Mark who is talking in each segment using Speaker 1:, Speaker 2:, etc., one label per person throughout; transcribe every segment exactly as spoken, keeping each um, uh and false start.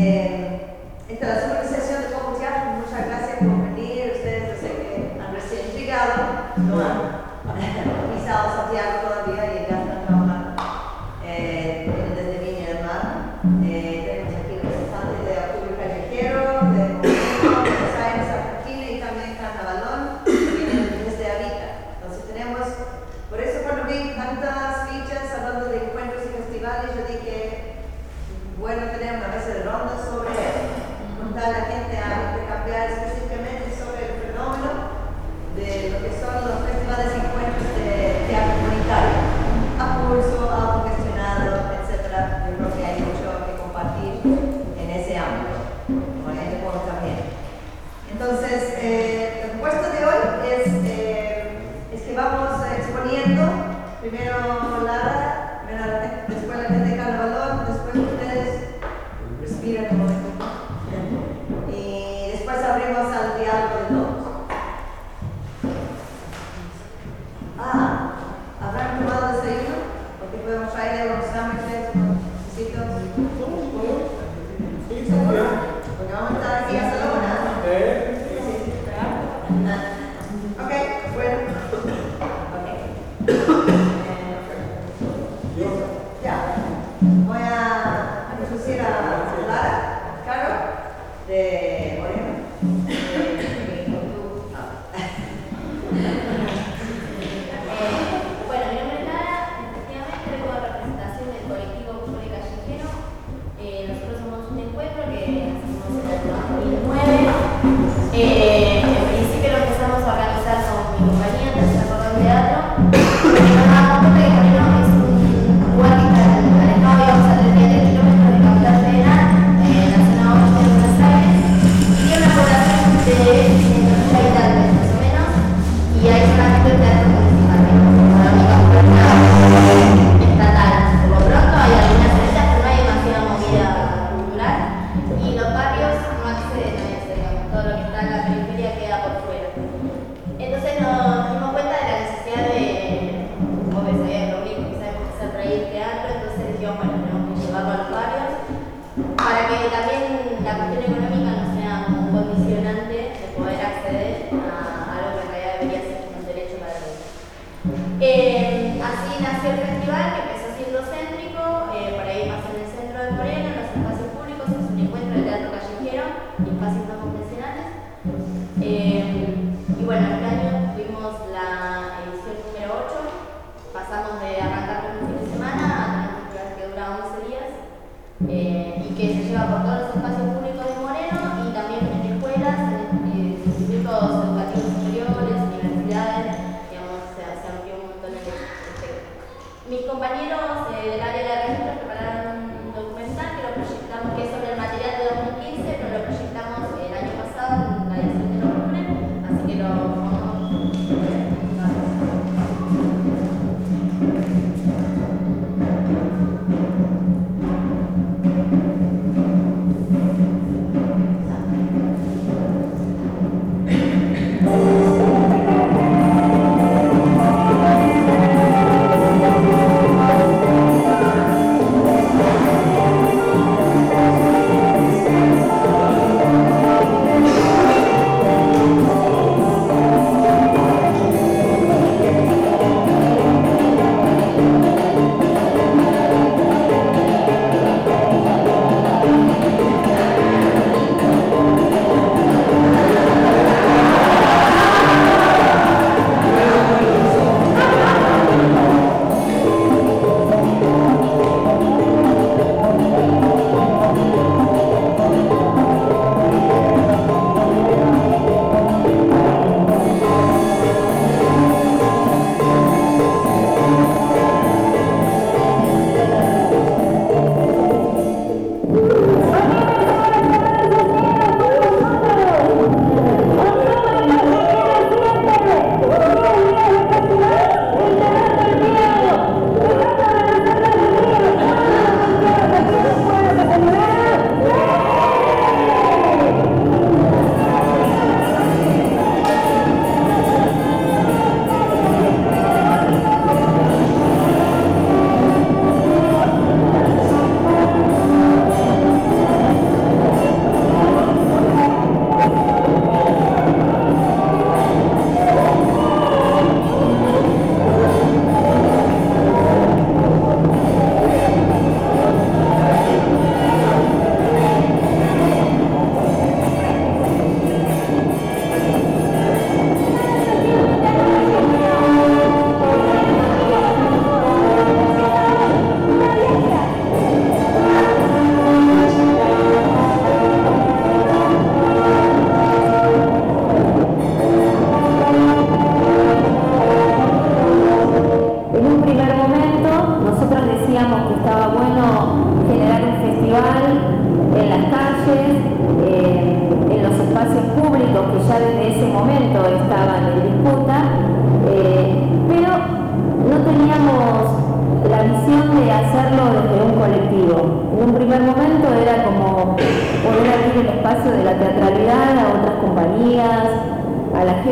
Speaker 1: Eh, esta es la segunda sesión de Cómo Teatro. Muchas gracias por venir. Ustedes, yo sé que han recién llegado, no han pisado Santiago todavía y ya están trabajando eh, desde Viña del Mar. Eh, tenemos aquí representantes de Octubre Callejero, de Buenos Aires, Argentina y también Carnavalón, que vienen desde Arica. Entonces tenemos, por eso cuando vi tantas fichas hablando de encuentros y festivales, yo dije, bueno, tener una mesa de ronda sobre eso, contar a la gente a intercambiar específicamente sobre el fenómeno de lo que son los festivales y encuentros de teatro comunitario, a pulso, autogestionado, etcétera. Yo creo que hay mucho que compartir en ese ámbito, con este pueblo también. Entonces, eh, la propuesta de hoy es, eh, es que vamos exponiendo primero Lara, primero la gente, después la gente de Carnavalón, después ustedes respiran un momento y después abrimos al diálogo de todos. Ah, ¿habrán tomado desayuno? Porque podemos traerle unos sándwiches, unos besitos. ¿Seguro? Porque vamos a estar aquí hasta la una. Ok, bueno. Ya, voy a introducir a Lara, Caro, de Moreno.
Speaker 2: Bueno, mi nombre es Lara, efectivamente vengo a representación del colectivo Octubre Callejero. Eh, nosotros somos un encuentro que hacemos en el dos mil nueve. Eh, en principio lo empezamos a organizar con mi compañía, Tercer Cordón Teatro, porque nos damos cuenta que Moreno es un lugar que está alejado, digamos, a treinta y tres kilómetros de Capital Federal, en la zona oeste de Buenos Aires, y tiene una población de quinientos mil habitantes más o menos, y hay solamente un teatro municipal, la única oferta estatal. Por lo pronto hay algunas salidas, pero no hay demasiada movida cultural, y los barrios no acceden a eso, digamos, todo lo que está en la periferia queda por fuera. Entonces nos dimos cuenta de la necesidad de, obvio, sabía lo mismo, que sabemos hacer reír teatro, entonces dijimos, bueno, tenemos que llevarlo a los barrios, para que también la cuestión económica no sea un condicionante de poder acceder a algo que en realidad debería ser un derecho para todos. Eh, así nació el festival, que empezó siendo céntrico, eh, por ahí pasa en el centro de Moreno, en los espacios públicos, es un encuentro de teatro callejero y espacios no convencionales. Eh, y bueno, este año tuvimos la edición número ocho, pasamos de arrancar con un fin de semana a tener un festival que dura once días eh, y que se lleva por todos los espacios públicos de Moreno y también en escuelas, en, en institutos educativos superiores, universidades, digamos, se, se amplió un montón el espectro. Mis compañeros eh, del área de registro prepararon un documental que lo proyectamos, que es sobre el material de dos mil quince, pero lo proyectamos el año pasado, en la edición de octubre, así que lo vamos a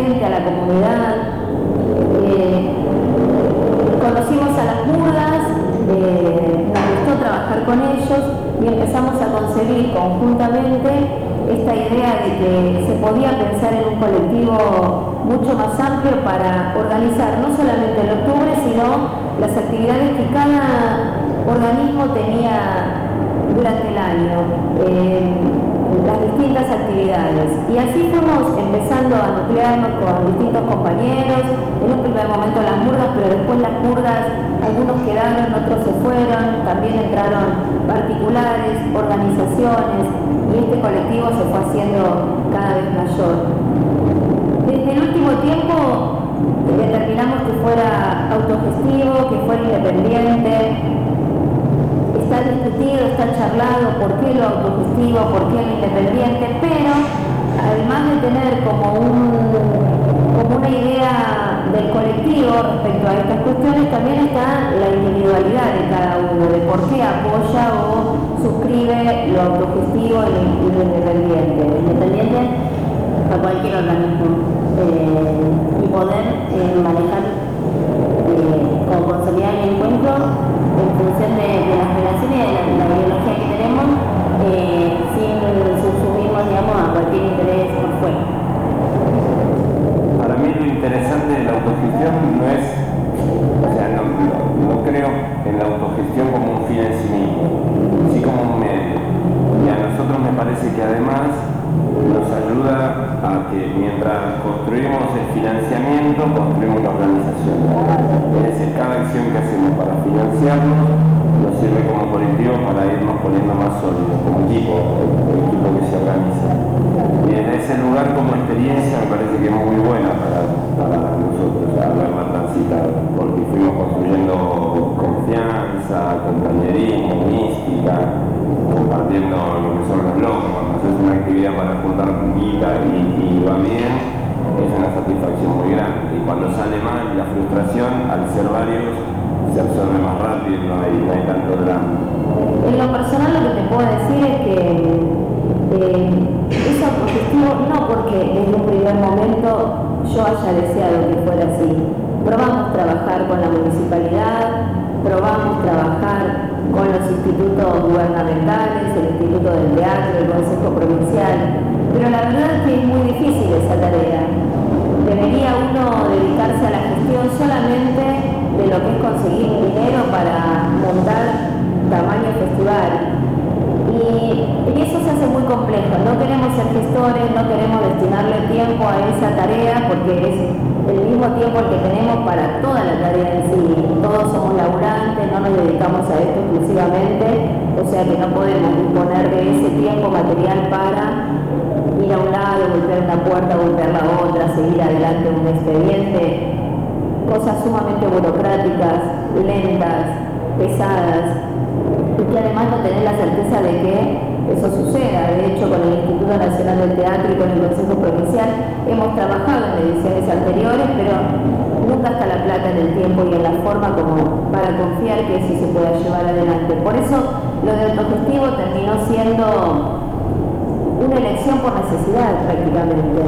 Speaker 3: gente, a la comunidad. Eh, conocimos a las murgas, eh, nos gustó trabajar con ellos y empezamos a concebir conjuntamente esta idea de que se podía pensar en un colectivo mucho más amplio para organizar no solamente el octubre, sino las actividades que cada organismo tenía durante el año, eh, las distintas actividades. Y así fuimos empezando a nuclearnos con distintos compañeros, en un primer momento las murgas, pero después las murgas, algunos quedaron, otros se fueron, también entraron particulares, organizaciones, y este colectivo se fue haciendo cada vez mayor. Desde el último tiempo determinamos que fuera autogestivo, que fuera independiente. Está discutido, está charlado por qué lo autogestivo, por qué lo independiente, pero además de tener como, un, como una idea del colectivo respecto a estas cuestiones, también está la individualidad de cada uno, de por qué apoya o suscribe lo autogestivo y lo independiente. Independiente a cualquier organismo eh, y poder eh, manejar eh, con consolidar el encuentro en función de, de las relaciones y de la, de la ideología que tenemos, eh, sin subsumirnos, digamos, a cualquier interés por fuera.
Speaker 4: Para mí lo interesante de la autogestión no es, o sea, no, no creo en la autogestión como un fin en sí mismo, sí como un medio. Y a nosotros me parece que además nos ayuda a que mientras construimos el financiamiento, construimos la organización. Es decir, cada acción que hacemos para financiarnos nos sirve como colectivo para irnos poniendo más sólidos, como equipo, el equipo que se organiza. Y desde ese lugar, como experiencia, me parece que es muy buena para, para nosotros haberla transitado, porque fuimos construyendo confianza, compañerismo, mística, compartiendo lo que son los blogs. Cuando haces una actividad para juntar guita y, y va bien, es una satisfacción muy grande. Y cuando sale mal, la frustración, al ser varios, se absorbe más rápido, no hay, no hay tanto drama.
Speaker 3: En lo personal, lo que te puedo decir es que eh, es autogestivo no porque desde un primer momento yo haya deseado que fuera así. Probamos trabajar con la municipalidad, probamos trabajar con los institutos gubernamentales, el Instituto del Teatro, el Consejo Provincial, pero la verdad es que es muy difícil esa tarea. Debería uno dedicarse a la gestión solamente de lo que es conseguir dinero para montar tamaño festival. Y, y eso se hace muy complejo. No queremos ser gestores, no queremos destinarle tiempo a esa tarea porque es el mismo tiempo el que tenemos para toda la tarea en sí. Todos somos laburantes, no nos dedicamos a esto exclusivamente, o sea que no podemos disponer de ese tiempo material para ir a un lado, golpear una puerta, golpear la otra, seguir adelante un expediente, cosas sumamente burocráticas, lentas, pesadas, y que además no tener la certeza de que eso suceda. De hecho, con el Instituto Nacional del Teatro y con el Consejo Provincial hemos trabajado en ediciones anteriores, pero nunca está la plata en el tiempo y en la forma como para confiar que eso se pueda llevar adelante. Por eso lo de autogestivo terminó siendo una elección por necesidad prácticamente.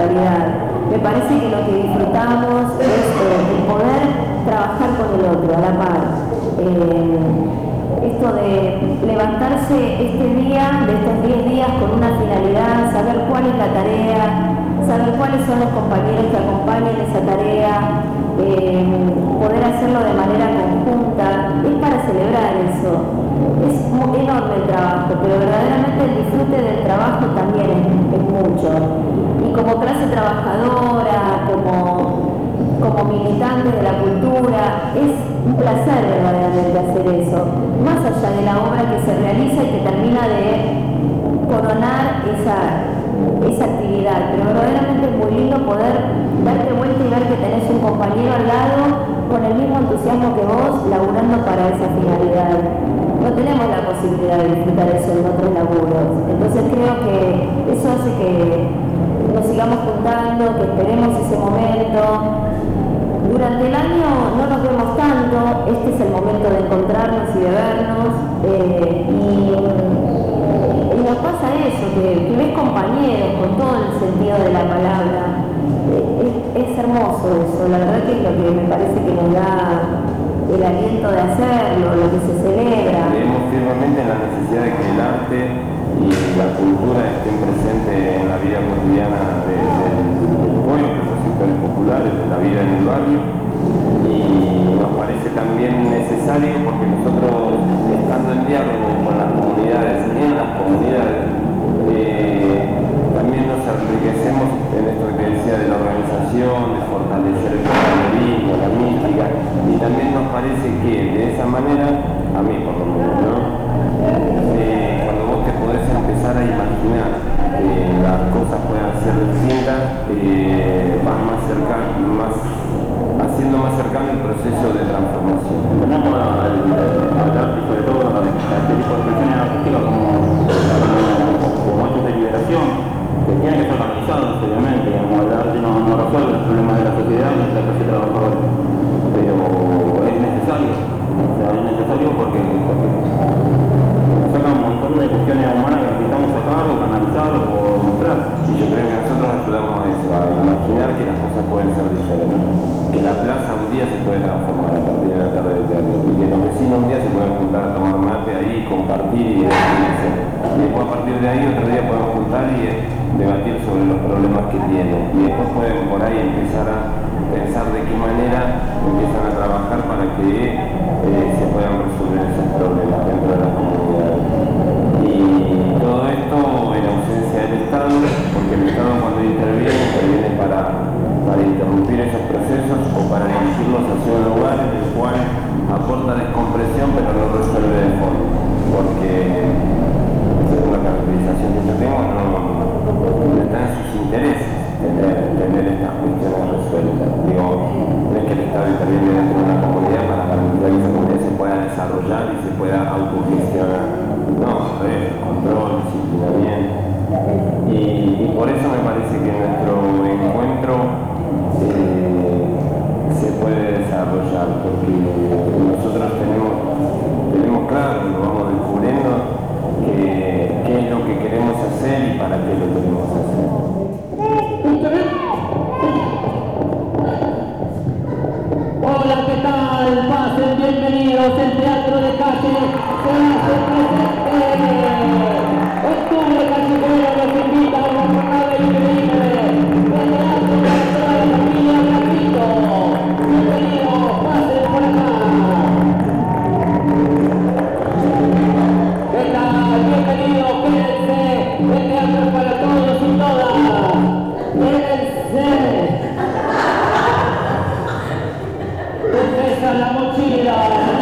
Speaker 3: individualidad. Me parece que lo que disfrutamos es eh, el poder trabajar con el otro a la par. Eh, esto de levantarse este día, de estos diez días con una finalidad, saber cuál es la tarea, saber cuáles son los compañeros que acompañan esa tarea, eh, poder hacerlo de manera conjunta, es para celebrar eso. Es muy enorme el trabajo, pero verdaderamente el disfrute del trabajo también es, es mucho. Y como clase trabajadora, como, como militante de la cultura, es un placer verdaderamente hacer eso, más allá de la obra que se realiza y que termina de coronar esa, esa actividad, pero verdaderamente es muy lindo poder darte vuelta y ver que tenés un compañero al lado con el mismo entusiasmo que vos, laburando para esa finalidad. No tenemos la posibilidad de disfrutar eso en otros laburos, entonces creo que eso hace que nos sigamos juntando, que esperemos ese momento. Durante el año no nos vemos tanto, este es el momento de encontrarnos y de vernos, eh, y, y nos pasa eso, que, que ves compañeros con todo el sentido de la palabra. Eh, es, es hermoso eso, la verdad que es lo que me parece que nos da el aliento de hacerlo, lo que se celebra.
Speaker 4: Creemos firmemente en la necesidad de que el arte y la cultura estén presentes en la vida cotidiana de, de, del pueblo, de los sectores populares, de la vida en el barrio, y nos parece también necesario porque nosotros, estando en diálogo con las comunidades, en las comunidades, eh, también nos enriquecemos en esto que decía de la organización, de fortalecer el compañerismo, la mística, y también nos parece que de esa manera, a mí por lo menos, ¿no? Eh, cuando vos te podés empezar a imaginar que las cosas puedan ser distintas, eh, vas más cerca, más, haciendo más cercano el proceso de transformación.
Speaker 5: Tenemos al arte, sobre todo a este tipo de expresiones artísticas como, como actos de liberación, que tienen que ser organizados, obviamente. Como el arte no, no resuelve los problemas de la sociedad ni de la clase trabajadora, pero es necesario, o sea, es necesario porque, porque saca un montón de cuestiones humanas que necesitamos sacar o canalizar o mostrar.
Speaker 4: Y yo creo que nosotros ayudamos a eso, a imaginar que las cosas pueden ser diferentes, que la plaza un día se puede transformar a partir de la tarde de teatro, y que los vecinos un día se pueden juntar a tomar mate ahí, compartir y divertirse. Y después a partir de ahí otro día podemos juntar y debatir sobre los problemas que tienen. Y después pueden por ahí empezar a pensar de qué manera empiezan a trabajar para que eh, se puedan resolver esos problemas dentro de las comunidades. Y todo esto en ausencia del Estado, porque el Estado cuando interviene, interviene para, para interrumpir esos procesos o para dirigirlos hacia un lugar en el cual aporta descompresión pero no resuelve de fondo. Porque, según la caracterización que yo tengo, no, no está en sus intereses tener, tener estas cuestiones resueltas. Digo, no es que el Estado interviene dentro de una comunidad para garantizar que esa comunidad se pueda desarrollar y se pueda autogestionar. No, es control, disciplinamiento. Y, y por eso me parece que nuestro encuentro eh, se puede desarrollar, porque nosotros tenemos, tenemos claro, lo vamos descubriendo, que, qué es lo que queremos hacer y para qué lo queremos hacer.
Speaker 6: Hola, ¿qué tal? Pasen, bienvenidos. El Teatro de Calle se hace presente. Octubre Callejero los invita a una jornada increíble. El Teatro de la Familia Blanquito. Bienvenidos, pasen por acá. ¿Qué tal? Bienvenidos, quédense. El teatro es para todos y todas. Quédense. Esa la mochila.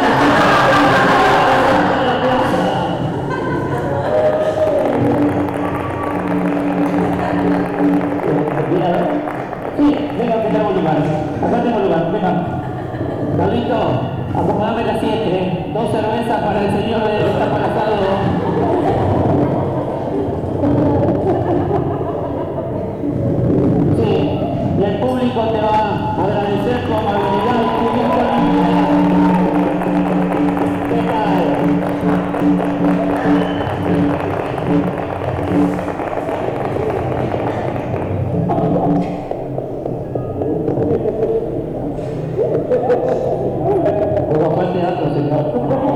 Speaker 6: Mira, sí, venga que tengo lugar. Acá tengo lugar, venga. Carlito, acomodame las siete. Dos cervezas para el señor que está embarazado. Sí, y el público te va a agradecer tu amabilidad y tu disponibilidad. ¿Qué tal? ¿Cómo fue el teatro, señor?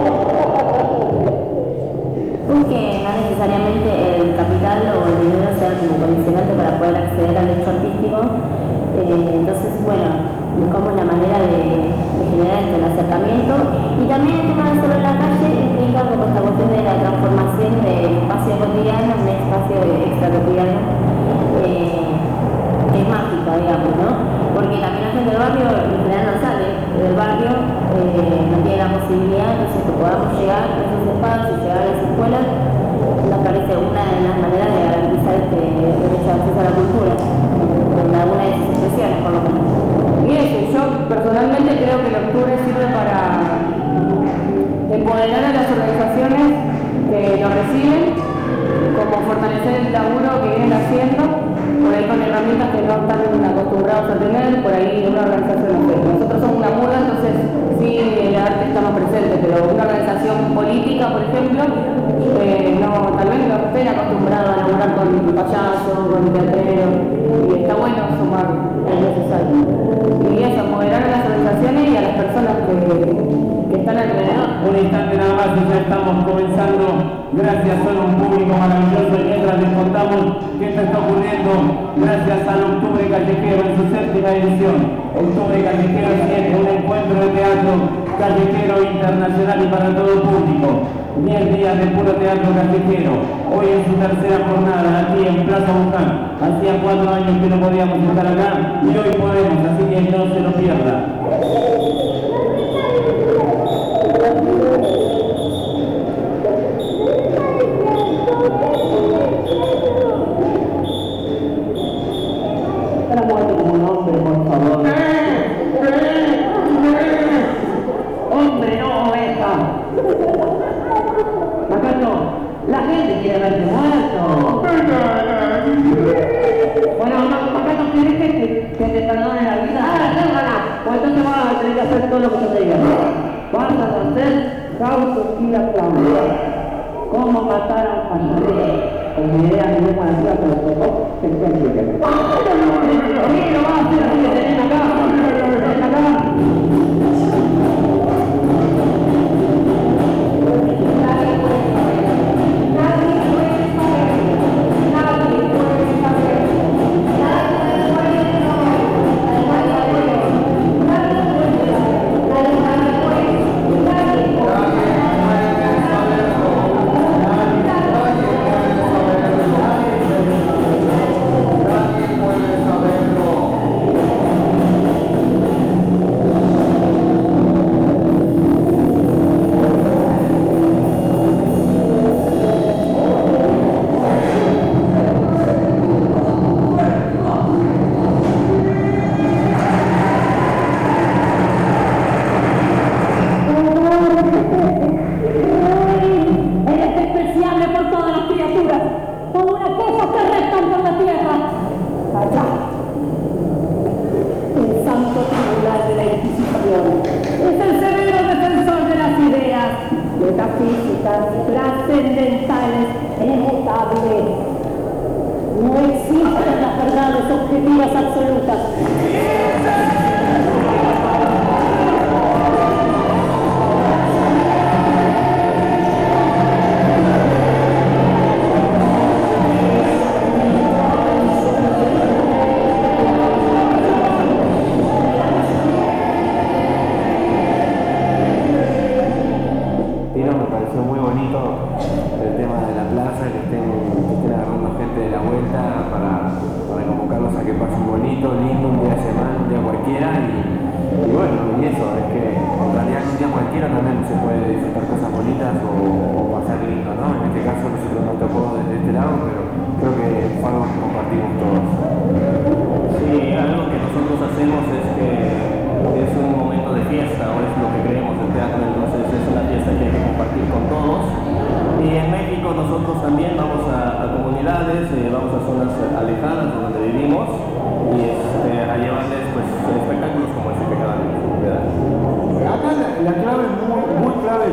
Speaker 3: Porque no necesariamente el capital o el dinero sea como condicionante para poder acceder al hecho artístico. Eh, entonces, bueno, buscamos la manera de, de generar este acercamiento. Y también el tema de solo en la calle implica como esta cuestión de la transformación del espacio cotidiano en un espacio extra cotidiano, eh, que es mágica, digamos, ¿no? Porque también la gente del barrio en general no sale del barrio, eh, no tiene la posibilidad, entonces que podamos llegar a esos espacios, llegar a las escuelas, nos parece una de las maneras de garantizar este derecho de acceso a la cultura, en alguna de sus expresiones por lo menos.
Speaker 7: Y eso, yo personalmente creo que el octubre sirve para empoderar a las organizaciones que lo reciben, como fortalecer el laburo que vienen haciendo, por ahí con herramientas que no están acostumbrados a tener, por ahí una organización no sé. Nosotros somos una murga, entonces sí, el arte está más presente, pero una organización política, por ejemplo, eh, no, tal vez no estén acostumbrados a laburar con payasos, con teatreros, y está bueno sumar el necesario. Y eso, moderar a las organizaciones y a las personas que, que están alrededor.
Speaker 6: Un instante nada más y ya estamos comenzando. Gracias a un público maravilloso y mientras les contamos qué esto está ocurriendo gracias al Octubre Callejero en su séptima edición. Octubre Callejero tiene un encuentro de teatro callejero internacional y para todo público. Diez días de puro teatro callejero. Hoy en su tercera jornada aquí en Plaza Buján. Hacía cuatro años que no podíamos estar acá y hoy podemos, así que no se lo pierda.
Speaker 7: Para muerto como un hombre, por favor. Hombre, no oveja. Macaco, la gente quiere verte muerto. Bueno, Macaco, ¿quieres que, que te perdone la vida? Ah, déjala. Pues entonces vas a tener que hacer todo lo que yo te diga. Vas a hacer causos y la Claudia. ¿Cómo matar a un pasajero? Con mi idea que no para hacer con los ojos, que se entiende. ¡Ah, no, no, no! ¡Sí, lo vas a hacer así que tenés acá! ¡Tenés acá!
Speaker 8: Trascendentales, inmutables. No existen las verdades objetivas absolutas.
Speaker 6: La clave muy, muy clave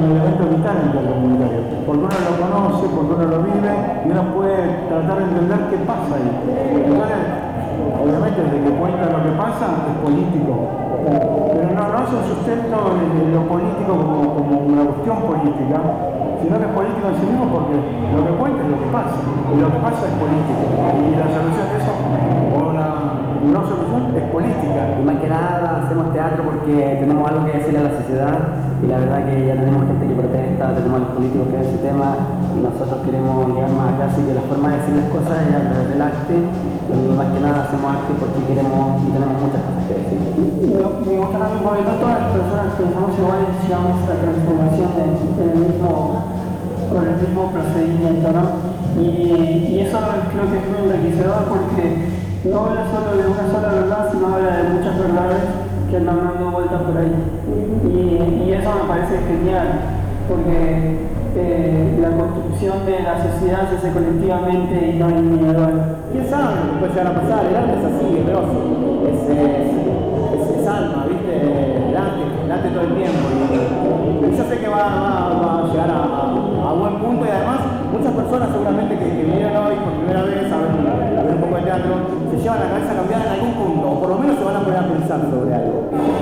Speaker 9: elemento vital en el teatro comunitario, porque uno lo conoce, porque uno lo vive y uno puede tratar de entender qué pasa ahí. Entonces, obviamente desde que cuenta lo que pasa es político, pero no, no es un sustento de lo político como, como una cuestión política, sino que es político en sí mismo porque lo que cuenta es lo que pasa, y lo que pasa es político, y la solución de eso, o la no solución, es política.
Speaker 10: Y más que nada hacemos teatro porque tenemos algo que decirle a la sociedad, y la verdad que ya tenemos gente que protesta, tenemos a los políticos que ven ese tema, y nosotros queremos llegar más allá, así que la forma de decir las cosas es a través del arte, y más que nada hacemos arte porque queremos y tenemos muchas cosas que decir.
Speaker 11: Me gusta también porque no todas las personas pensamos igual y llegamos a la transformación en, en el mismo, con el mismo procedimiento, ¿no? Y, y eso creo que es muy enriquecedor porque no habla solo de una sola verdad, sino habla de muchas verdades que andan dando vueltas por ahí. Y, y eso me parece genial, porque eh, la construcción de la sociedad se hace colectivamente y no individual.
Speaker 6: ¿Quién sabe lo que puede llegar a pasar? El arte es así, es veloz, es, es, es, es alma, ¿viste? El arte, el arte todo el tiempo. Y, y yo sé que va, va, va a llegar a, a, a buen punto, y además muchas personas seguramente que, que vinieron hoy por primera vez a ver, a ver un poco de teatro se llevan la cabeza cambiada en algún punto, o por lo menos se van a poner a pensar sobre algo.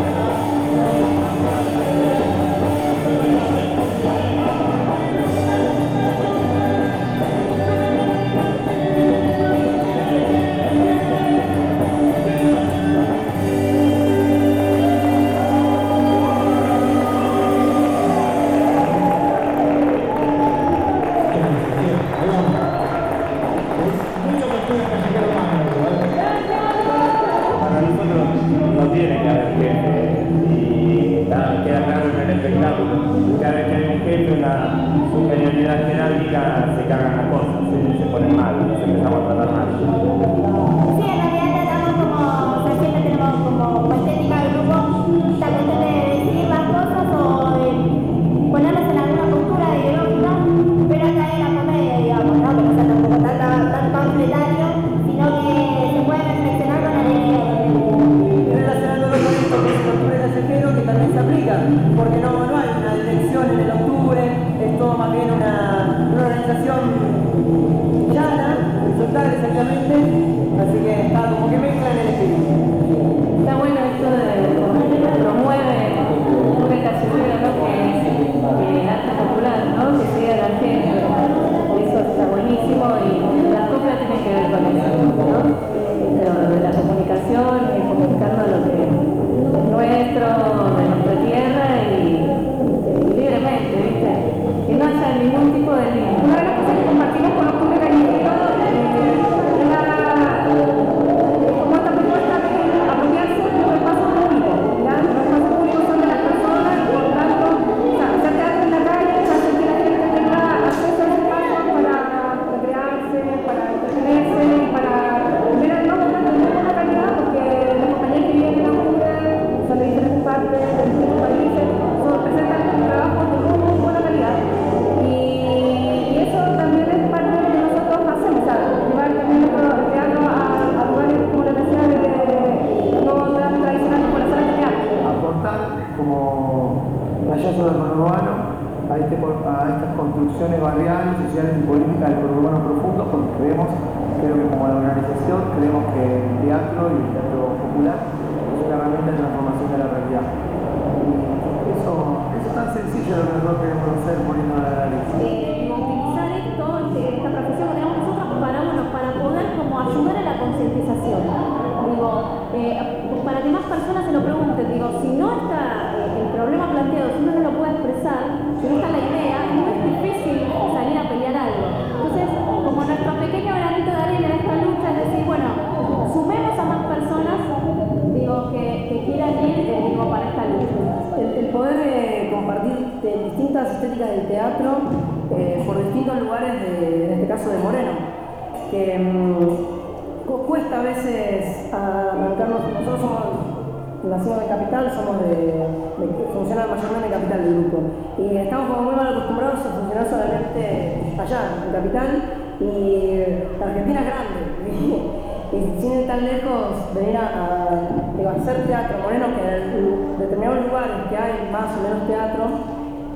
Speaker 11: Venir a, a, a hacer teatro, Moreno, que en determinados lugares que hay más o menos teatro,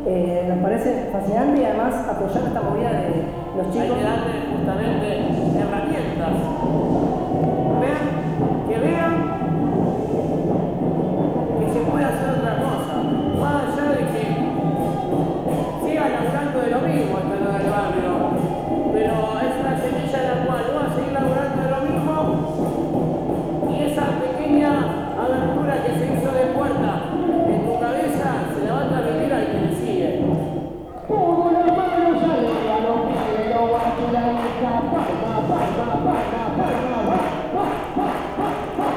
Speaker 12: Eh, nos parece fascinante y además apoyar esta movida de los chicos.
Speaker 6: Hay que darle justamente herramientas. Ver, que vean que se puede hacer otra cosa. Más allá de que sigan hablando de lo mismo hasta lo del barrio. Pero es una semilla en la cual vas a seguir laburando de lo mismo y esa pequeña abertura que se hizo de puerta en tu cabeza se la va a transmitir al que le sigue.
Speaker 8: Como la mano sale a los pibes, lo va a tirar en esta palma, palma, palma, palma, va, va, va, va, va,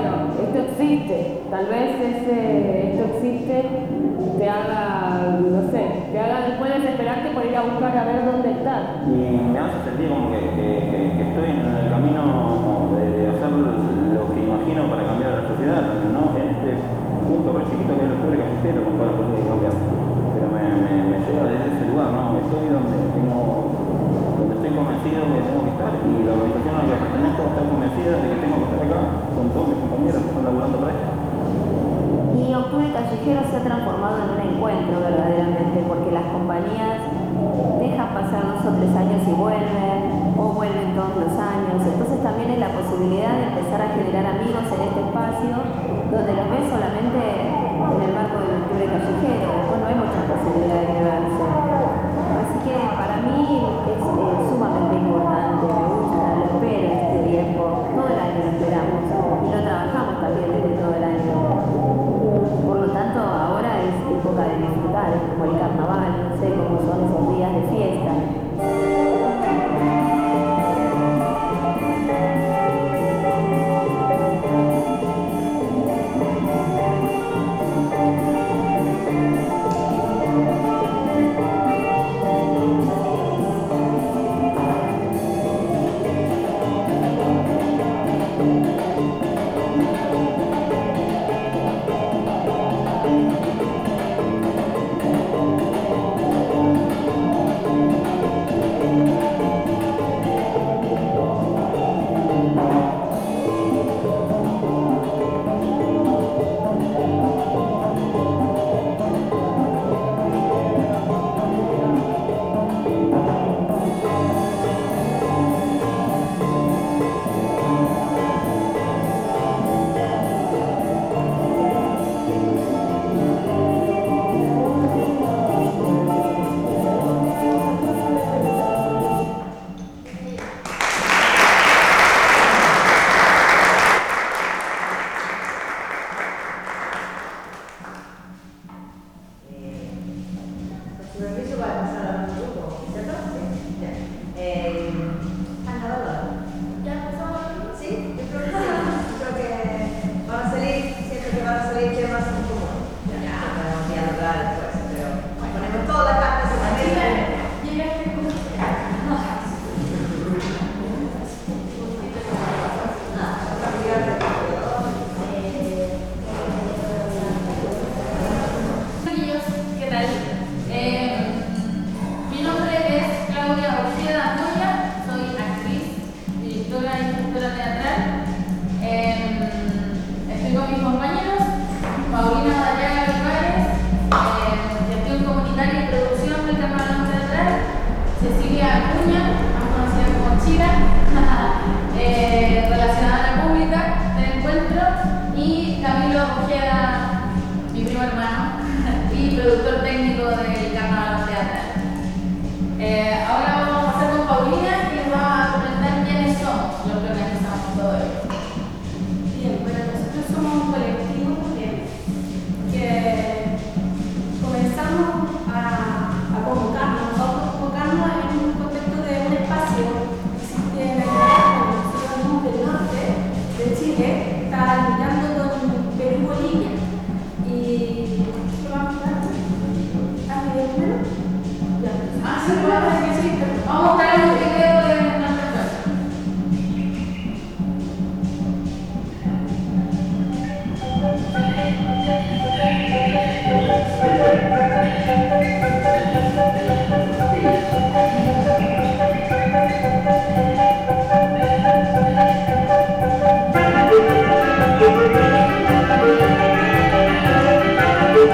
Speaker 7: Tal vez ese, esto existe, te haga, no sé, a buscar a ver dónde está.
Speaker 5: Y me hace sentir como que, que, que, que estoy en el camino de, de hacer lo que imagino para cambiar la sociedad, ¿no? En este punto re chiquito que es el octubre callejero, con todas las cosas que cambian. Pero me, me, me lleva desde ese lugar, ¿no? Estoy donde tengo, donde estoy convencido que tengo que estar, y la organización a la que pertenezco está convencida de que tengo que estar acá con todos mis compañeros que están laburando para esto.
Speaker 3: Y Octubre Callejero se ha transformado en un encuentro verdaderamente, porque las compañías dejan pasar dos o tres años y vuelven, o vuelven todos los años. Entonces también es la posibilidad de empezar a generar amigos en este espacio, donde los ves solamente en el marco del Octubre Callejero. Después no hay muchas posibilidades de verse. Así que para mí es eh, sumamente importante, me gusta, lo espero este tiempo. Todo el año lo esperamos y lo trabajamos también desde todo el año. Por lo tanto, ahora es época de disfrutar, es como el carnaval, no sé cómo son esos días de fiesta.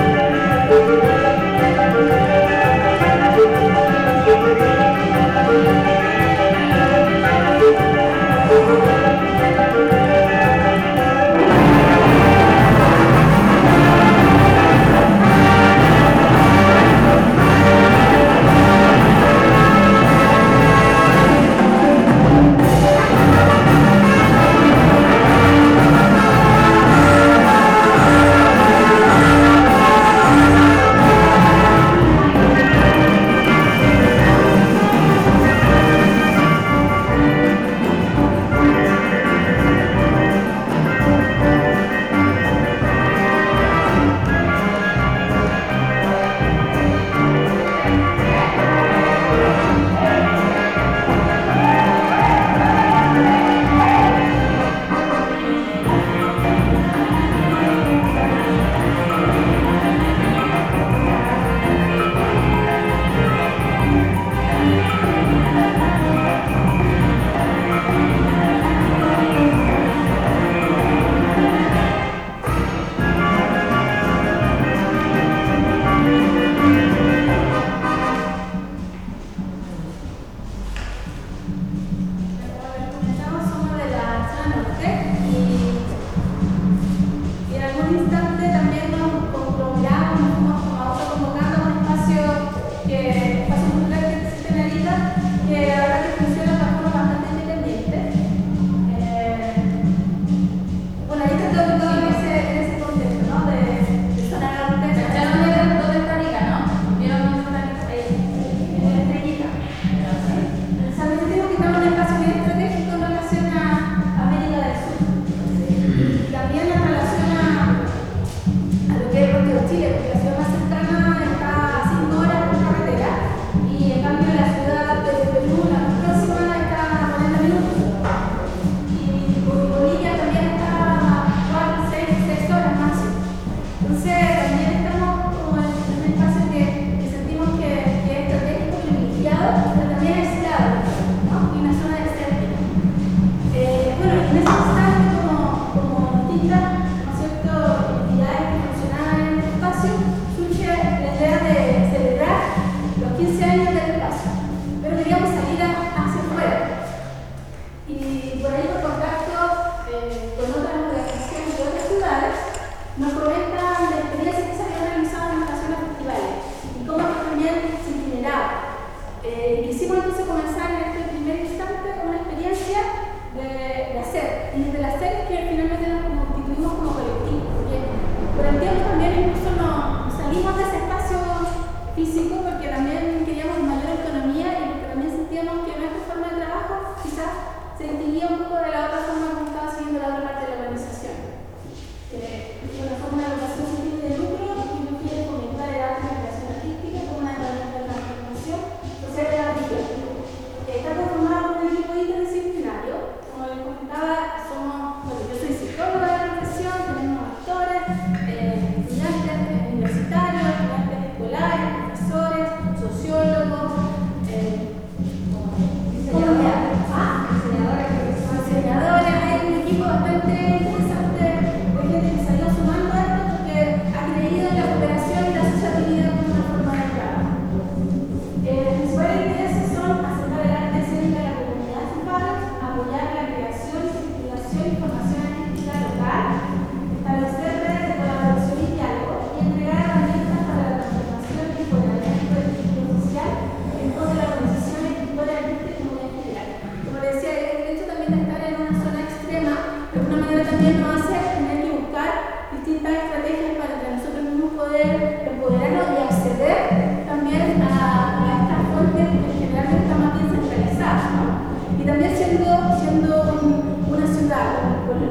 Speaker 8: Thank you.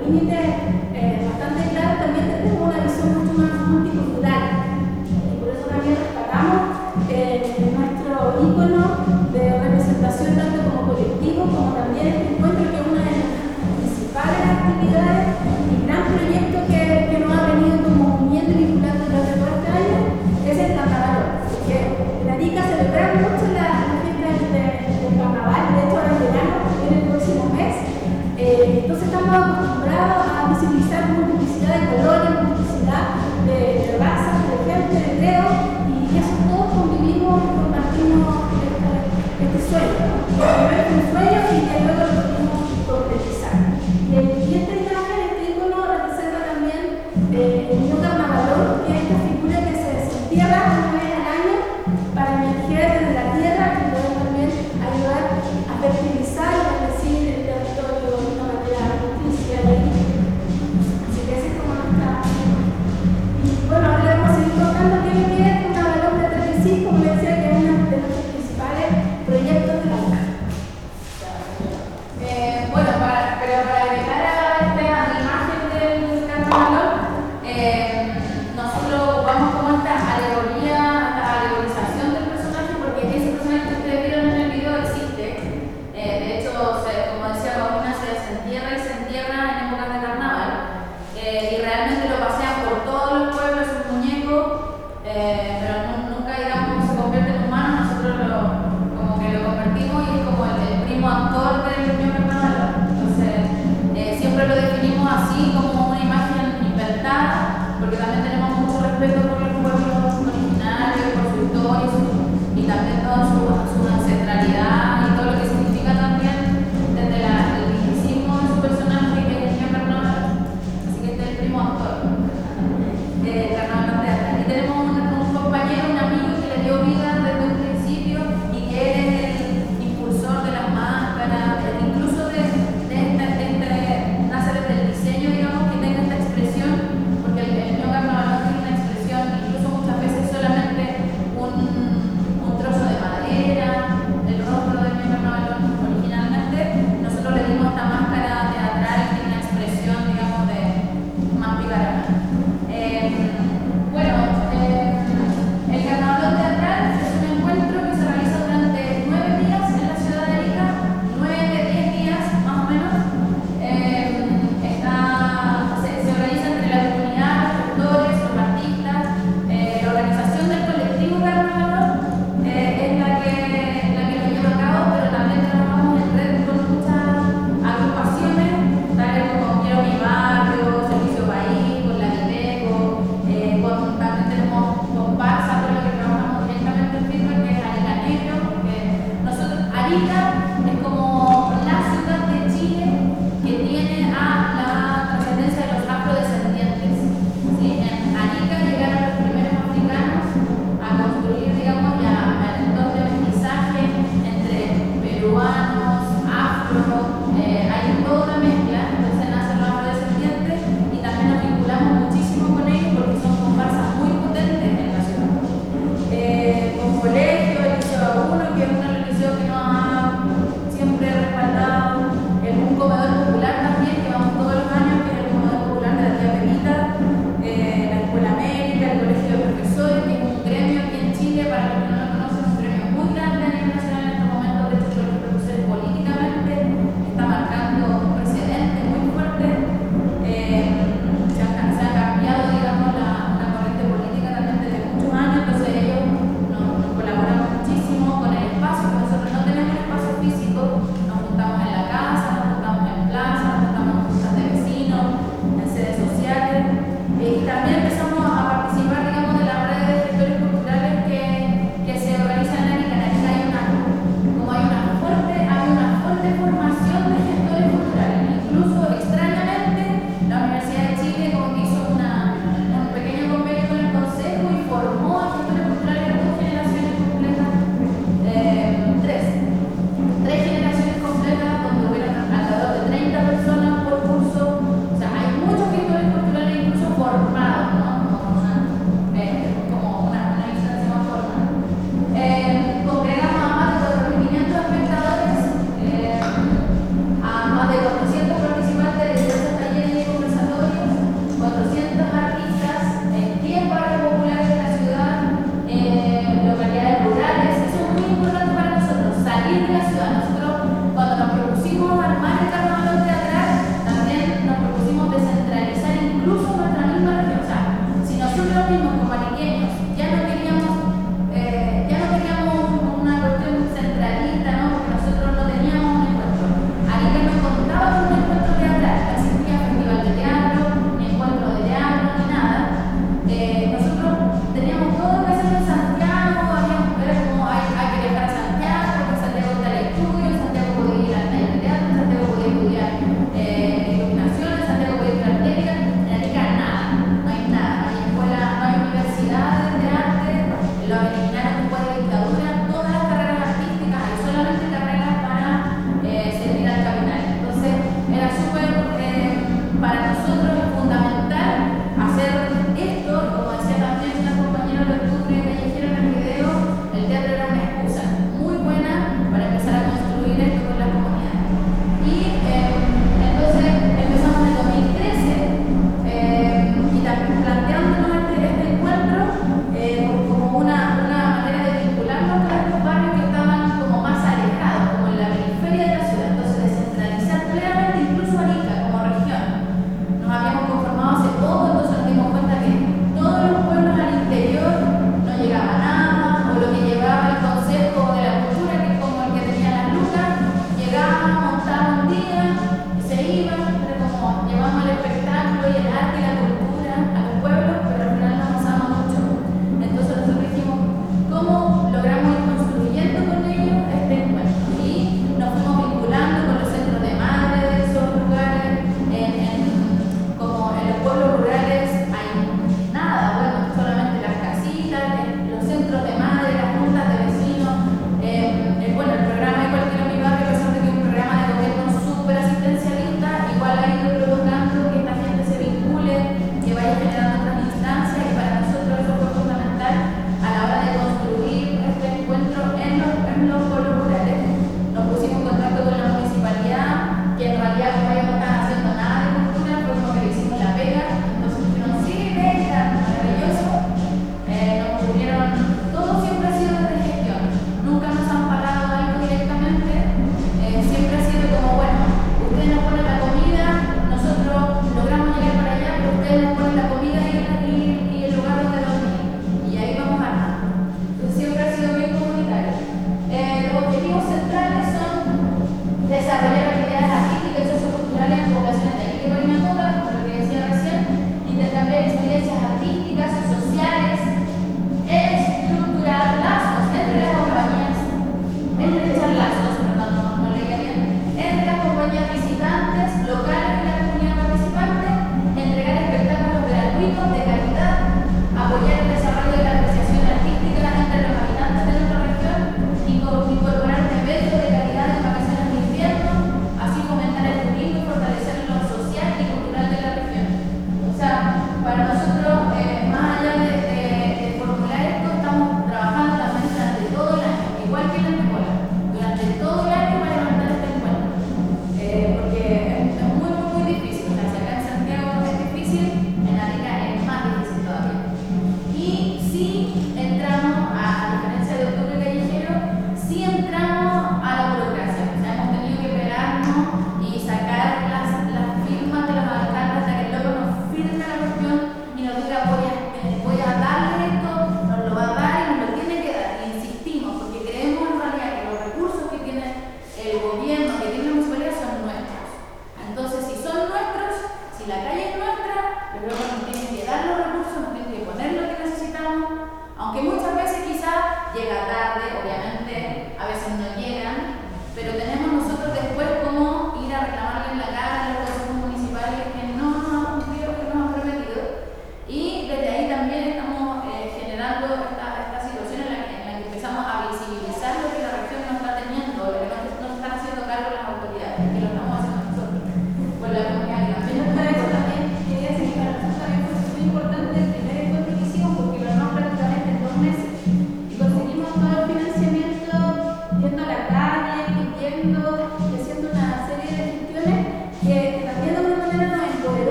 Speaker 13: límites eh, bastante claros, también tenemos una visión mucho más multicultural. Y por eso también rescatamos eh, nuestro ícono de representación tanto como colectivo como también este encuentro, que es una de las principales actividades y gran proyecto que, que nos ha venido como uniendo y vinculando durante todo este año, es el carnaval. Que dedica a celebrar mucho la, la fiesta de, del carnaval, de hecho ahora en verano, en el próximo mes. Eh, entonces estamos acostumbrados a visibilizar multiplicidad de colores, multiplicidad de, de razas, de gente, de creo, y eso todos convivimos y compartimos este, este sueño. Primero es un sueño y que luego lo podemos concretizar. Y, el, y esta imagen, este ícono representa también eh, el niño carnavalón, que es esta figura que se desentierra una vez al año para emerger desde la tierra y poder también ayudar a fertilizar y bendecir el territorio de una manera nutricia y agrícola. Así que esa es como nuestra. Y bueno, ahora le vamos a seguir contando qué es que es un carnavalón de treinta y cinco, como les decía, que es uno de nuestros principales proyectos de la U C A.
Speaker 14: Eh, bueno, para, pero para agregar a esta imagen del carnavalón, eh, nosotros ocupamos como esta alegoría, esta alegorización del personaje, porque ese personaje que ustedes vieron en el video existe. Eh, de hecho, se, como decía Paulina, se desentierra y se entierra en épocas de carnaval. Eh, y realmente lo pasean por todos los pueblos, es un muñeco, eh, pero nu- nunca, digamos, se convierte en humano. Nosotros lo, como que lo convertimos y es como el, el primo actor del niño carnaval. Entonces, eh, siempre lo definimos así, como una imagen inventada, porque también tenemos mucho respeto por los pueblos originarios, por su historia y, su- y también toda su, su ancestralidad y todo lo que significa también desde la, el misticismo de su personaje, que es el niño carnaval. Así que este es el primo actor. Eh, carnaval de Ata. Y tenemos un, un compañero, un amigo que le dio vida desde un principio y que él es el impulsor de las máscaras, eh, incluso de, de, este, de este, nace desde el diseño, digamos, que tenga esta expresión, porque el, el niño carnaval tiene una expresión, incluso muchas veces solamente un, un trozo de madera, el rostro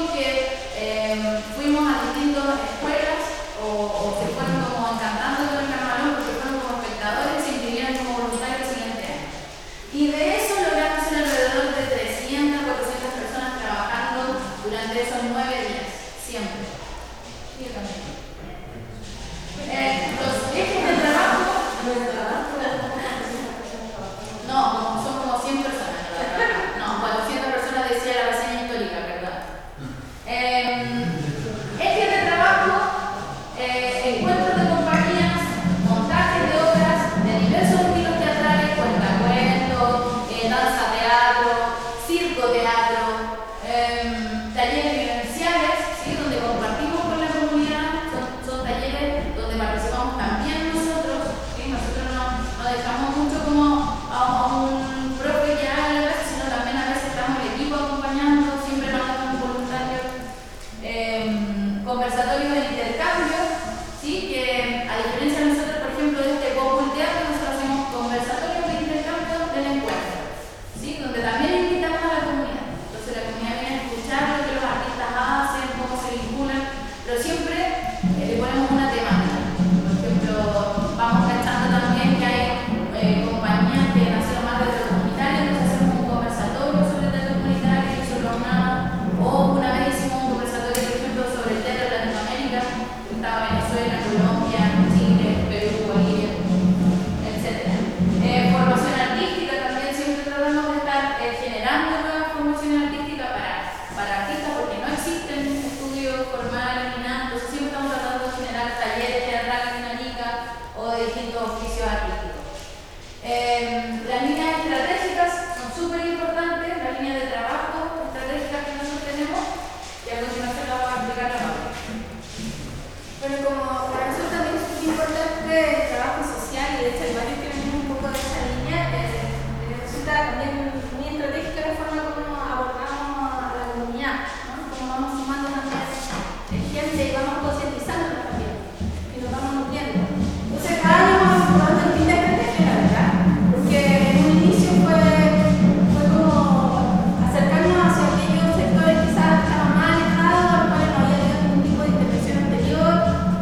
Speaker 14: chicos que eh, fuimos a distintas escuelas o, o se fueron como encantando con el carnaval porque fueron como espectadores y se inscribieron como voluntarios el siguiente año. Y de eso logramos ser alrededor de trescientas, cuatrocientas personas trabajando durante esos nueve días, siempre. Sí, también. Eh, los ejes de trabajo, no, son como cien personas, ¿verdad? No, cuatrocientas personas decía la reseña histórica, ¿verdad? Eh, ejes de trabajo, eh, encuentros de compañías, montajes de obras de diversos estilos teatrales, cuentacuentos, eh, danza teatro, circo teatro, eh, talleres vivenciales, ¿sí? Donde compartimos con la comunidad, son, son talleres donde participamos también nosotros, ¿sí? Nosotros no, no dejamos mucho como a, a un profe que haga la clase, sino también a veces estamos el equipo acompañando, siempre mandamos voluntarios, eh, conversatorios de intercambio, ¿sí? Que a diferencia de nosotros, por ejemplo, de este Popul Teatro, nosotros hacemos conversatorios de intercambio del encuentro, ¿sí? Donde también invitamos a la comunidad. Entonces la comunidad viene a escuchar lo que los artistas hacen, cómo se vinculan, pero siempre eh, le ponemos una temática. Por ejemplo, vamos cachando también que hay eh, compañías que nacieron más de teatro comunitario, entonces hacemos un conversatorio sobre el teatro comunitario y sobre nada. O una vez hicimos un conversatorio, por ejemplo, sobre el teatro de Latinoamérica, que estaba Venezuela, Colombia, Chile, Perú, Bolivia, etcétera. Eh, formación artística también siempre tratamos de estar eh, generando nuevas formaciones artísticas para, para artistas porque no existen estudios formales ni nada, entonces siempre estamos tratando de generar talleres teatrales en Arica o de distintos oficios artísticos. Eh, las líneas estratégicas son súper importantes, las líneas de trabajo estratégicas que nosotros tenemos, y a continuación la vamos a explicar la Paula.
Speaker 13: Bueno, como para nosotros también es muy importante el trabajo social y de hecho hay varios que venimos un poco de esa línea, eh, eh, resulta también muy estratégica la forma como abordamos a la comunidad, ¿no? Como vamos sumando también gente y vamos concientizándonos también y nos vamos nutriendo. Entonces cada año vamos probando distintas estrategias, la verdad, porque en un inicio fue, fue como acercarnos hacia aquellos sectores quizás que estaban más alejados, a los cuales no había habido ningún tipo de intervención anterior,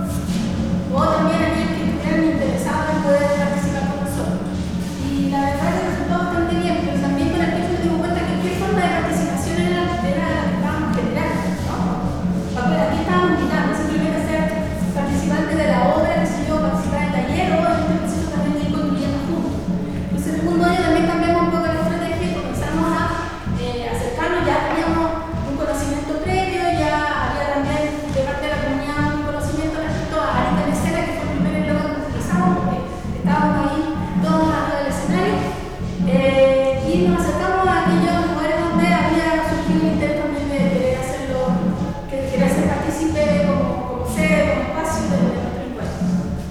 Speaker 13: o también aquellos que estuvieran interesados en poder participar con nosotros. Y la verdad que resultó bastante bien, pero también con el tiempo me di cuenta que qué forma de participación era, era la que estábamos generando, ¿no? Porque aquí estábamos invitando simplemente a ser participantes de la obra, qué sé yo, participar del taller, o en este proceso también de ir construyendo juntos. Entonces, en el segundo año también cambiamos un poco la estrategia y comenzamos a eh, acercarnos, ya teníamos un conocimiento previo, ya había también de parte de la comunidad un conocimiento respecto a Arica en Escena, que fue el primer eslogan que utilizamos, porque estábamos ahí todos arriba del escenario, eh, y nos acercamos a aquellos lugares donde había surgido el interés también de querer hacerlo, que querer ser partícipe como, como sede, como espacio de, de nuestro encuentro.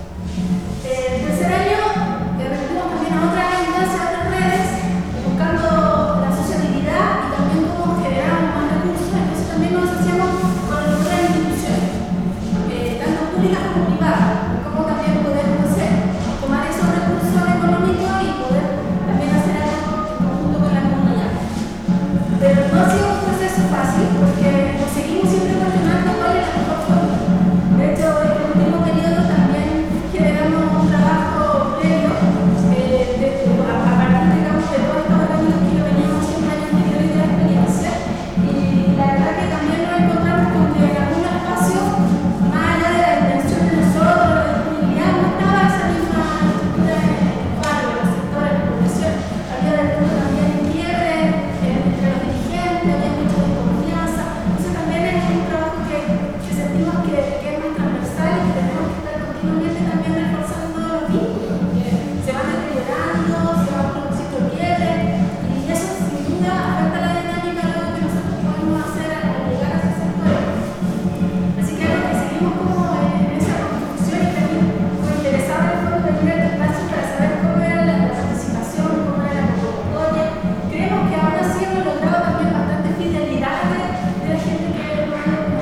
Speaker 13: Eh, el tercer año eh, recurrimos también a otras instancias, a otras redes, buscando la asociatividad y también cómo generamos más recursos. Entonces también nos asociamos con otras instituciones, eh, tanto públicas como privadas, cómo también podemos hacer, tomar esos recursos económicos y poder también hacer algo en conjunto con la comunidad. Pero no ha sido un proceso fácil porque nos seguimos siempre cuestionando cuál es la mejor forma. De hecho, en el último periodo también generamos un trabajo previo eh, de, a, a partir, digamos, de todos estos organismos que yo veníamos siempre años anteriores de la experiencia. Y la verdad que también nos encontramos con que en algunos espacios, más allá de la intención de nosotros, de la disponibilidad, no estaba esa misma estructura en el barrio, en los sectores, en la población. Había de pronto también quiebre eh, entre los dirigentes, había mucha desconfianza. Entonces también es un trabajo que, que sentimos que, que es más transversal y que tenemos que estar continuamente también reforzando los vínculos, porque se van deteriorando, se van produciendo quiebre, y eso sin duda afecta la dinámica de lo que nosotros podemos hacer al llegar a esos sectores. Así que algo que seguimos como en, en esa construcción y también muy interesada en el fondo de venir a este espacio para saber cómo era la, la participación, cómo era la convocatoria. Creemos que aún así hemos logrado también bastante fidelidad de, de la gente que nos ha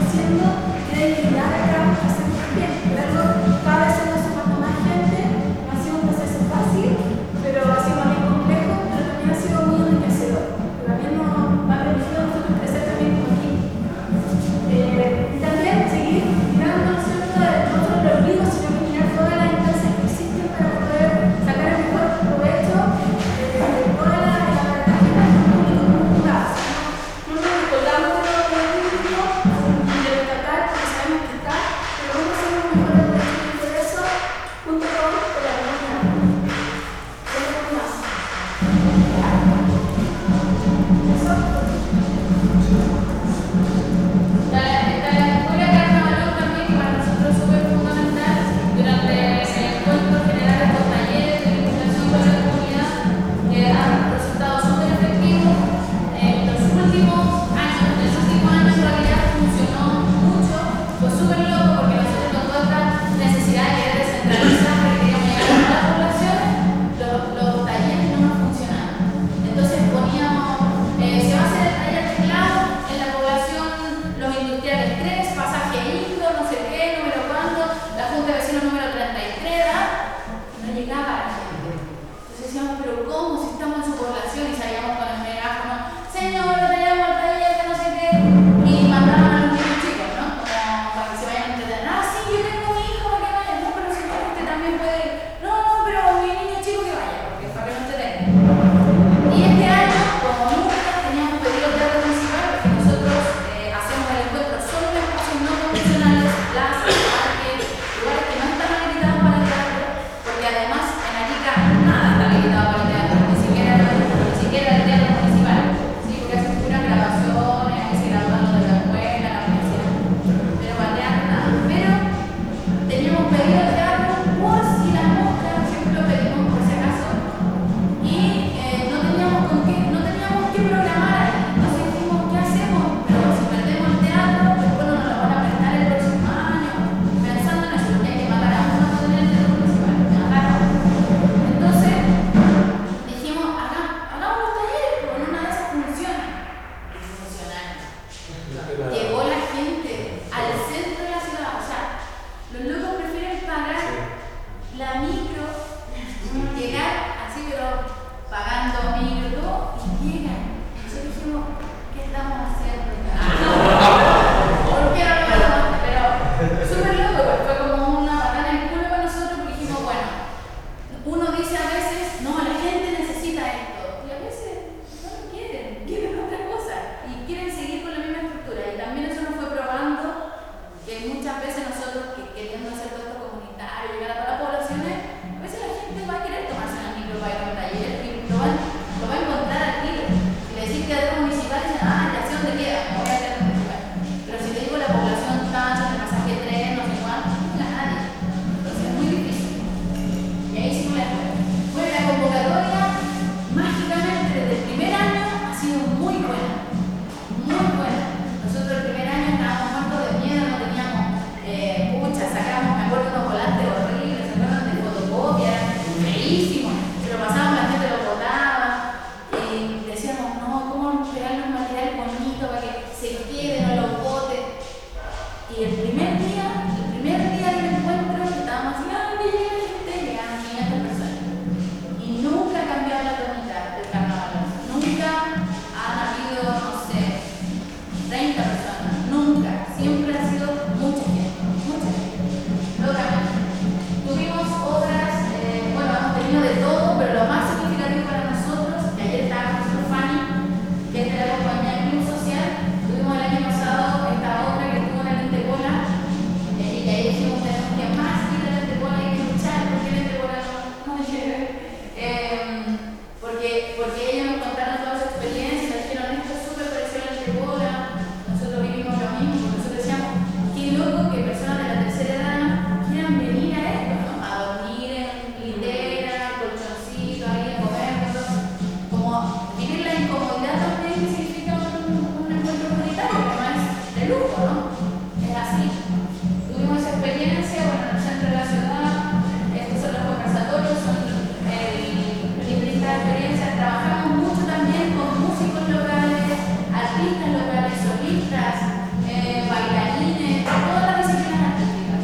Speaker 14: Y el primer día, el primer día del encuentro, estábamos así, ah, que llega la gente, llegaron quinientas personas. Y nunca ha cambiado la tónica del carnaval. Nunca han habido, no sé, treinta personas. Nunca. Siempre ha sido mucha gente, mucha gente. Locamente. Tuvimos otras, eh, bueno, hemos tenido de todo, pero lo más significativo para nosotros, que ayer estaba con nuestro Fanny, que es de la compañía Club Social, tuvimos el año pasado esta otra que estuvo en la Lentepola, eh, y ahí dijimos, tenemos que más ir a la Lentepola, hay que luchar porque la Lentepola no, no llegue. Eh, porque, porque ellos nos contaron toda su experiencia, dijeron, esto es súper parecido a la Lentepola, nosotros vivimos lo mismo, porque nosotros decíamos, qué loco que personas de la tercera edad quieran venir a esto, ¿no? A dormir en litera, colchoncito, ahí a comer, cosas, como vivir la incomodidad también que significa un, un encuentro comunitario, que no es de lujo, ¿no? Es así. Tuvimos esa experiencia, bueno, en el centro de la ciudad, estos son los conversatorios, son el librista de experiencias, trabajamos mucho también con músicos locales, artistas locales, solistas, eh, bailarines, todas las disciplinas artísticas.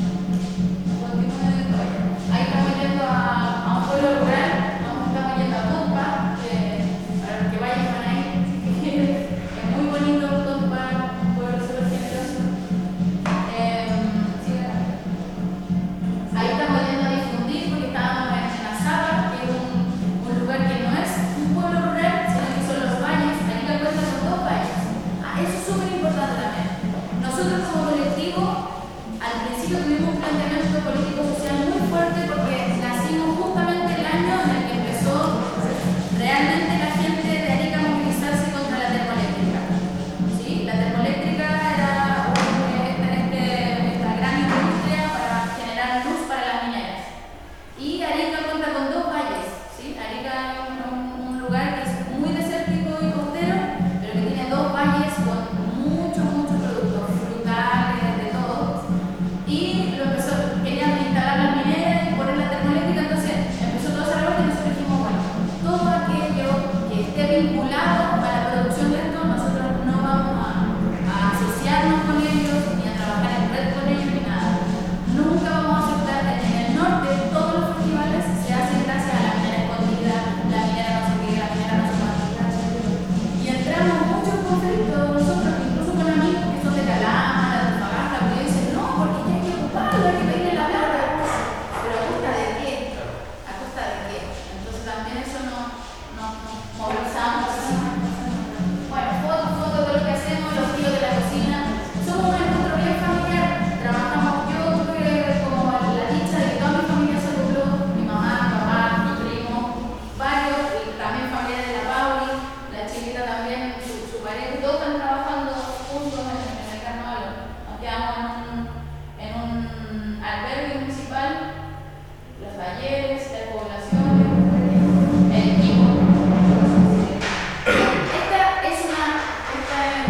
Speaker 14: Ahí estamos yendo a, a un pueblo rural, vamos, estamos yendo a Tumpa, eh, para los que vayan van a ir. Es muy bonito Tumpa, un pueblo súper generoso. Eh, sí, ahí estamos yendo a difundir porque estábamos en, en Azaba, que es un, un lugar que no es un pueblo rural, sino que son los valles. Arica cuenta con dos valles. Ah, eso es súper importante también. Nosotros como colectivo, al principio tuvimos un planteamiento político-social muy fuerte porque nacimos justamente el año en el que empezó realmente la gente de Arica a movilizarse contra la termoeléctrica. ¿Sí? La termoeléctrica era un- este- este- esta gran industria para generar luz para las mineras. Y Arica cuenta con dos valles. ¿Sí? Arica es un, un- un lugar que es muy desértico y costero, pero que tiene dos valles con muchos, muchos productos frutales, de todo. Y lo empezó, querían instalar las mineras y poner la termoeléctrica, entonces empezó todo ese reloj y nosotros dijimos, bueno, todo aquello que esté vinculado a la producción de esto, nosotros no vamos a, a asociarnos con ellos, ni a trabajar en red con ellos, ni nada. Nunca vamos a aceptar que en el norte todos los festivales se hacen gracias a la minera escondida, la minera no sé qué, la minera no sé cuánto. Y entramos muchos conflictos nosotros, incluso con amigos que son de Calama, de Antofagasta, porque ellos dicen, no, porque ya hay que ocuparlo, hay que pedirle la plata. Pero ¿a costa de qué? ¿A costa de qué? Entonces también eso no, no, no movilizamos. Bueno, fotos, fotos de lo que hacemos, los tíos de la cocina. Somos un encuentro bien familiar. Trabajamos yo tuve como la dicha de que toda mi familia se acopló, mi mamá, mi papá, mi primo, varios, y también familiares de la Pauli, la chiquita también, su, su pareja, todos están trabajando juntos en, en el carnaval. Nos quedamos en un, en un albergue municipal, los talleres, las poblaciones, el equipo. Esta es una, esta es,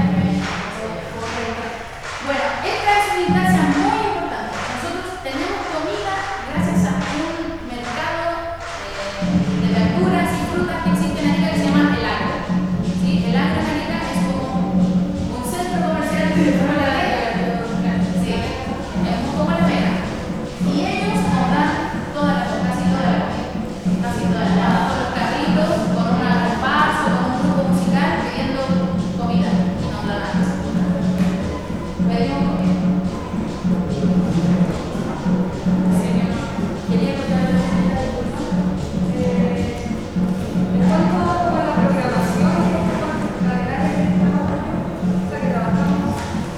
Speaker 14: bueno, esta es una instancia muy importante. Nosotros tenemos comida gracias a un mercado eh, de verduras y frutas que existe en Arica que se llama El Agro. ¿Sí? El Agro en Arica es como un centro comercial de la Vega. Sí, es como la Vega. Y ellos nos dan toda la, casi toda la comida, casi toda la, todos los carritos con una comparsa, con un grupo musical pidiendo comida y nos dan antes. Pedimos comida. Señor, quería contarles una cosa. Eh, en cuanto a la programación, la verdad es que estamos, o sea, que trabajamos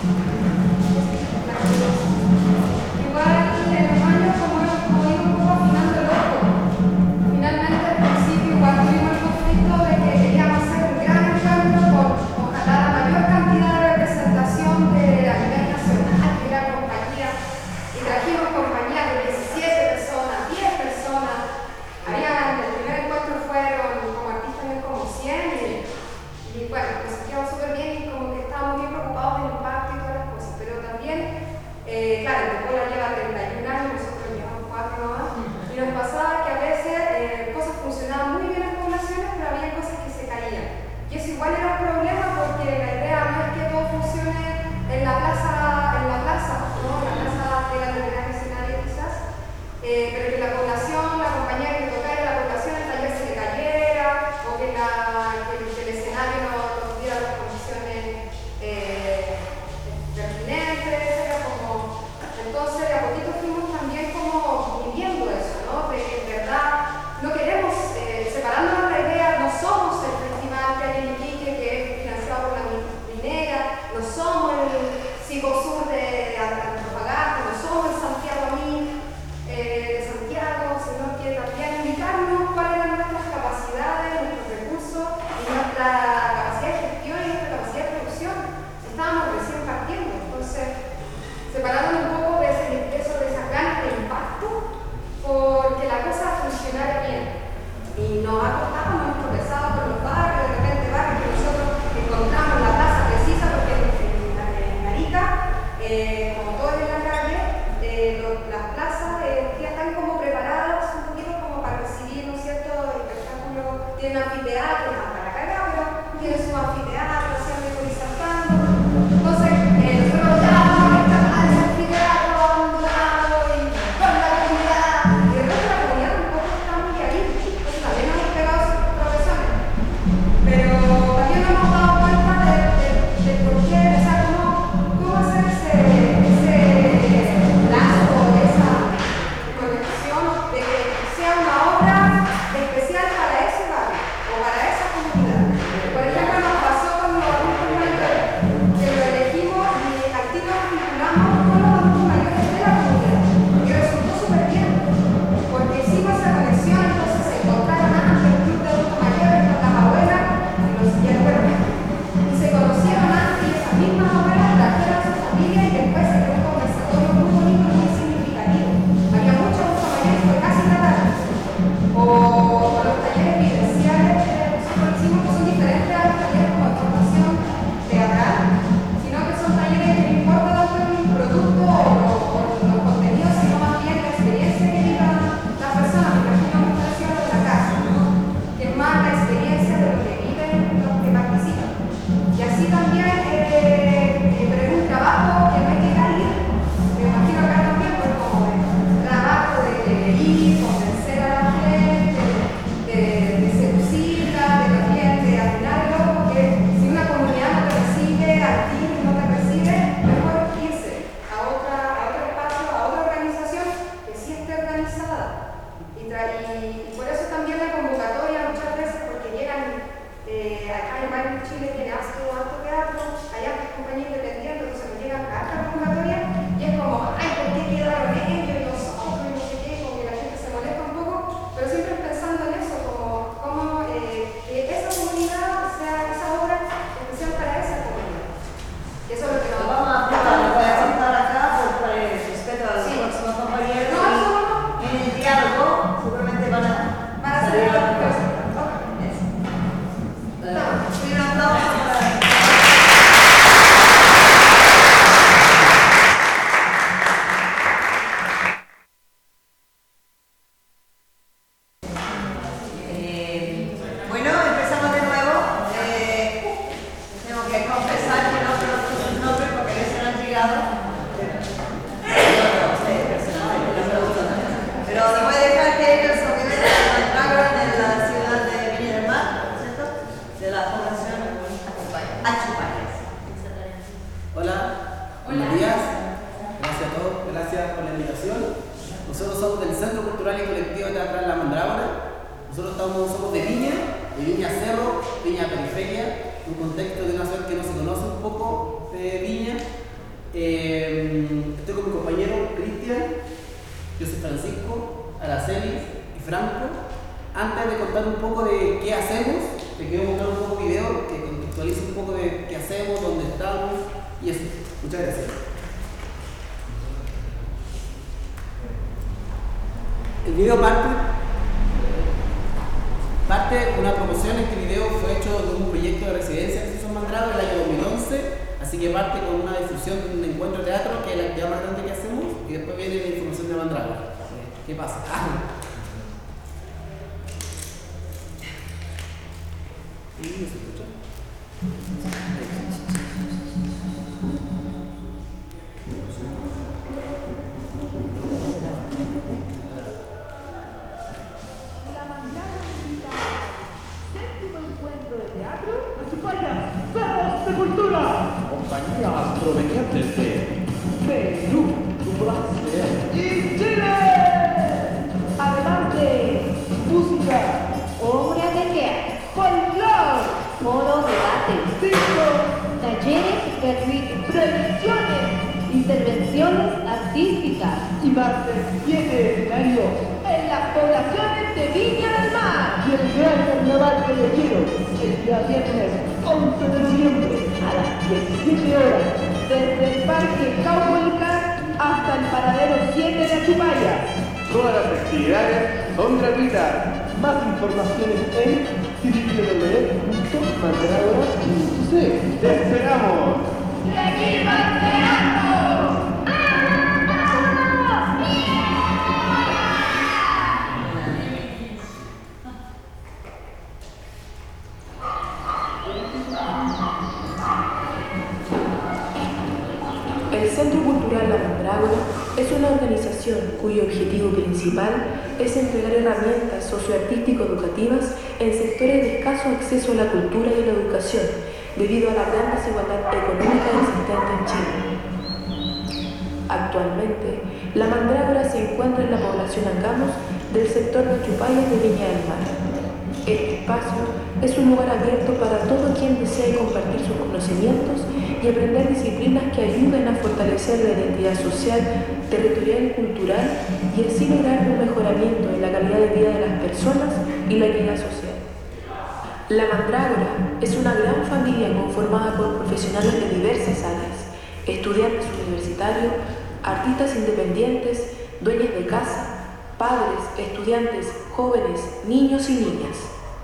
Speaker 14: igual en los años como hemos ido un poco afinando el ojo. Finalmente al principio igual tuvimos el conflicto de que queríamos hacer un gran encuentro con ojalá la mayor cantidad de representación de a nivel nacional, que era compañía, y trajimos compañías de diecisiete personas, diez personas. Había, en el primer encuentro fueron como artistas bien como cien y, y bueno, nos sentíamos súper bien y como que estábamos bien preocupados del impacto y todas las cosas, pero también eh, claro, el pueblo lleva treinta y un años, nosotros llevamos cuatro más, y nos pasaba que a veces eh, cosas funcionaban muy bien en poblaciones, pero había cosas que se caían. Y eso igual era un problema porque la idea no es que todo funcione en la plaza, en la plaza
Speaker 15: eh, pero que la población, la compañía que tocara la población, el taller se le cayera, o que, la, que, que el escenario no, no tuviera las condiciones eh, pertinentes, era como, entonces de a poquito fuimos también como viviendo eso, ¿no? De que en verdad no queremos, eh, separándonos la idea, no somos el festival que hay en Iquique, que es financiado por la minera, no somos el Cibosur de, de Antofagasta, no somos el Santiago Mil eh, de Santiago, sino que también indicarnos cuáles eran nuestras capacidades, nuestros recursos y nuestra capacidad de gestión y nuestra capacidad de producción. Estábamos recién partiendo, entonces separándonos un poco de, ese, de, eso, de esas ganas de impacto, porque la cosa funcionara bien. Y nos ha costado, nos hemos tropezado con los barrios, de repente barrios que nosotros encontramos la plaza precisa, porque en, en Arica, eh, como todo en la calle, eh, lo, las plazas eh, ya están como preparadas un poquito como para recibir, ¿no es cierto?, espectáculos, tienen anfiteatros, no para acá, pero tienen su anfiteatro, siempre saltando. Entonces, eh, nosotros ya vamos a estar ese anfiteatro abandonado y con la comunidad, y de repente la comunidad tampoco está muy ahí, entonces también nos hemos pegado sus profesiones. Pero también nos hemos dado cuenta de, de, de por qué, o sea, cómo, cómo hacer ese, ese lazo, esa conexión de que sea una obra especial para ese barrio o para esa comunidad. Por ejemplo, nos pasó con los adultos mayores, que lo elegimos y aquí nos vinculamos con los adultos mayores de la comunidad. Y resultó súper bien, porque hicimos esa conexión, entonces se encontraron antes el club de adultos mayores con las abuelas y los abuelos. Y se conocieron antes y esas mismas abuelas trajeron a su familia y después se creó un conversatorio muy bonito y muy significativo. Había muchos adultos mayores que casi trataron. O los talleres vivenciales que nosotros hicimos, que son diferentes a los talleres como de formación teatral, sino que son talleres que no importa tanto el producto o, o los contenidos, sino más bien la experiencia que vivan las personas. Me imagino que está haciendo en la casa, ¿no? Que es más la experiencia de lo que viven los que participan. Y así también eh, eh, pero es un trabajo que no hay que caer. Me imagino acá también, pues como de trabajo de, de ir, convencer a la gente, de, de seducirla, de también de afinar el ojo, que si una comunidad no te recibe, a ti no te recibe, mejor irse a, otra, a otro espacio, a otra organización que sí esté organizada. Y, tra- y, y por eso también la convocatoria muchas veces, porque llegan, eh, acá en Barrio Chile tiene harto, harto teatro, hay hartas compañías independientes, entonces nos llegan a esta convocatoria y es como, ay, ¿por qué quedaron ellos y nosotros y no sé qué? Como que la gente se molesta un poco, pero siempre pensando en eso, como, como eh, que esa comunidad sea esa obra especial para esa comunidad. Que eso es lo que nos
Speaker 1: Vamos a apuntar, lo voy a apuntar acá por, por el respeto a los
Speaker 15: Sí.
Speaker 1: próximos compañeros.
Speaker 15: No, eso no.
Speaker 1: Y en el diálogo seguramente van a,
Speaker 15: Van a
Speaker 1: salir
Speaker 15: salir
Speaker 1: las
Speaker 15: las
Speaker 1: cosas. Eso. Eh, un aplauso para... Eh, bueno, empezamos de nuevo. Eh, tengo que confesar que no conozco sus nombres porque recién han llegado. Pero les voy a dejar que ellos obviamente se encargan de la ciudad de Viña del Mar, ¿no es cierto? De la población Achupayas.
Speaker 16: Hola, buenos días. Gracias a todos, gracias por la invitación. Nosotros somos del Centro Cultural y Colectivo Teatral La Mandrágora. Nosotros estamos, somos de Viña, de Viña Cerro, Viña Periferia, un contexto de una ciudad que no se conoce un poco de Viña. Eh, estoy con mi compañero Cristian, yo soy Francisco, Araceli y Franco. Antes de contar un poco de qué hacemos, te quiero mostrar un poco video que contextualice un poco de qué hacemos, dónde estamos y eso. Muchas gracias. El video parte, parte de una promoción. Este video fue hecho de un proyecto de residencia que se hizo en Mandragora en el año dos mil once, así que parte con una difusión de un encuentro de teatro, que es la actividad más grande que hacemos, y después viene la información de Mandragora. ¿Qué pasa? ¿Y se escucha?
Speaker 6: desde Perú, tu placer.
Speaker 8: Y Chile, además de música,
Speaker 17: obra de teatro,
Speaker 8: folclore,
Speaker 17: foro debate,
Speaker 8: circo,
Speaker 17: talleres gratuitos,
Speaker 8: predicciones
Speaker 17: intervenciones artísticas
Speaker 8: y más de siete escenarios en las poblaciones de Viña del Mar y el Gran Carnaval Callejero el día viernes once de noviembre a las diecisiete horas desde el Parque Caupolicán hasta el Paradero siete de Achupaya.
Speaker 18: Todas las actividades son gratuitas. Más informaciones en w w w punto mandrágora punto c l. ¡Te esperamos!
Speaker 8: ¡Seguimos esperando!
Speaker 19: El Centro Cultural La Mandrágora es una organización cuyo objetivo principal es entregar herramientas socioartístico-educativas en sectores de escaso acceso a la cultura y a la educación, debido a la gran desigualdad económica existente en Chile. Actualmente, La Mandrágora se encuentra en la población Angamos del sector de Achupaya de Viña del Mar. Este espacio es un lugar abierto para todo quien desee compartir sus conocimientos y aprender disciplinas que ayuden a fortalecer la identidad social, territorial y cultural y así lograr un mejoramiento en la calidad de vida de las personas y la equidad social. La Mandrágora es una gran familia conformada por profesionales de diversas áreas, estudiantes universitarios, artistas independientes, dueñas de casa, padres, estudiantes, jóvenes, niños y niñas.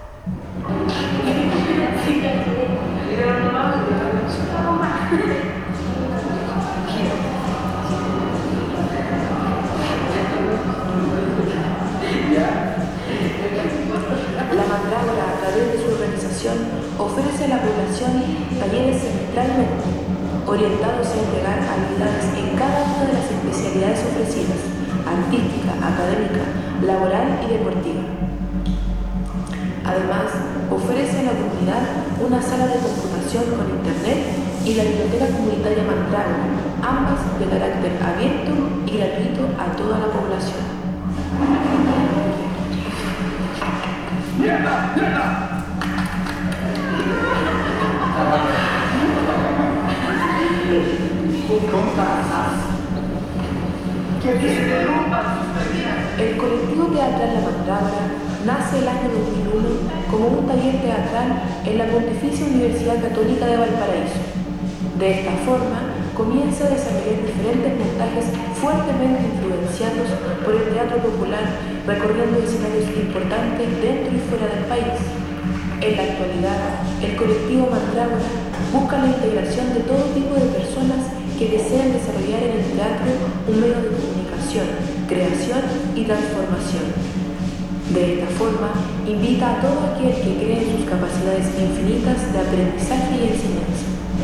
Speaker 19: La Mandrágora, a través de su organización, ofrece a la población talleres semestralmente, orientados a entregar habilidades en cada una de las especialidades ofrecidas, artística, académica, laboral y deportiva. Además, ofrece a la comunidad una sala de computación con internet y la biblioteca comunitaria Mandrágora, ambas de carácter abierto y gratuito a toda la población.
Speaker 8: ¡Mierda! ¡Mierda!
Speaker 19: El colectivo teatral La Mandrágora nace el año dos mil uno como un taller teatral en la Pontificia Universidad Católica de Valparaíso. De esta forma, comienza a desarrollar diferentes montajes fuertemente influenciados por el teatro popular, recorriendo escenarios importantes dentro y fuera del país. En la actualidad, el colectivo Mandrágora busca la integración de todo tipo de personas que desean desarrollar en el teatro un medio de comunicación, creación y transformación. De esta forma, invita a todo aquel que cree en sus capacidades infinitas de aprendizaje y enseñanza.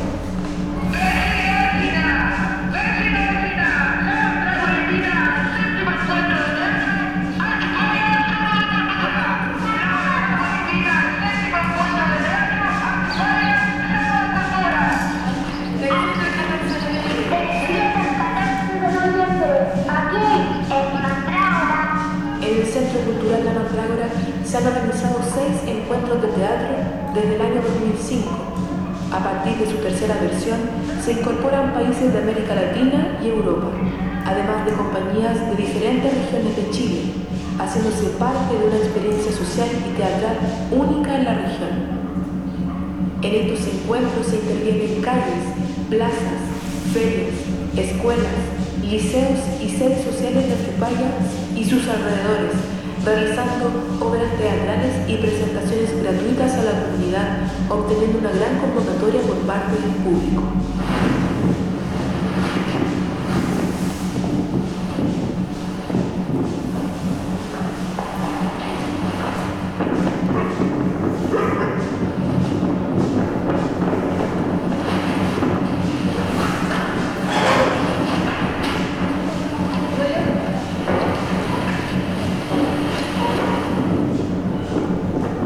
Speaker 19: En el Centro Cultural La Mandrágora se han organizado seis encuentros de teatro desde el año dos mil cinco. A partir de su tercera versión, se incorporan países de América Latina y Europa, además de compañías de diferentes regiones de Chile, haciéndose parte de una experiencia social y teatral única en la región. En estos encuentros se intervienen calles, plazas, ferias, escuelas, liceos y sedes sociales de Achupaya y sus alrededores, realizando obras teatrales y presentaciones gratuitas a la comunidad, obteniendo una gran convocatoria por parte del público.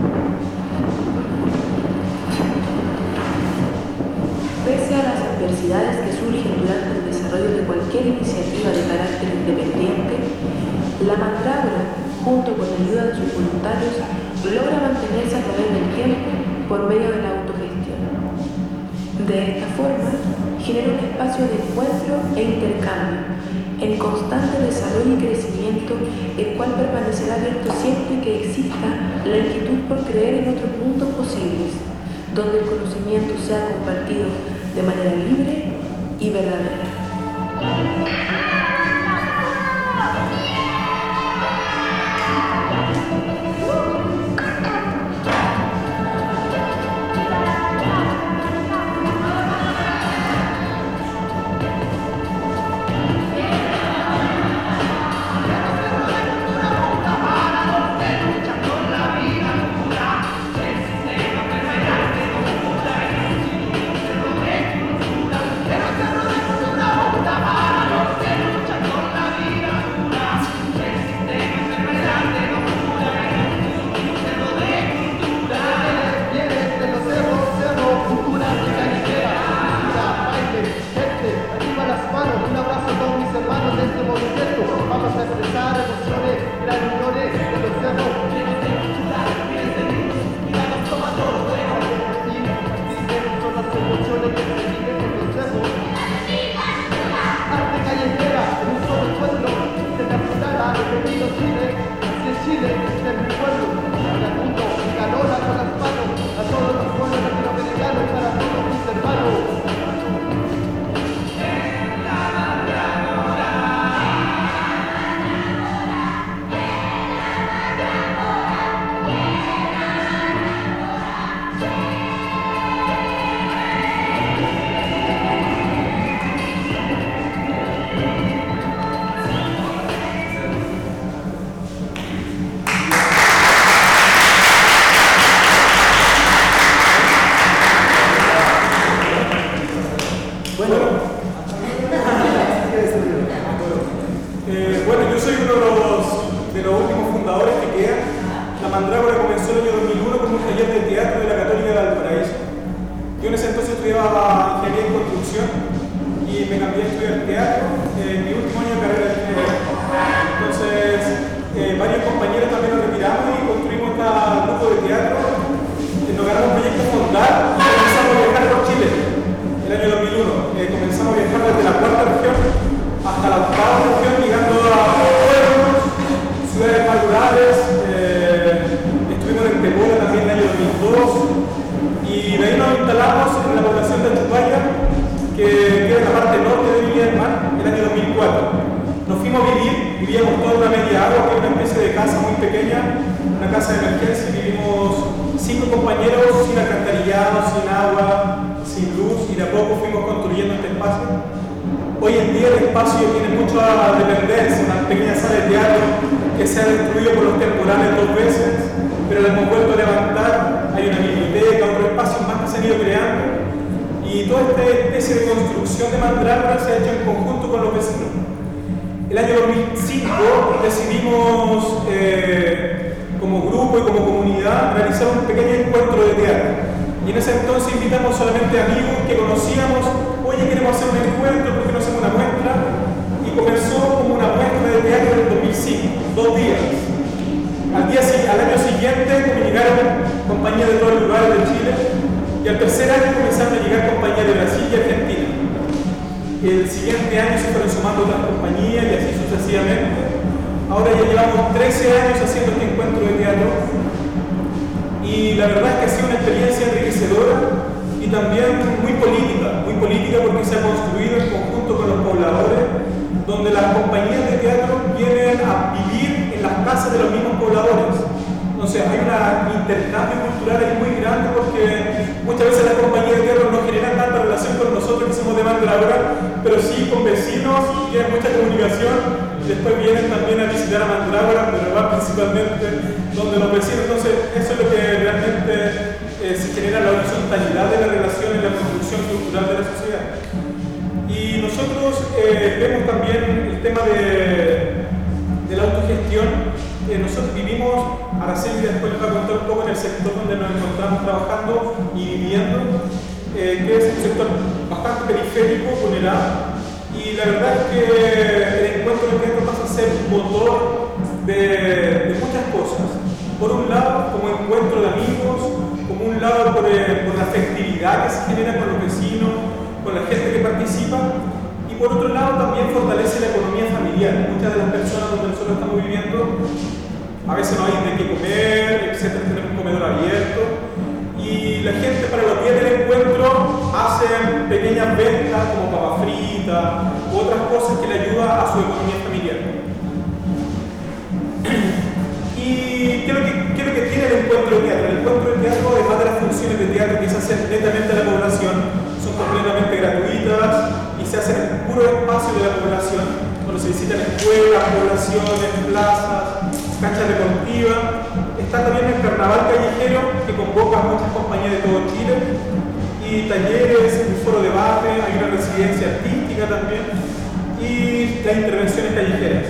Speaker 19: Pese a las adversidades iniciativa de carácter independiente, la mandrágora, junto con la ayuda de sus voluntarios, logra mantenerse a través del tiempo por medio de la autogestión. De esta forma, genera un espacio de encuentro e intercambio, en constante desarrollo y crecimiento, el cual permanecerá abierto siempre que exista la inquietud por creer en otros mundos posibles, donde el conocimiento sea compartido de manera libre y verdadera.
Speaker 20: Y la verdad es que el encuentro de teatro pasa a ser motor de, de muchas cosas. Por un lado, como encuentro de amigos, como un lado por, el, por la afectividad que se genera con los vecinos, con la gente que participa, y por otro lado también fortalece la economía familiar. Muchas de las personas donde nosotros estamos viviendo, a veces no hay de qué comer, etcétera, tenemos un comedor abierto, y la gente para los días del encuentro hacen pequeñas ventas como papas fritas u otras cosas que le ayudan a su economía familiar. ¿Y qué es lo que, qué es lo que tiene el encuentro de teatro? El encuentro de teatro, además de las funciones de teatro que se hacen netamente a la población, son completamente gratuitas y se hacen en el puro espacio de la población, donde se visitan escuelas, poblaciones, plazas, canchas deportivas. Está también el carnaval callejero, que convoca a muchas compañías de todo Chile, y talleres, un foro de debate, hay una residencia artística también, y las intervenciones callejeras.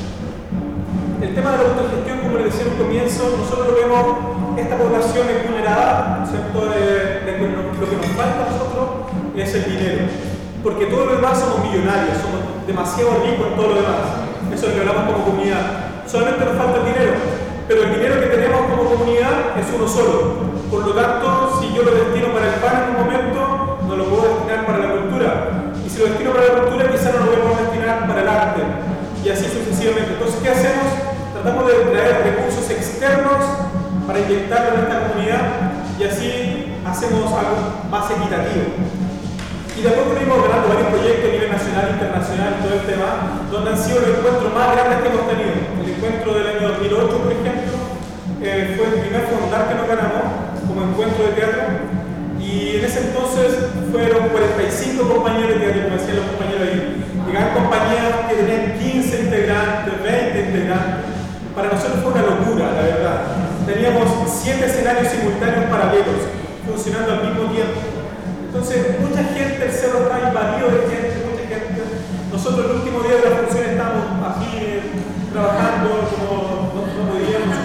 Speaker 20: El tema de la autogestión, como les decía en un comienzo, nosotros lo vemos, esta población es vulnerada, ¿cierto? De, de, de, lo que nos falta a nosotros es el dinero, porque todos los demás somos millonarios, somos demasiado ricos en todo lo demás, eso es lo que hablamos como comunidad. Solamente nos falta el dinero, pero el dinero que tenemos como comunidad es uno solo. Por lo tanto, si yo lo destino para el pan en un momento, no lo puedo destinar para la cultura. Y si lo destino para la cultura, quizás no lo voy a destinar para el arte. Y así sucesivamente. Entonces, ¿qué hacemos? Tratamos de traer recursos externos para inyectarlo en esta comunidad y así hacemos algo más equitativo. Y de a poco venimos ganando varios proyectos a nivel nacional, internacional, todo el tema, donde han sido los encuentros más grandes que hemos tenido. El encuentro del año dos mil ocho, por ejemplo, eh, fue el primer fondar que nos ganamos como encuentro de teatro. Y en ese entonces fueron cuarenta y cinco compañeros de teatro, como decían los compañeros ahí. Llegaban compañías que tenían quince integrantes, veinte integrantes. Para nosotros fue una locura, la verdad. Teníamos siete escenarios simultáneos paralelos, funcionando al mismo tiempo. Entonces, mucha gente, el cerro está invadido de gente, mucha gente. Nosotros el último día de la función estábamos aquí eh, trabajando como no, no podíamos.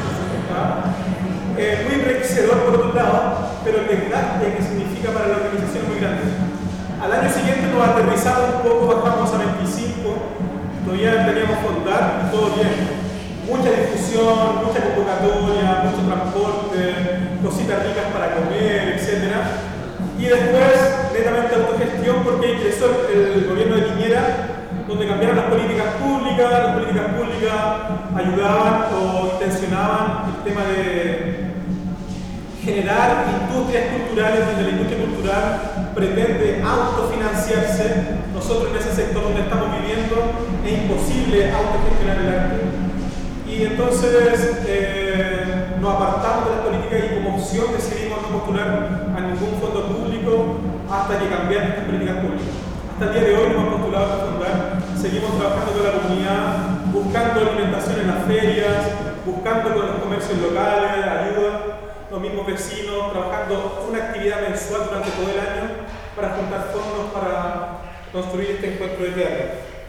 Speaker 20: Eh, muy enriquecedor por otro lado, pero el desgaste que significa para la organización es muy grande. Al año siguiente nos aterrizamos un poco, bajamos a veinticinco, todavía teníamos fondar y todo bien. Mucha difusión, mucha convocatoria, mucho transporte, cositas ricas para comer, etcétera. Y después, netamente autogestión, porque ingresó el gobierno de Piñera, donde cambiaron las políticas públicas, las políticas públicas ayudaban o intencionaban el tema de generar industrias culturales, donde la industria cultural pretende autofinanciarse. Nosotros en ese sector donde estamos viviendo es imposible autogestionar el arte. Y entonces eh, nos apartamos de las políticas y como opción decidimos no postular a ningún fondo público hasta que cambiaran estas políticas públicas. Hasta el día de hoy no hemos postulado a fundar, seguimos trabajando con la comunidad, buscando alimentación en las ferias, buscando con los comercios locales, ayuda, los mismos vecinos, trabajando una actividad mensual durante todo el año para juntar fondos para construir este encuentro de teatro.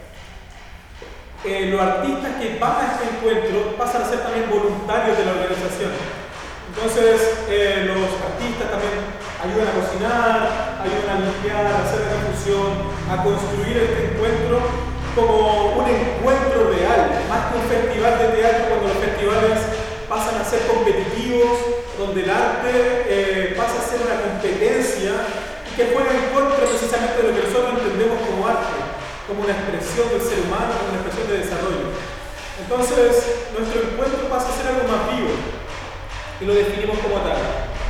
Speaker 20: Eh, los artistas que van a este encuentro pasan a ser también voluntarios de la organización. Entonces, eh, los artistas también ayudan a cocinar, ayudan a limpiar, a hacer la difusión, a construir este encuentro como un encuentro real, más que un festival de teatro, cuando los festivales pasan a ser competitivos, donde el arte eh, pasa a ser una competencia y que juega en contra precisamente de lo que nosotros entendemos como arte, como una expresión del ser humano, como una expresión de desarrollo. Entonces, nuestro encuentro pasa a ser algo más vivo y lo definimos como tal.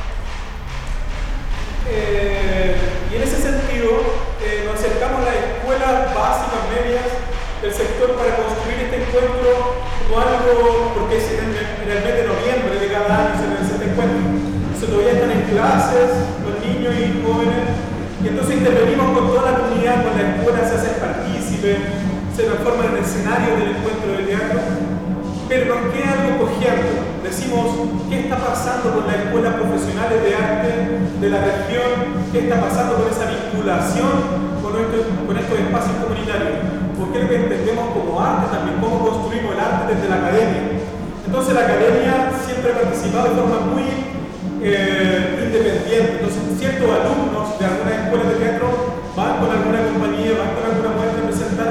Speaker 20: Eh, y en ese sentido, eh, nos acercamos a las escuelas básicas, medias del sector para construir este encuentro como algo, porque es en el, en el mes de noviembre de cada año se realiza este encuentro. Entonces todavía están en clases los niños y jóvenes, y entonces intervenimos con toda la comunidad, con la escuela se hacen partícipes, se transforman en escenario del encuentro de teatro, pero nos queda algo cojeando. Decimos, ¿qué está pasando con las escuelas profesionales de arte de la región? ¿Qué está pasando con esa vinculación con, nuestro, con estos espacios comunitarios? Porque es lo que entendemos como arte también, cómo construimos el arte desde la academia. Entonces la academia siempre ha participado de forma muy eh, independiente. Entonces ciertos alumnos de algunas escuelas de teatro van con alguna compañía, van con alguna muestra a presentar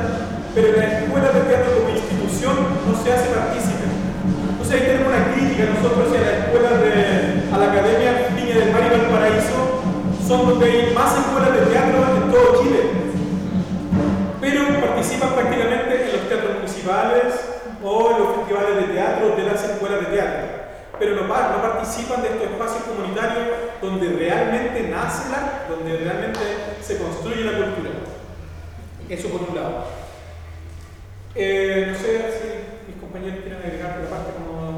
Speaker 20: pero la escuela de teatro como institución no se hace partícipe. Entonces ahí tenemos una crítica nosotros hacia la escuela de, a la Academia Viña del Mar y Valparaíso, son donde hay más escuelas de teatro en todo Chile, pero participan prácticamente en los teatros municipales o en los festivales de teatro de las escuelas de teatro, pero no, no participan de estos espacios comunitarios donde realmente nace el arte, donde realmente se construye la cultura. Eso por un lado. Eh, no sé si mis compañeros quieren agregar la parte como...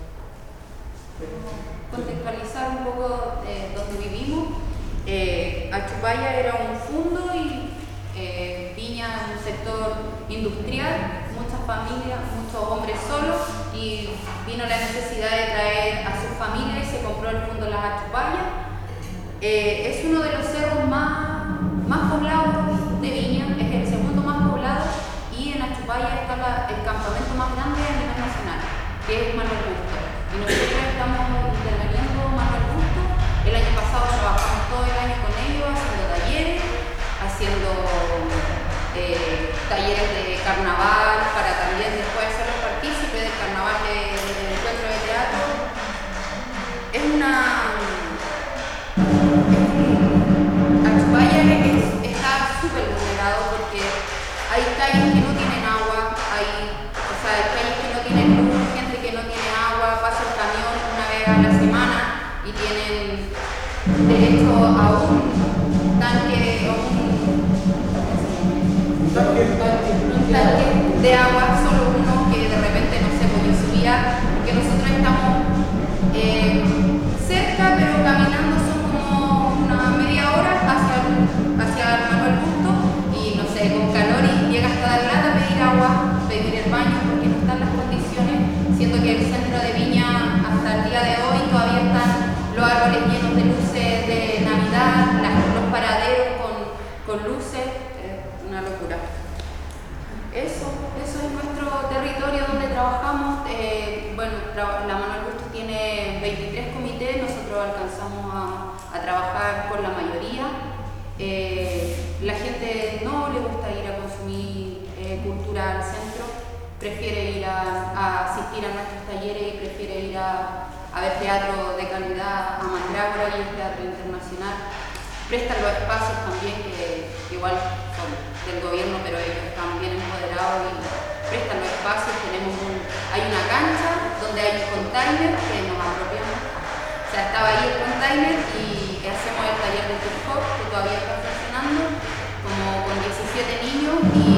Speaker 14: Contextualizar un poco eh, donde vivimos. Eh, Achupaya era un fundo y eh, Viña un sector industrial, muchas familias, muchos hombres solos, y vino la necesidad de traer a sus familias y se compró el fundo Las Achupayas. Eh, es uno de los cerros más, más poblados de Viña, es el segundo más poblado, y en Achupaya está la, el campamento más grande a nivel nacional, que es Manuel Busto. Y nosotros estamos interveniendo Manuel Busto. El año pasado trabajamos todo el año con ellos, haciendo talleres, haciendo eh, talleres de carnaval, para también después ser partícipes del carnaval de, del encuentro de teatro. Es una... Achupaya es, está súper vulnerado porque hay calles que no tienen agua, hay, o sea, hay calles que no tienen luz, gente que no tiene agua, pasa el camión una vez a la semana y tienen derecho a un tanque, a un, un tanque de agua, solo uno que de repente, no sé, pues yo subía, porque nosotros estamos eh, cerca, pero caminando son como una media hora hacia, hacia el Manuel Busto, y no sé, con calor y llega hasta dar lata a pedir agua, pedir el baño, porque no están las condiciones, siendo que el centro de Viña hasta el día de hoy todavía están los árboles llenos de luces de Navidad, las, los paraderos con, con luces, eh, una locura. Eso, eso es nuestro territorio donde trabajamos. Eh, bueno, tra la Manuel Busto tiene veintitrés comités, nosotros alcanzamos a, a trabajar con la mayoría. Eh, la gente no le gusta ir a consumir eh, cultura al centro, prefiere ir a, a asistir a nuestros talleres y prefiere ir a a ver teatro de calidad a Mandrágora y el teatro internacional. Prestan los espacios también que, que igual son del gobierno, pero ellos están bien empoderados y prestan los espacios. Tenemos un, hay una cancha donde hay un container que nos apropiamos. O sea, estaba ahí el container y que hacemos el taller de hip hop que todavía está funcionando, como con diecisiete niños, y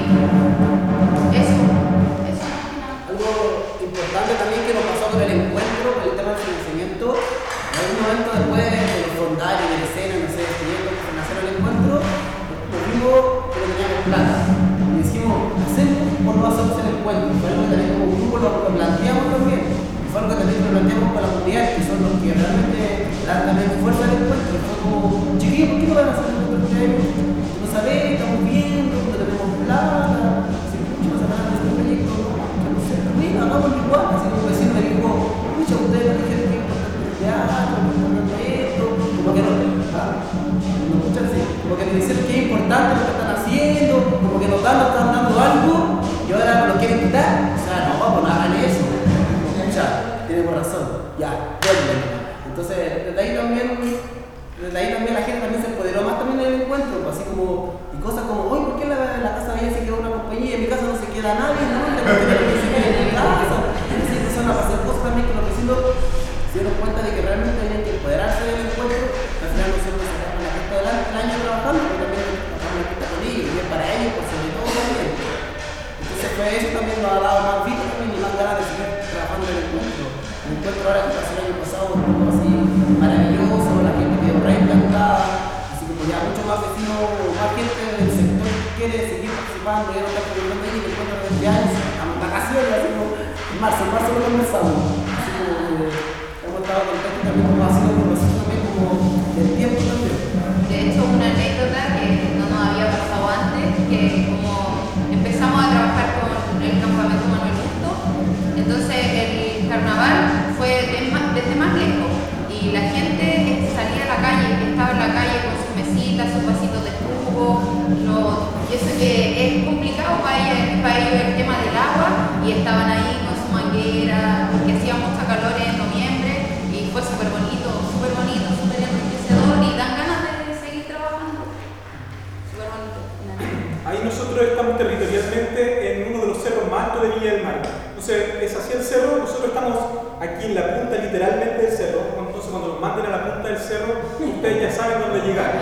Speaker 14: eso. eso.
Speaker 16: Algo importante también que nos pasó con el encuentro, con el tema del financiamiento, en algún momento después de los fondarios, de la escena, no sé, estudiando que nacer el encuentro, nos vimos que no teníamos plata. Y dijimos, ¿hacemos o no hacemos el encuentro? Fue algo que también como grupo lo, lo planteamos también. Y fue algo que también lo planteamos con la comunidad, que son los que realmente dan también fuerza al encuentro. Fue como, chiquillos, ¿por qué no van a hacer el encuentro ustedes? No sabéis, estamos viendo, no tenemos plata, si no se van a hacer un proyecto, no sé, también hagamos igual, así como vecino me dijo, escucha, ustedes me dijeron que es importante el teatro, que es importante esto, como que no, no escuchan así, como que me dicen que es importante lo que están haciendo, como que nos dan, nos están dando algo, y ahora nos quieren quitar, o sea, no, vamos, no hagan eso, escucha, tenemos razón, ya, denle. Entonces, desde ahí también, desde ahí también la gente también se empoderó más también en el encuentro, pues, así como, y cosas como, oye, ¿por qué la, la casa de ella se queda una compañía y en mi casa no se queda nadie, no? Y la gente se queda en mi casa. Entonces empezaron a pasar cosas también que los vecinos se dieron cuenta de que realmente tenían que empoderarse del encuentro. Al final nosotros sacamos la fiesta del año, el año trabajando, pero también sacamos la fiesta con ellos, y es para ellos, por sobre todo también. Entonces pues eso también nos ha dado más vida también y más ganas de seguir trabajando en el encuentro. El encuentro ahora que pasó el año pasado estuvo así maravilloso, la gente quedó re encantada, así que pues ya mucho más vecinos, más gente del sector quiere seguir participando, ya no está preguntando ahí, el encuentro de veinte años, a vacaciones, así como en marzo, en marzo lo conversamos, así como que hemos estado contentos también como ha sido el proceso también como del tiempo también.
Speaker 14: De hecho, una anécdota que no nos había pasado antes, que como empezamos a trabajar con el campamento Manuel Busto, entonces el carnaval fue desde más, desde más lejos y la gente salía a la calle, estaba en la calle con sus mesitas, sus vasitos de jugo, no, y eso que es complicado para ella
Speaker 20: precisamente en uno de los cerros más altos de Viña del Mar. Entonces, es hacia el cerro, nosotros estamos aquí en la punta literalmente del cerro, entonces cuando nos manden a la punta del cerro, ustedes ya saben dónde llegar.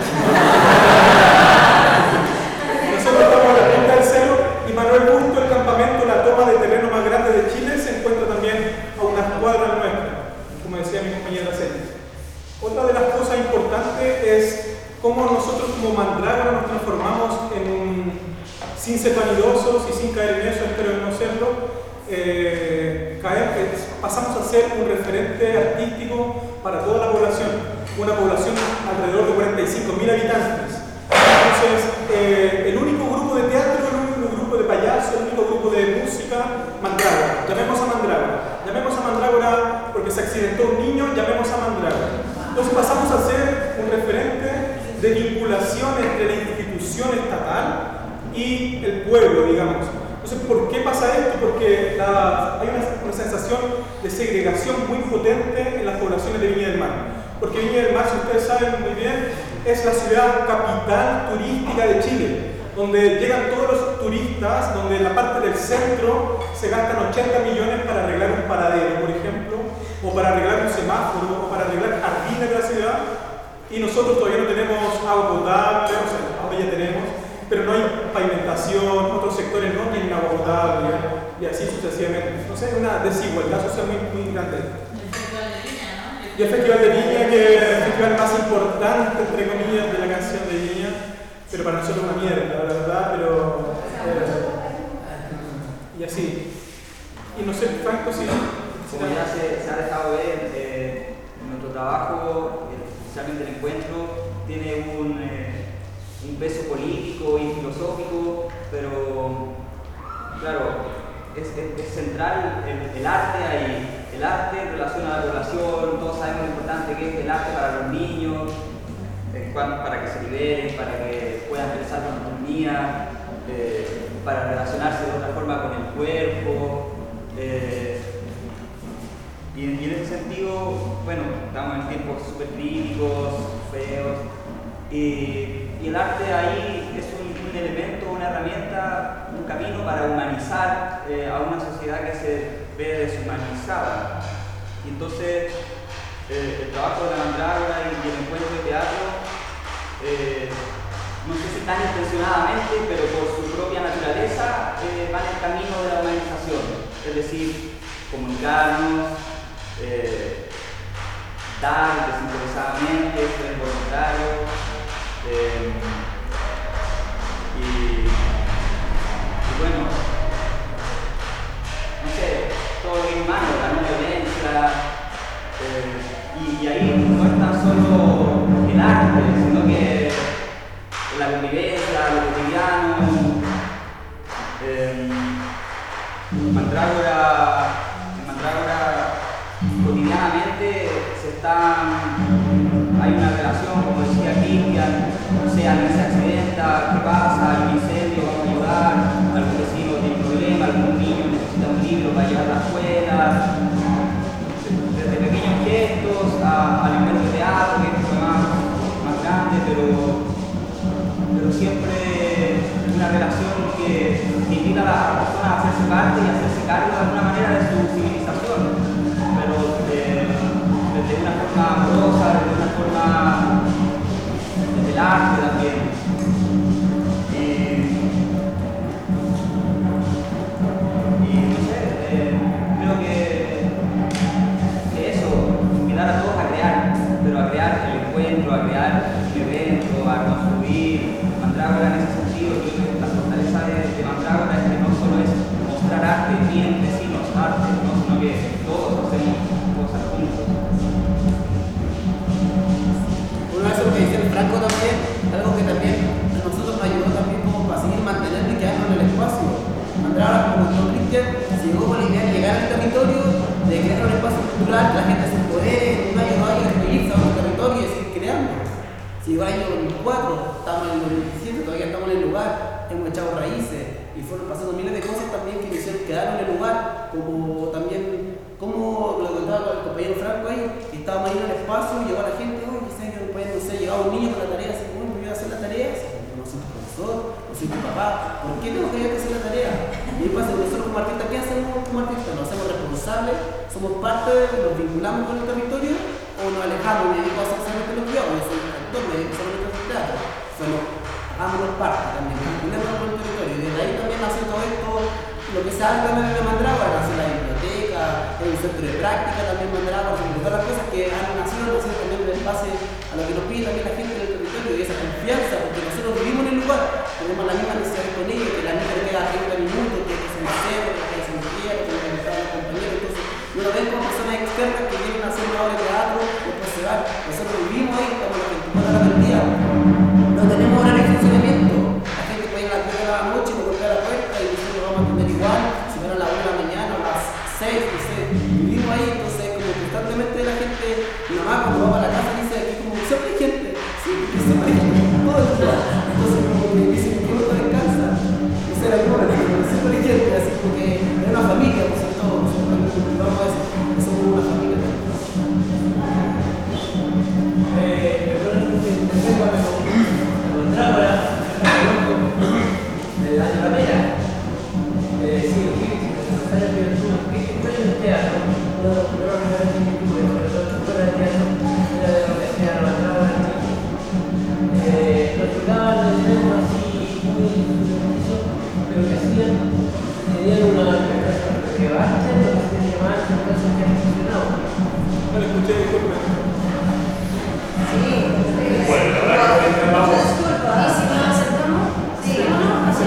Speaker 20: Nosotros estamos a la punta del cerro y Manuel Busto, el campamento, la toma de terreno más grande de Chile, se encuentra también a unas cuadras nuestras, como decía mi compañera Celia. Otra de las cosas importantes es cómo nosotros como Mandrágora nos transformamos en un, sin ser vanidosos y sin caer en eso, espero no serlo, eh, caer, pasamos a ser un referente artístico para toda la población, una población alrededor de cuarenta y cinco mil habitantes. Entonces, eh, el único grupo de teatro, el único grupo de payasos, el único grupo de música, Mandrágora. Llamemos a Mandrágora. Llamemos a Mandrágora porque se accidentó un niño, llamemos a Mandrágora. Entonces pasamos a ser un referente de vinculación entre la institución estatal y el pueblo, digamos. Entonces, ¿por qué pasa esto? Porque la, hay una, una sensación de segregación muy potente en las poblaciones de Viña del Mar. Porque Viña del Mar, si ustedes saben muy bien, es la ciudad capital turística de Chile, donde llegan todos los turistas, donde en la parte del centro se gastan ochenta millones para arreglar un paradero, por ejemplo, o para arreglar un semáforo, o para arreglar jardines de la ciudad, y nosotros todavía no tenemos agua potable, o sea, ahora ya tenemos, pero no hay pavimentación, otros sectores no tienen agua potable, y así sucesivamente. Entonces hay una desigualdad social muy, muy grande. Y el Festival de Viña, que es el festival más importante, entre comillas, de la canción de Viña, pero para nosotros es una mierda, la verdad, pero... Eh, y así. Y no sé, Franco, si...
Speaker 21: Como ya se, se ha dejado ver, eh, nuestro trabajo, especialmente el encuentro, tiene un, eh, un peso político y filosófico, pero claro, es, es, es central el, el arte ahí. El arte en relación a la población, todos sabemos lo importante que es el arte para los niños, para que se liberen, para que puedan pensar con autonomía, eh, para relacionarse de otra forma con el cuerpo. Eh, y, y en ese sentido, bueno, estamos en tiempos súper críticos, feos, y, y el arte ahí es un, un elemento, una herramienta, un camino para humanizar eh, a una sociedad que se ve deshumanizada. Y entonces eh, el trabajo de la Mandrágora y el encuentro de teatro, eh, no sé si tan intencionadamente, pero por su propia naturaleza, eh, van en el camino de la humanización, es decir, comunicarnos, eh, dar desinteresadamente, ser voluntario, eh, y, y bueno, no sé, todo lo que es humano, la no violencia, eh, y, y ahí no es tan solo el arte, sino que la convivencia, lo cotidiano. Eh, Mandrágora, en Mandrágora cotidianamente se están, hay una relación, como decía Cristian, no sé, alguien se accidenta, ¿qué pasa? Hay un incendio, vamos a ayudar, algún vecino tiene un problema, algún niño necesita un libro para llevar a la escuela, desde pequeños gestos a, al encuentro de teatro, que es más, más grande, pero, pero siempre una relación que, que invita a las personas a hacerse parte y a hacerse cargo de alguna manera de su civilización, pero de, desde una forma amorosa, desde una forma desde el arte también. Eh, y no sé, eh, creo que, que eso, invitar a todos a crear, pero a crear el encuentro, a crear un evento, a construir. Mandrágora en ese sentido, creo que la fortaleza de, de Mandrágora es que no solo es mostrar arte, bien vecinos, arte, ¿no? Sino que todos hacemos cosas juntos.
Speaker 16: Bueno, eso que dice el Franco también, algo que también a nosotros nos ayudó también como para seguir manteniendo y quedarnos en el espacio. Mandrágora, como dijo Cristian, llegó con la idea de llegar al territorio, de crear un espacio cultural, que la gente se empodere, nos ayudó a escribirse a otro territorio y seguir creando. Si llegó el año dos mil cuatro, estamos en el dos mil diecisiete, todavía estamos en el lugar, hemos echado raíces y fueron pasando miles de cosas también que nos hicieron quedar en el lugar, como también, como lo contaba el compañero Franco ahí, que estábamos ahí en el espacio y llegó la gente, oye, quizás que no pueden, no sé, llegaba un niño con la tarea, así, bueno, yo voy a hacer la tarea, así, no soy profesor, no soy soy tu papá, ¿por qué tengo que ir a hacer la tarea? Y ahí pasa que nosotros como artistas, ¿qué hacemos como artistas? Nos hacemos responsables, somos parte, nos vinculamos con el territorio o nos alejamos y me dedico a hacer solamente los guiones, yo soy un actor, me dedico solamente a hacer teatro. Solo hagámonos parte también, vinculémonos con el territorio. Y desde ahí también nace todo esto, lo que se habla también de Mandrágora, nace la biblioteca, hay un centro de práctica también Mandrágora, sobre todas las cosas que han nacido, nacido también en base a lo que nos pide también la gente del territorio y esa confianza, porque nosotros vivimos en el lugar, tenemos la misma necesidad con ellos, que la niña le queda treinta minutos, que se me cierra, que se me quiera, que me está los compañeros, entonces no lo ven como personas externas que vienen a hacer una obra de teatro, después se van. Nosotros vivimos ahí, estamos en la veinticuatro horas del día, no tenemos horario de funcionamiento, la gente puede ir a las diez de la noche y nos golpea la puerta y nosotros lo vamos a atender igual, si van a las una de la mañana, a las seis, no sé, vivimos ahí, entonces como constantemente la gente, mi mamá cuando va para la casa dice aquí como siempre hay gente, sí, porque siempre hay gente, todo el día, entonces como que dicen que uno no descansa, no sé, la misma, pero siempre hay gente, así como que es una familia, por cierto, nosotros vamos a decir que somos una familia.
Speaker 2: Eh, me acuerdo que me encontraba de la Alameda. Eh, sí, sí, sí, en el teatro, no, no, no, no, pero fuera de teatro, era de lo que hacía la Mandrágora. Eh, nos tocaban elementos así, muy difíciles, pero que hacían, tenían una que antes lo que se llamaban casos que han funcionado.
Speaker 20: No le escuché, disculpe.
Speaker 1: Sí,
Speaker 2: bueno, la verdad que entramos.
Speaker 1: ¿Y si nos acercamos? Sí, no, no, no,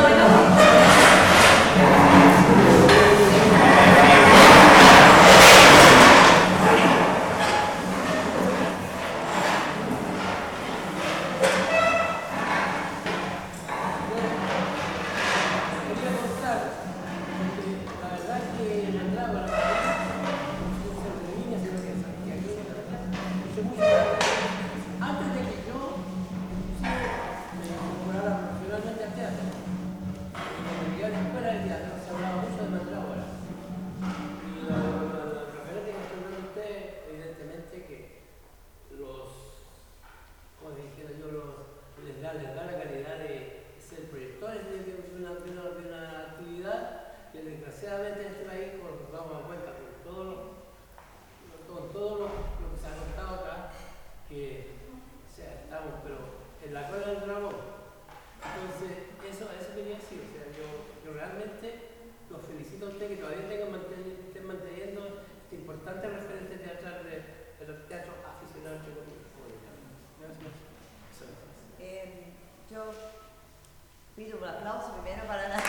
Speaker 1: pido un aplauso primero para la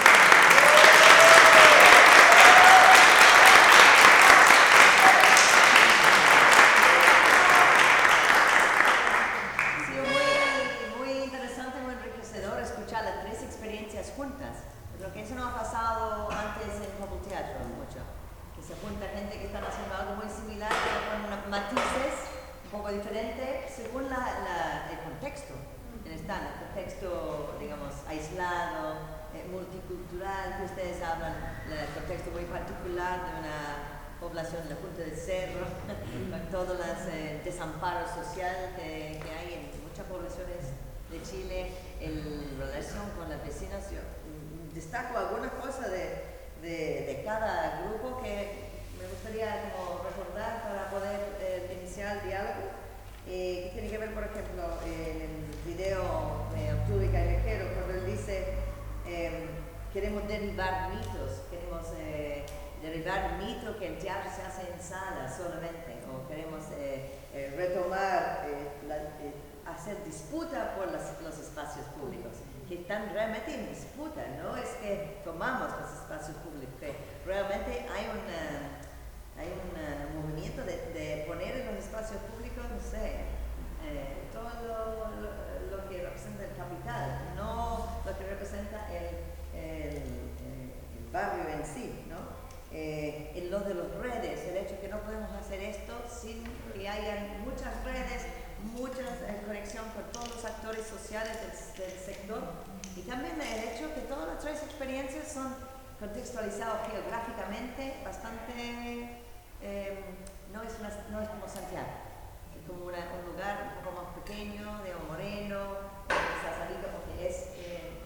Speaker 1: juntas. Creo que eso no ha pasado antes en Hubble Teatro mucho. Que se junta gente que están haciendo algo muy similar, pero con matices un poco diferentes según la, la, el contexto. En el contexto, digamos, aislado, eh, multicultural, que ustedes hablan, el contexto muy particular de una población de la Punta del Cerro, con todos los eh, desamparos sociales que, que hay en muchas poblaciones de Chile, en relación con las vecinas. Yo destaco algunas cosas de, de, de cada grupo que me gustaría como recordar para poder eh, iniciar el diálogo, eh, que tiene que ver, por ejemplo, en el video de Arturo y Callejero, cuando él dice eh, queremos derribar mitos, queremos eh, derribar mitos que el teatro se hace en sala solamente, o queremos eh, eh, retomar eh, la, eh, hacer disputa por las, los espacios públicos, que están realmente en disputa, no es que tomamos los espacios públicos, que realmente hay, una, hay un movimiento de, de poner en los espacios públicos, no sé, eh, todo lo, lo, lo que representa el capital, no lo que representa el, el, el barrio en sí, ¿no? Eh, en lo de las redes, el hecho que no podemos hacer esto sin que haya muchas redes, mucha eh, conexión con todos los actores sociales del, del sector, y también el hecho que todas las tres experiencias son contextualizadas geográficamente bastante, eh, no, es una, no es como Santiago, es como una, un lugar un poco más pequeño, de un moreno, quizás rico porque es eh,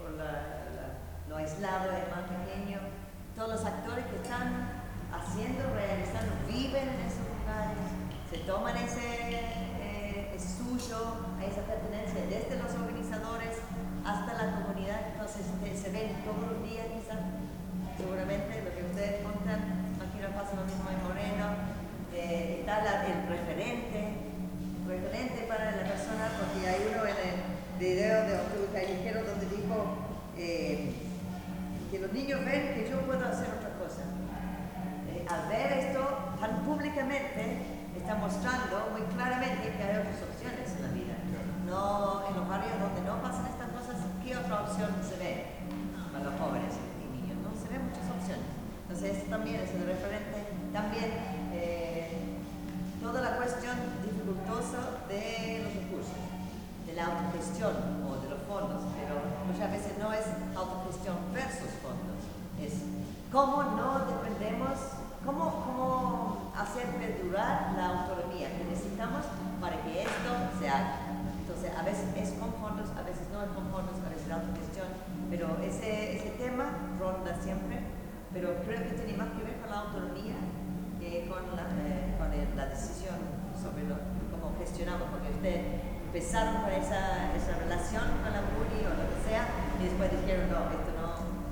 Speaker 1: por la, la, lo aislado, el más pequeño, todos los actores que están haciendo, realizando, viven en esos lugares, se toman ese, eh, es suyo, esa pertenencia desde los organizadores hasta la comunidad, entonces se, se ven todos los días quizás, seguramente lo que ustedes cuentan, aquí no pasa lo mismo en Moreno, eh, está la, el referente, referente para la persona, porque hay uno en el video de Octubre Callejero donde dijo eh, que los niños ven que yo puedo hacer otra cosa. Eh, al ver esto tan públicamente, está mostrando muy claramente que hay otras opciones en la vida. No, en los barrios donde no pasan estas cosas, ¿qué otra opción se ve para los jóvenes y niños? No se ven muchas opciones. Entonces, esto también es el referente. También eh, toda la cuestión dificultosa de los recursos, de la autogestión o de los fondos, pero muchas veces no es autogestión versus fondos, es cómo no dependemos, cómo, cómo hacer perdurar la autonomía que necesitamos para que esto se haga. Entonces, a veces es con fondos, a veces no es con fondos, a veces autogestión, pero ese, ese tema ronda siempre, pero creo que tiene más que ver con la autonomía que con la, eh, con el, la decisión sobre lo, cómo gestionamos, porque ustedes empezaron con esa, esa relación con la M U N I o lo que sea, y después dijeron, no, esto no,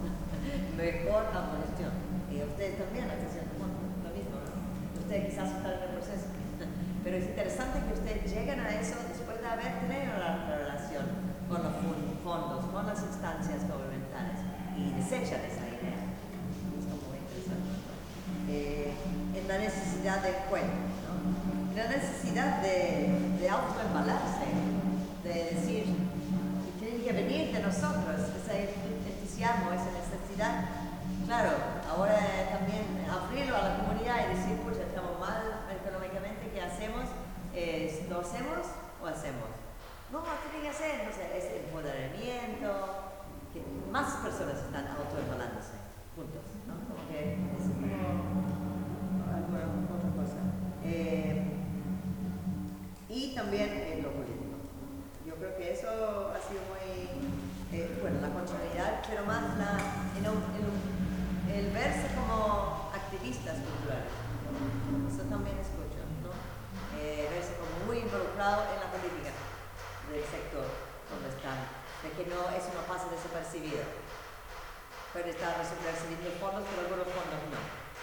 Speaker 1: mejor autogestión. Y ustedes también hasta cierto punto, lo mismo, ¿no? Ustedes quizás están en el proceso. Pero es interesante que ustedes lleguen a eso después de haber tenido la, la relación con los fondos, con las instancias gubernamentales, y desechan esa idea. Es muy interesante. Eh, en la necesidad de cuento, ¿no? La necesidad de, de autoembalarse, de decir que tienen que venir de nosotros, ese entusiasmo, esa necesidad. Claro, ahora también abrirlo a la comunidad y decir, pucha, estamos mal económicamente, ¿qué hacemos? Eh, ¿Lo hacemos o hacemos? No, ¿qué tienen que hacer? No sé, es empoderamiento, que más personas están autoembalándose juntos, ¿no? Como que es como alguna otra cosa. Eh, y también en lo político. Yo creo que eso ha sido muy, eh, bueno, la contrariedad, pero más la, el, el, el verse como activistas culturales. Eso también escucho, ¿no? Eh, verse como muy involucrado en la política del sector donde están, de que no, eso no pasa desapercibido. Puede estar recibiendo fondos, pero algunos fondos no.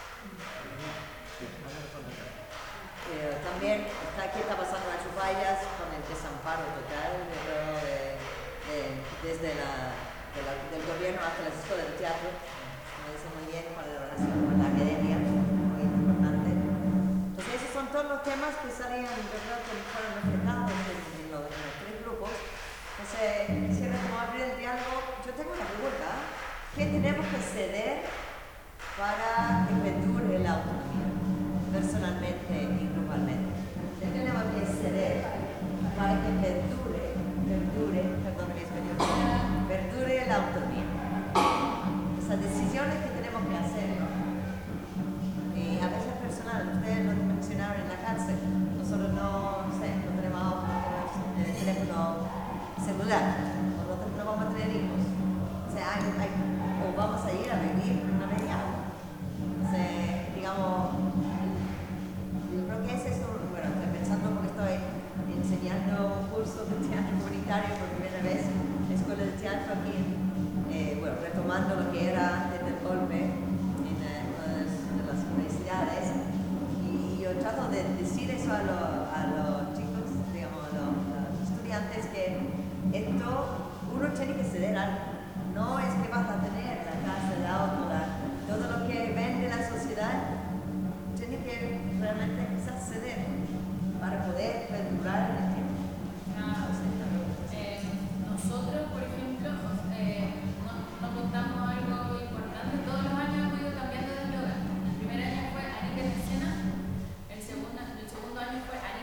Speaker 1: Eh, también está, ¿qué está pasando en Chupayas con el desamparo total de, de, de, desde la, de la, del gobierno hasta las escuelas de teatro? Me dice muy bien cuál es la relación con la academia, muy importante. Entonces esos son todos los temas que salían, yo creo que fueron reflejados en, en, los, en los tres grupos. Entonces quisiera como abrir el diálogo. Yo tengo una pregunta, ¿qué tenemos que ceder para que perdure la autonomía? Personalmente y grupalmente. ¿Qué tenemos que ceder para que perdure, perdure, perdón mi español, perdure la autonomía? Esas decisiones que tenemos que hacer, ¿no? Y a veces personal, ustedes lo mencionaron en la cárcel, nosotros no, no sé, no tenemos auto, no tenemos eh, teléfono celular, nosotros no vamos a tener hijos. O sea, hay, hay, o vamos a ir a vivir una media. O sea, digamos, yo creo que es eso, bueno, estoy pensando porque estoy enseñando un curso de teatro comunitario por primera vez en la escuela de teatro aquí, eh, bueno, retomando lo que era antes del golpe en eh, una de las universidades, y yo trato de decir eso a, lo, a los chicos, digamos, a los, a los estudiantes, que esto, uno tiene que ceder algo, no es que vas a tener la casa, el auto, la, todo lo que vende la sociedad, tiene que realmente quizás ceder para poder perdurar en el tiempo.
Speaker 14: Ah, eh, nosotros, por ejemplo, eh, nos no contamos algo importante. Todos los años hemos ido cambiando de eslogan. El primer año fue Anita en escena, el segundo, el segundo año fue Anita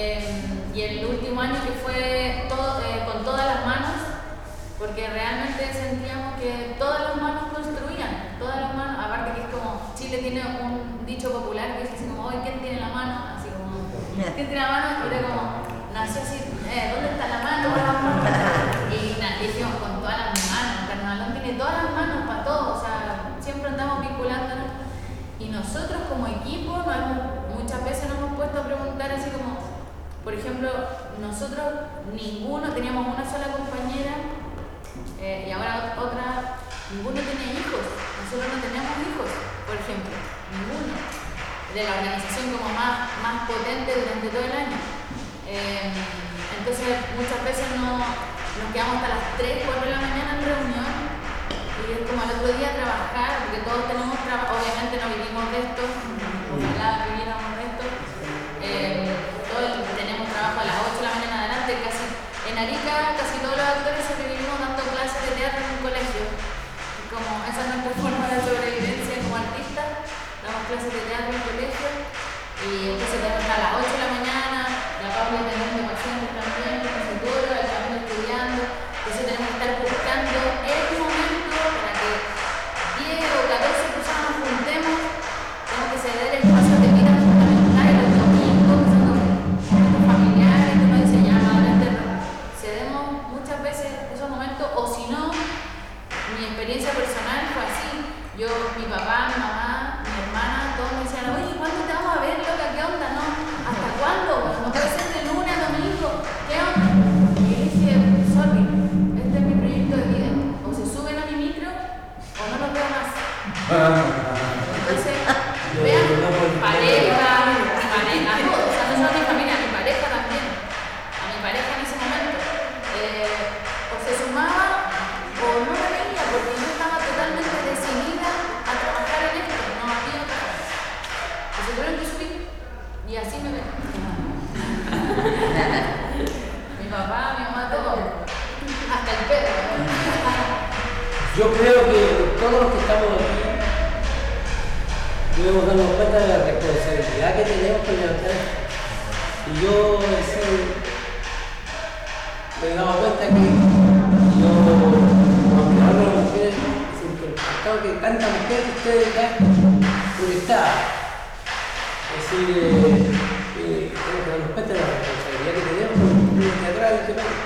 Speaker 14: Eh, y el último año que fue todo, eh, con todas las manos, porque realmente sentíamos que todas las manos construían, todas las manos, aparte que es como, Chile tiene un dicho popular que dice así como, hoy ¿quién tiene la mano? Así como, ¿quién tiene la mano? Y era como, nació así, eh, ¿dónde está la mano? Y nada, dijimos con todas las manos, Carnavalón tiene todas las manos para todo, o sea, siempre andamos vinculándonos. Y nosotros como equipo, nos hemos, muchas veces nos hemos puesto a preguntar así como, por ejemplo, nosotros ninguno, teníamos una sola compañera eh, y ahora otra, ninguno tiene hijos, nosotros no tenemos hijos, por ejemplo, ninguno, de la organización como más, más potente durante todo el año. Eh, entonces muchas veces no, nos quedamos hasta las tres, cuatro de la mañana en reunión y es como al otro día trabajar, porque todos tenemos trabajo, obviamente no vivimos de esto, ojalá viviéramos de esto. Eh, todos tenemos trabajo a las ocho de la mañana adelante, casi en Arica casi todos los actores sobrevivimos dando clases de teatro en un colegio. Como esa es nuestra forma de sobrevivencia como artistas, damos clases de teatro en el colegio y entonces tenemos hasta las ocho de la mañana, la Paula teniendo pacientes también con el futuro, el camino estudiando, entonces tenemos que estar buscando el momento para que diez o catorce personas nos juntemos, tenemos que ceder espacios de vida fundamentales los domingos, que son momentos familiares, que uno dice ya, adelante, cedemos muchas veces esos momentos, o si no, mi experiencia personal fue así, yo, mi papá, mi mamá, mi hermana, todos me decían, oye, ¿cuándo te vamos a ver, loca? ¿Qué onda? ¿No? ¿Hasta cuándo? No puede ser de lunes a domingo, ¿qué onda? Y yo dije, sorry, este es mi proyecto de vida, o se suben a mi micro o no los veo más. Entonces, vean, pareja, pareja, todo, o sea, no solo mi familia, mi pareja también, a mi pareja en ese momento, eh, o se sumaba o no me veía, porque yo estaba totalmente decidida a trabajar en esto, no había otra cosa. Y se tuvieron que subir y así me ven. Mi papá, mi mamá, todo, hasta el perro.
Speaker 2: Yo creo que todos los que estamos aquí debemos darnos cuenta de la responsabilidad que tenemos con levantar esto. Y yo sí, me he dado cuenta que yo, aunque hablo de mujeres, siempre he pensado que tanta mujer que ustedes están proyectadas. Es decir, eh, eh, tenemos que darnos cuenta de la responsabilidad que tenemos con el mundo teatral en este país.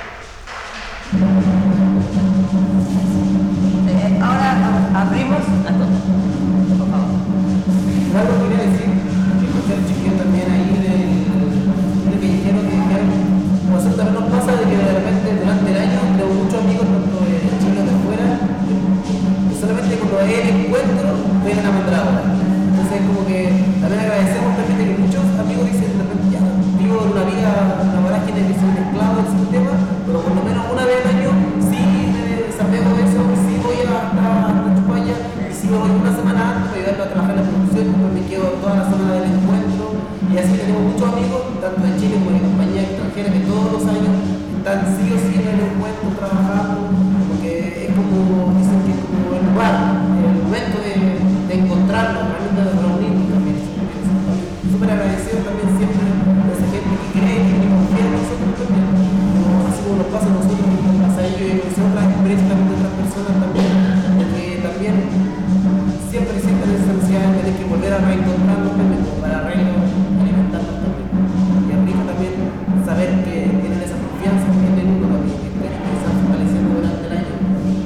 Speaker 1: Ahora abrimos a todos. Por favor.
Speaker 16: Algo quería decir, que escuché al chiquillo también ahí del, del callejero que dijeron, nosotros también nos pasa de que de repente durante el año tengo muchos amigos, tanto de Chile de afuera, que solamente cuando hay el encuentro vienen a Mandrágora. Entonces como que también agradecemos también de que muchos amigos dicen de repente ya, vivo en una vida, una vorágine que soy un esclavo del sistema, pero por lo menos una vez al año sí me desapego de eso, sí voy a España, y si me voy una semana antes para ayudarlo a trabajar en la producción, después me quedo toda la semana del encuentro, y así tenemos muchos amigos, tanto de Chile como de compañías extranjeras, que todos los años están sí o sí en el encuentro trabajando, porque es como, dicen que es como el lugar, el momento de, de encontrarnos, realmente de reunirnos también. Súper agradecido también siempre de esa gente que cree que ni confía en nosotros también, como, así como nos pasa a nosotros, nos pasa a ellos, y nos otras experiencias también de otras personas también, porque también siempre siempre la necesidad de tener que volver a reencontrarnos también, para realimentarnos también. Y es rico también saber que tienen esa confianza que tienen uno también, que se están fortaleciendo durante el año.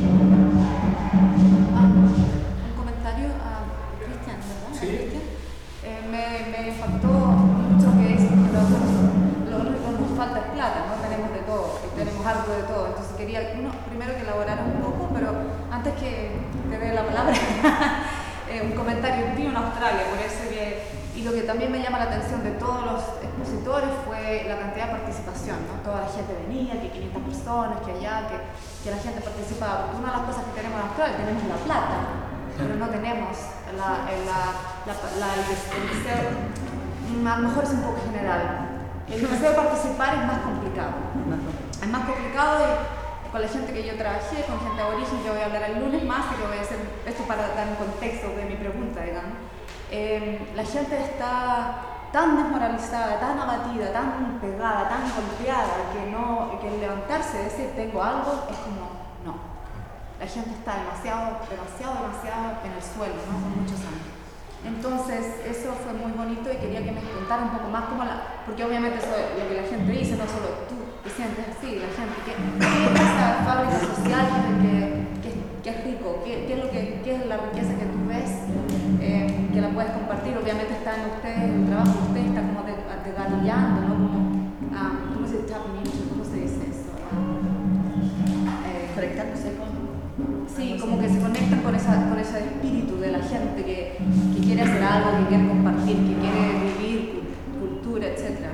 Speaker 4: Ah, un comentario a Cristian, ¿verdad?
Speaker 20: Sí.
Speaker 4: Cristian. Eh, me, me impactó mucho que es que lo, lo único que nos falta es plata, no tenemos de todo, y tenemos algo de todo. Entonces quería uno, primero que elaborara un poco, pero antes que te dé la palabra, eh, un comentario. Vivo en Australia, por eso que, y lo que también me llama la atención de todos los expositores fue la cantidad de participación, ¿no? Toda la gente venía, que quinientas personas, que allá, que, que la gente participaba. Porque una de las cosas que tenemos en Australia, tenemos la plata, pero no tenemos la, la, la, la, el, el deseo, a lo mejor es un poco general. El deseo de participar es más complicado. Es más complicado y con la gente que yo trabajé, con gente de origen, yo voy a hablar el lunes más, y lo voy a hacer esto para dar un contexto de mi pregunta, digamos. Eh, la gente está tan desmoralizada, tan abatida, tan pegada, tan golpeada, que, no, que el levantarse y decir tengo algo es como, no. La gente está demasiado, demasiado, demasiado en el suelo, ¿no? Con muchos años. Entonces, eso fue muy bonito y quería que me contara un poco más cómo la... Porque obviamente eso es lo que la gente dice, no solo tú te sientes así, la gente, ¿qué, qué es esa fábrica social que, que, que es rico? ¿Qué, qué, es lo que, ¿Qué es la riqueza que tú ves eh, que la puedes compartir? Obviamente está en ustedes, el trabajo de ustedes está como desgarillando, ¿no? Como, um, ¿cómo se dice? ¿Cómo se dice eso? Eh,
Speaker 1: Conectándose con...
Speaker 4: Sí, como que se conectan con, esa, con ese espíritu de la gente que, que quiere hacer algo, que quiere compartir, que quiere vivir cultura, etcétera.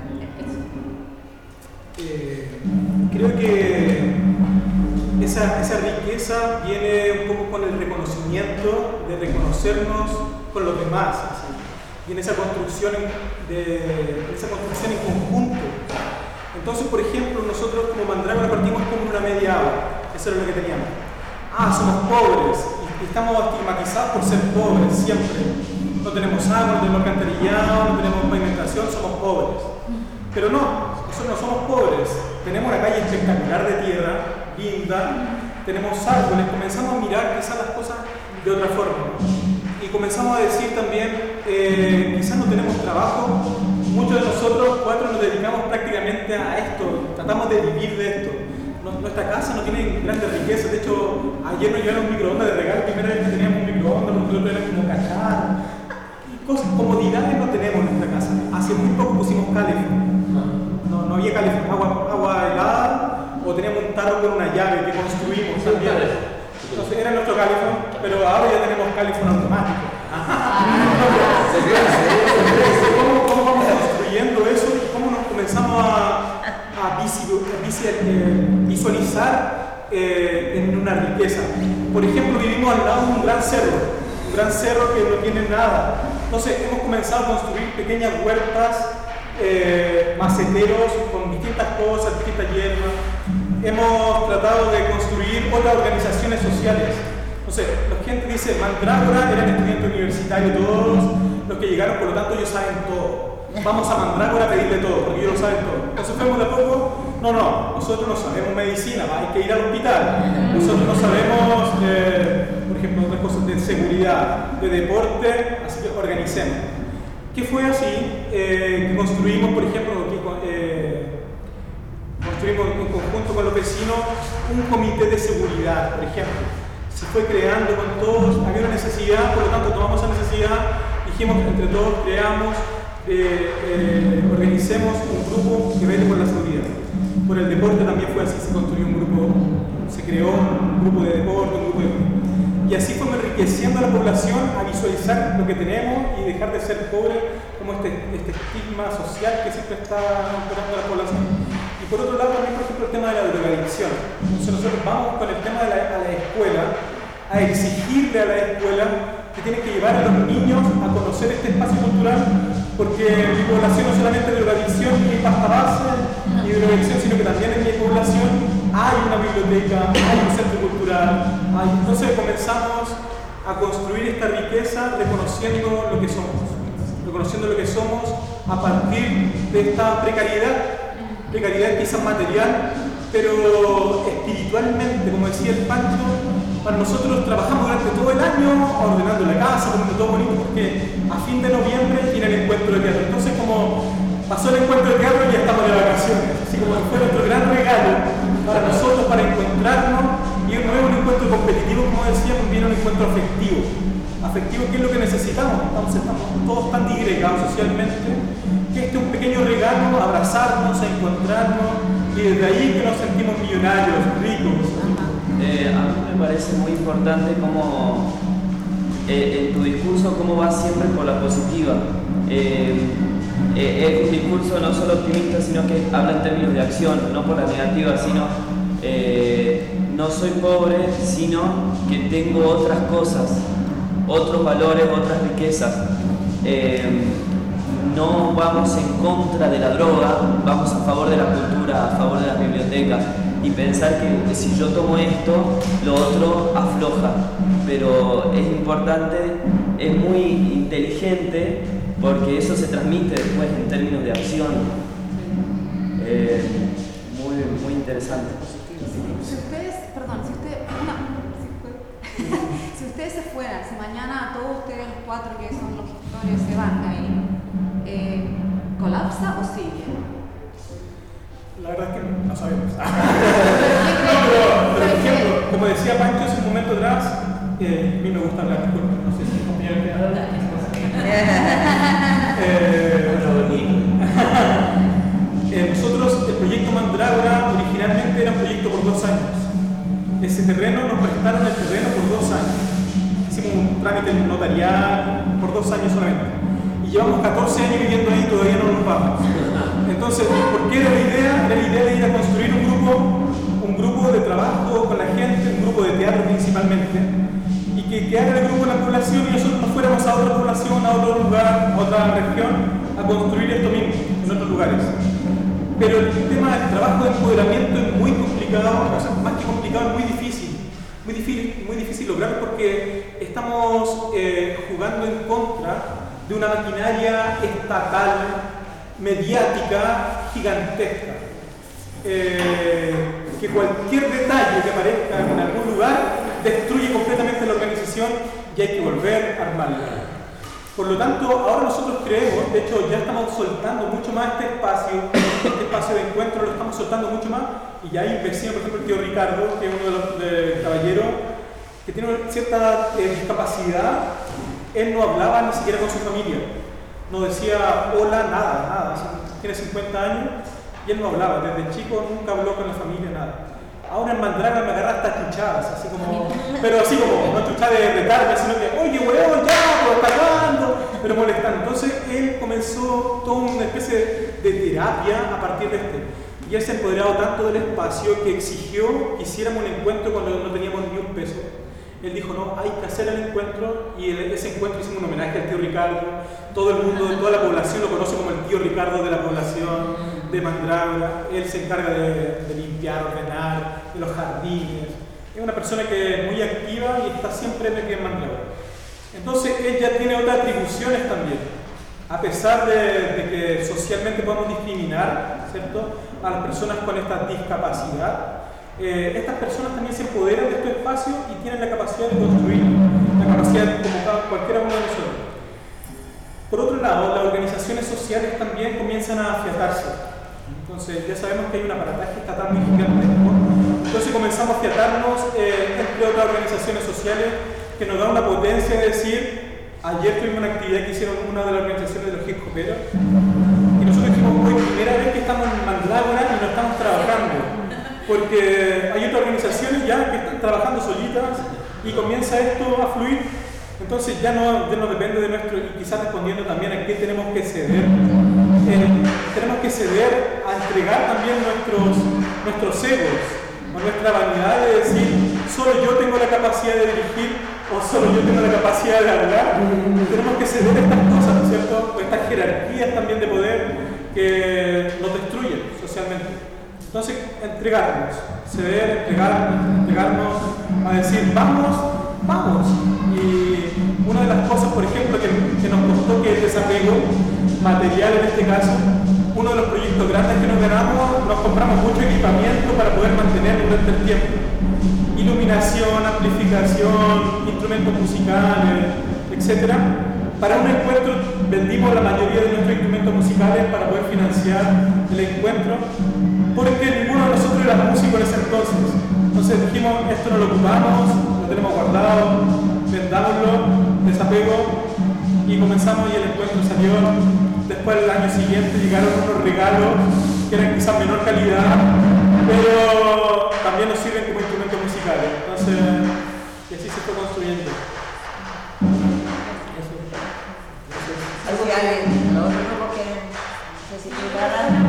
Speaker 20: Eh, creo que esa, esa riqueza viene un poco con el reconocimiento de reconocernos con los demás, así, y en esa construcción, de, esa construcción en conjunto. Entonces, por ejemplo, nosotros como Mandrágora partimos como una media agua, eso era lo que teníamos. Ah, somos pobres y estamos estigmatizados por ser pobres siempre. No tenemos agua, no tenemos alcantarillado, no tenemos pavimentación, somos pobres. Pero no, nosotros no somos pobres. Tenemos una calle espectacular de tierra, linda, tenemos árboles, comenzamos a mirar quizás las cosas de otra forma. Y comenzamos a decir también, eh, quizás no tenemos trabajo, muchos de nosotros, cuatro, nos dedicamos prácticamente a esto, tratamos de vivir de esto. Nuestra casa no tiene grandes riquezas, de hecho ayer nos llevaron un microondas de regalo, primera vez que teníamos un microondas, nosotros éramos como cachar, cosas, comodidades no tenemos en nuestra casa. Hace muy poco pusimos calefón, no, no había calefón, agua, agua helada, o teníamos un tarro con una llave que construimos también. Entonces era nuestro calefón, pero ahora ya tenemos calefón automático. ¿Cómo, ¿Cómo vamos construyendo eso? ¿Cómo nos comenzamos a a visualizar eh, en una riqueza? Por ejemplo, vivimos al lado de un gran cerro, un gran cerro que no tiene nada. Entonces hemos comenzado a construir pequeñas huertas, eh, maceteros con distintas cosas, distintas hierbas. Hemos tratado de construir otras organizaciones sociales. Entonces, la gente dice, Mandrágora eran estudiantes universitarios todos, los que llegaron, por lo tanto ellos saben todo. Vamos a Mandrágora a pedirle todo, porque ellos lo saben todo. Entonces fuimos de a poco, no, no, nosotros no sabemos medicina, hay que ir al hospital. Nosotros no sabemos, eh, por ejemplo, otras cosas de seguridad, de deporte, así que organicemos. ¿Qué fue así? Eh, que construimos, por ejemplo, que, eh, construimos en conjunto con los vecinos un comité de seguridad, por ejemplo. Se fue creando con todos, había una necesidad, por lo tanto tomamos esa necesidad, dijimos entre todos creamos, eh, eh, organicemos un grupo que vele por la seguridad. Por el deporte también fue así, se construyó un grupo, se creó un grupo de deporte, un grupo de... Y así fue enriqueciendo a la población a visualizar lo que tenemos y dejar de ser pobre como este, este estigma social que siempre está operando la población. Y por otro lado también, por ejemplo, el tema de la drogadicción. Entonces nosotros vamos con el tema de la, a la escuela, a exigirle a la escuela que tiene que llevar a los niños a conocer este espacio cultural, porque en mi población no solamente hay drogadicción ni pasta base ni drogadicción, sino que también en mi población hay una biblioteca, hay un centro cultural. Hay... Entonces comenzamos a construir esta riqueza reconociendo lo que somos, reconociendo lo que somos a partir de esta precariedad, precariedad quizás material, pero espiritualmente, como decía el Pancho, para nosotros trabajamos durante todo el año ordenando la casa, poniendo todo bonito, porque a fin de noviembre tiene el encuentro de teatro. Entonces, como pasó el encuentro de teatro, ya estamos de vacaciones. Así como que fue nuestro gran regalo para nosotros, para encontrarnos. Y no es un encuentro competitivo, como decíamos, viene un encuentro afectivo. Afectivo, ¿qué es lo que necesitamos? Estamos, estamos todos tan disgregados socialmente, que este es un pequeño regalo, abrazarnos, encontrarnos, y desde ahí que nos sentimos millonarios, ricos.
Speaker 9: Eh, a mí me parece muy importante cómo eh, en tu discurso cómo vas siempre por la positiva. Eh, eh, es un discurso no solo optimista, sino que habla en términos de acción, no por la negativa, sino eh, no soy pobre, sino que tengo otras cosas, otros valores, otras riquezas. Eh, no vamos en contra de la droga, vamos a favor de la cultura, a favor de las bibliotecas. Y pensar que si yo tomo esto, lo otro afloja. Pero es importante, es muy inteligente porque eso se transmite después en términos de acción. Eh, muy, muy interesante.
Speaker 4: Si ustedes, perdón, si ustedes, una, si, si ustedes se fueran, si mañana todos ustedes, los cuatro que son los gestores, se van ahí, eh, ¿colapsa o sigue?
Speaker 20: La verdad es que no sabemos. No, pero, pero, por ejemplo, como decía Pancho hace un momento atrás, eh, a mí me gusta hablar, disculpen, no sé si el compañero quiere hablar. eh, nosotros, el proyecto Mandrágora originalmente era un proyecto por dos años. Ese terreno, nos prestaron el terreno por dos años. Hicimos un trámite notarial por dos años solamente. Y llevamos catorce años viviendo ahí y todavía no nos vamos. Entonces, ¿por qué era la idea? Era la idea de ir a construir un grupo, un grupo de trabajo con la gente, un grupo de teatro principalmente, y que quedara el grupo en la población y nosotros nos fuéramos a otra población, a otro lugar, a otra región, a construir esto mismo, en otros lugares. Pero el tema del trabajo de empoderamiento es muy complicado, o sea, más que complicado, es muy difícil. Muy difícil, muy difícil lograr porque estamos eh, jugando en contra de una maquinaria estatal, mediática, gigantesca. Eh, que cualquier detalle que aparezca en algún lugar destruye completamente la organización y hay que volver a armarla. Por lo tanto, ahora nosotros creemos, de hecho ya estamos soltando mucho más este espacio, este espacio de encuentro lo estamos soltando mucho más, y ya hay un vecino, por ejemplo el tío Ricardo, que es uno de los de caballeros, que tiene cierta eh, discapacidad. Él no hablaba ni siquiera con su familia, no decía hola, nada, nada, tiene cincuenta años y él no hablaba, desde chico nunca habló con la familia, nada. Ahora en Mandrágora me agarra hasta chuchadas, así como, pero así como, no chuchadas de retarde, sino que, oye, weón, ya, pues está hablando, pero molestando. Entonces él comenzó toda una especie de terapia a partir de este. Y él se ha empoderado tanto del espacio que exigió que hiciéramos un encuentro cuando no teníamos ni un peso. Él dijo, no, hay que hacer el encuentro, y el, ese encuentro hicimos un homenaje al tío Ricardo. Todo el mundo, toda la población lo conoce como el tío Ricardo de la población de Mandrágora. Él se encarga de, de limpiar, ordenar, de los jardines. Es una persona que es muy activa y está siempre en Mandrágora. Entonces, él ya tiene otras atribuciones también. A pesar de, de que socialmente podemos discriminar, ¿cierto?, a las personas con esta discapacidad, Eh, estas personas también se empoderan de este espacio y tienen la capacidad de construir, la capacidad de convocar cualquiera uno de nosotros. Por otro lado, las organizaciones sociales también comienzan a afiatarse. Entonces, ya sabemos que hay un aparataje estatal muy gigantesco. Entonces comenzamos a afiatarnos eh, entre otras organizaciones sociales que nos dan una potencia de decir, ayer tuvimos una actividad que hicieron una de las organizaciones de los hip hoperos y nosotros dijimos, hoy primera vez que estamos en Mandrágora y no estamos trabajando. Porque hay otras organizaciones ya que están trabajando solitas y comienza esto a fluir. Entonces ya no, ya no depende de nuestro, y quizás respondiendo también a qué tenemos que ceder, eh, tenemos que ceder a entregar también nuestros, nuestros egos o nuestra vanidad de decir, solo yo tengo la capacidad de dirigir o solo yo tengo la capacidad de hablar. Tenemos que ceder estas cosas, ¿cierto? O estas jerarquías también de poder que nos destruyen socialmente. Entonces, entregarnos, ceder, entregarnos, entregarnos a decir, vamos, vamos. Y una de las cosas, por ejemplo, que, que nos costó, que es desapego material en este caso, uno de los proyectos grandes que nos ganamos, nos compramos mucho equipamiento para poder mantenerlo durante el tiempo. Iluminación, amplificación, instrumentos musicales, etcétera. Para un encuentro vendimos la mayoría de nuestros instrumentos musicales para poder financiar el encuentro, porque ninguno de nosotros era músico en ese entonces. Entonces dijimos, esto no lo ocupamos, lo tenemos guardado, vendámoslo, desapego, y comenzamos y el encuentro salió. Después el año siguiente llegaron unos regalos que eran quizás menor calidad, pero también nos sirven como instrumentos musicales. Entonces, y así se fue construyendo.
Speaker 1: ¿Algo que alguien, los otros grupos que necesitaran?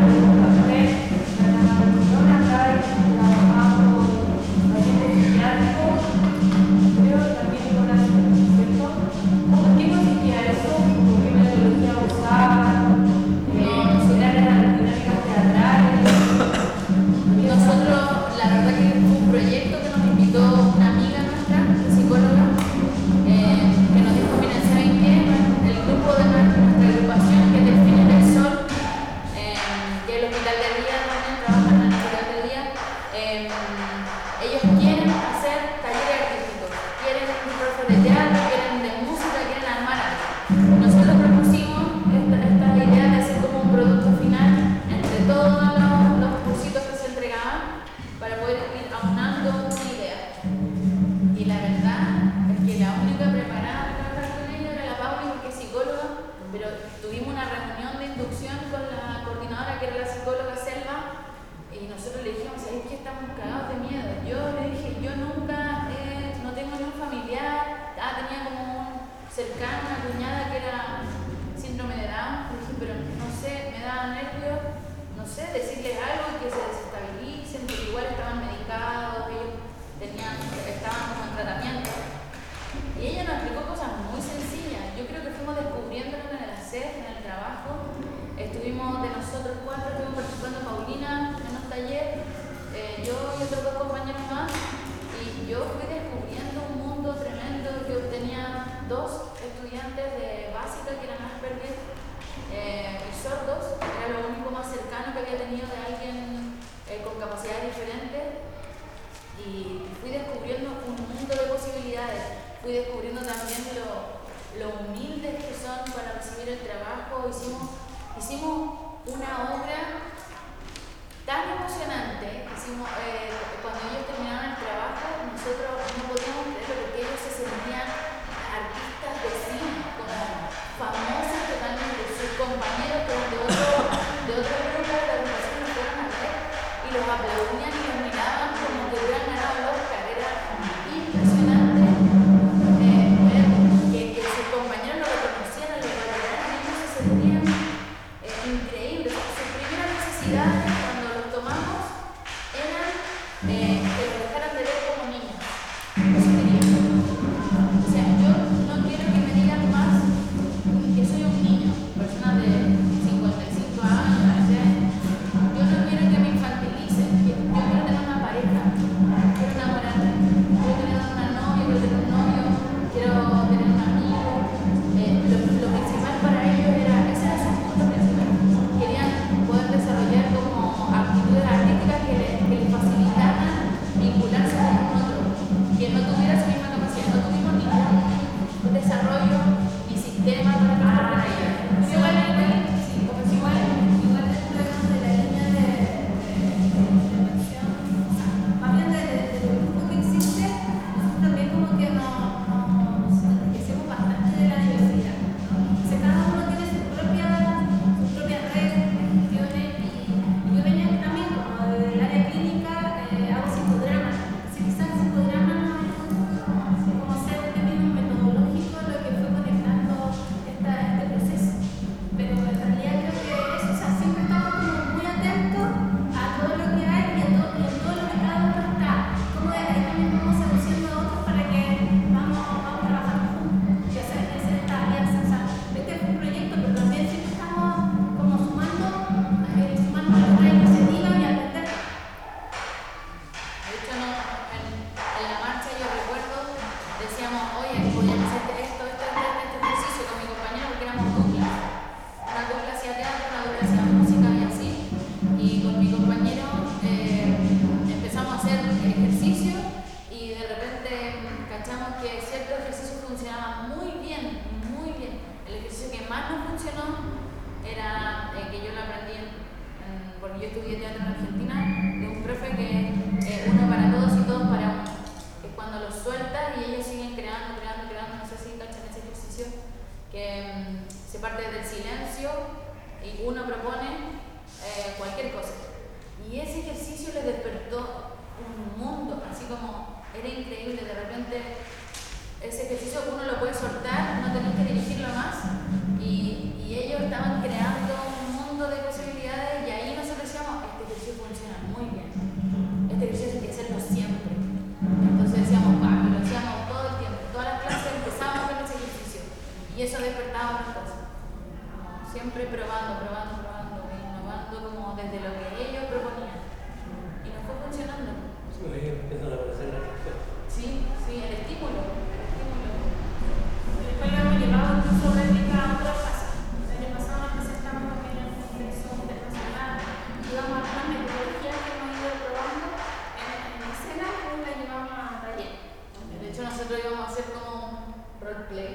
Speaker 14: Nosotros, la verdad que fue un proyecto que nos invitó una amiga nuestra, psicóloga, eh, que nos dijo, miren, ¿saben qué? El grupo de nuestra ella nos explicó cosas muy sencillas. Yo creo que fuimos descubriéndolo en el hacer, en el trabajo. Estuvimos de nosotros cuatro, estuvimos participando Paulina en un taller, eh, yo y otros dos compañeros más, y yo fui descubriendo un mundo tremendo. Yo tenía dos estudiantes de básica que eran Asperger eh, y sordos, era lo único más cercano que había tenido de alguien eh, con capacidades diferentes, y fui descubriendo un mundo de posibilidades. Fui descubriendo también lo, lo humildes que son para recibir el trabajo. Hicimos, hicimos una obra tan emocionante. Hicimos, eh, cuando ellos terminaron el trabajo, nosotros no podíamos creerlo porque ellos se sentían artistas de cine, como famosos totalmente. Sus compañeros que eran de otro, de otro grupo de la organización nos fueron a ver y los aplaudían y los miraban como que hubieran ganado el Oscar. Era impresionante. Que, que sus compañeros lo reconocieran, lo valoraran, y ellos se sentían eh, increíbles. Sus primeras necesidades, cuando los tomamos, eran eh, que los dejaran de ver como niños. Eso querían. O sea, yo no quiero que me digan más que soy un niño, persona de cincuenta y cinco años, o sea, yo no quiero que me infantilicen, yo quiero tener una pareja, quiero enamorarme, quiero tener una novia, quiero tener un novio, quiero tener un amigo. Eh, lo, lo principal para ellos era, ese era su punto principal. Querían poder desarrollar como actitudes artísticas que les, que les facilitaran vincularse con un otro, que no tuviera su misma capacidad. No tuvimos ningún desarrollo ni sistema para trabajar con ellos. Igual, sí, pues igual, igual dentro de la línea de intervención, o sea, más bien del grupo que existe, nosotros también como que nos enriquecemos bastante de la diversidad. O sea, cada uno tiene sus propias sus propias redes, gestiones, y yo venía también como del área clínica, eh, hago psicodrama. Entonces quizás el psicodrama no es como ser un término metodológico lo que fue conectando esta, este proceso. Pero en realidad creo que eso, o sea, siempre estamos como muy atentos a todo lo que hay y a todo, y a todo lo que cada uno está. Como de ahí también vamos seduciendo a otros para que vamos, vamos trabajando juntos y hacer, hacer esta alianza. O sea, este es un proyecto, pero también siempre estamos como sumando, eh, sumando a otra iniciativa y a aprender. De hecho, no, en, en la marcha yo recuerdo, decíamos, oye, voy a hacer esto, esto, esto, este ejercicio con mi compañero porque éramos duplas. Una dupla hacía teatro, una dupla hacía música y así. Y con mi compañero eh, empezamos a hacer ejercicio y de repente mm, cachamos que ciertos ejercicios funcionaban muy bien, muy bien. El ejercicio que más nos funcionó era eh, que yo lo aprendí en, en- porque yo estudié teatro en Argentina, de un profe que eh, uno para todos y todos para uno. Que es cuando los sueltas y ellos siguen creando, creando, creando. No sé si cachan ese ejercicio, que mm, se parte del silencio y uno propone eh, cualquier cosa. Y ese ejercicio les despertó un mundo, así como era increíble. De repente, ese ejercicio uno lo puede soltar, no tenés que dirigirlo más, y, y ellos estaban creando un mundo de posibilidades, y ahí nosotros decíamos, este ejercicio funciona muy bien, este ejercicio hay que hacerlo siempre. Entonces decíamos, va, y lo hacíamos todo el tiempo, todas las clases empezábamos con ese ejercicio, y eso despertaba otras cosas. Siempre probando, probando, probando, innovando como desde lo que ellos proponían. Y nos fue funcionando.
Speaker 2: Sí, ellos empiezan a aparecer las respuestas.
Speaker 14: Sí, sí, el estímulo, el estímulo. Después lo hemos llevado incluso a réplica a otras casas. El año pasado nos presentamos también en un congreso internacional. Llevamos algunas metodologías que hemos ido probando en, en escena, y la llevamos a taller. De hecho, nosotros íbamos a hacer como un roleplay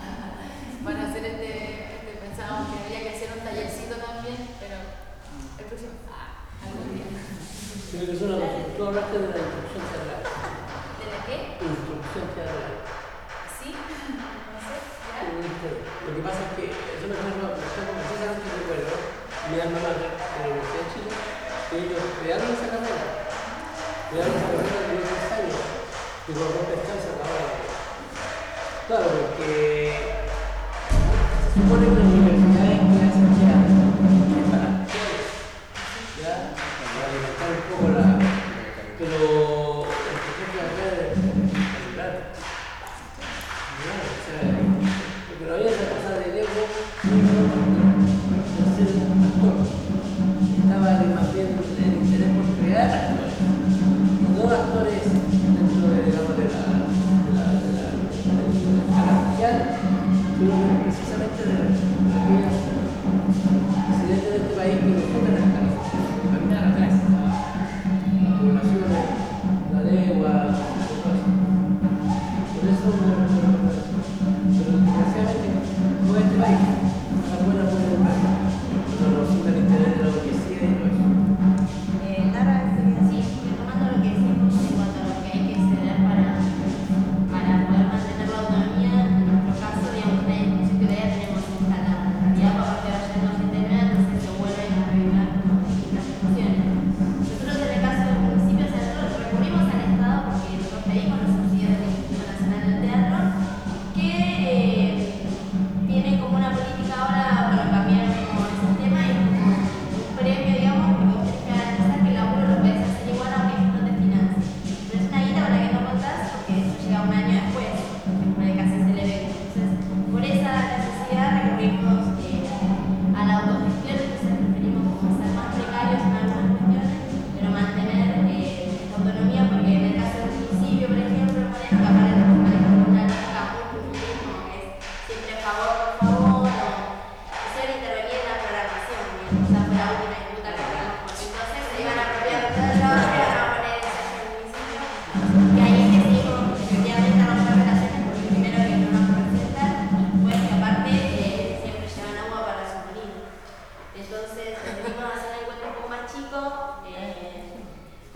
Speaker 14: para hacer este, este, pensábamos que había que hacer un tallercito también, pero el próximo, ah, algún día.
Speaker 2: Creo que es una cosa. Tú hablaste de la instrucción teatral.
Speaker 14: ¿De la qué?
Speaker 2: Instrucción teatral.
Speaker 14: Sí, no sé, ¿ya?
Speaker 2: Lo que pasa es que es una cosa nueva, precisamente recuerdo, mi alma mater en la Universidad de Chile, que ellos crearon esa carrera. Crearon esa carrera de diez años. Y por lo tanto descansa ahora. Claro, porque se supone que la universidad es una esencial es para actores, ¿ya? Para alimentar un poco la. Pero el proceso de hacer es claro.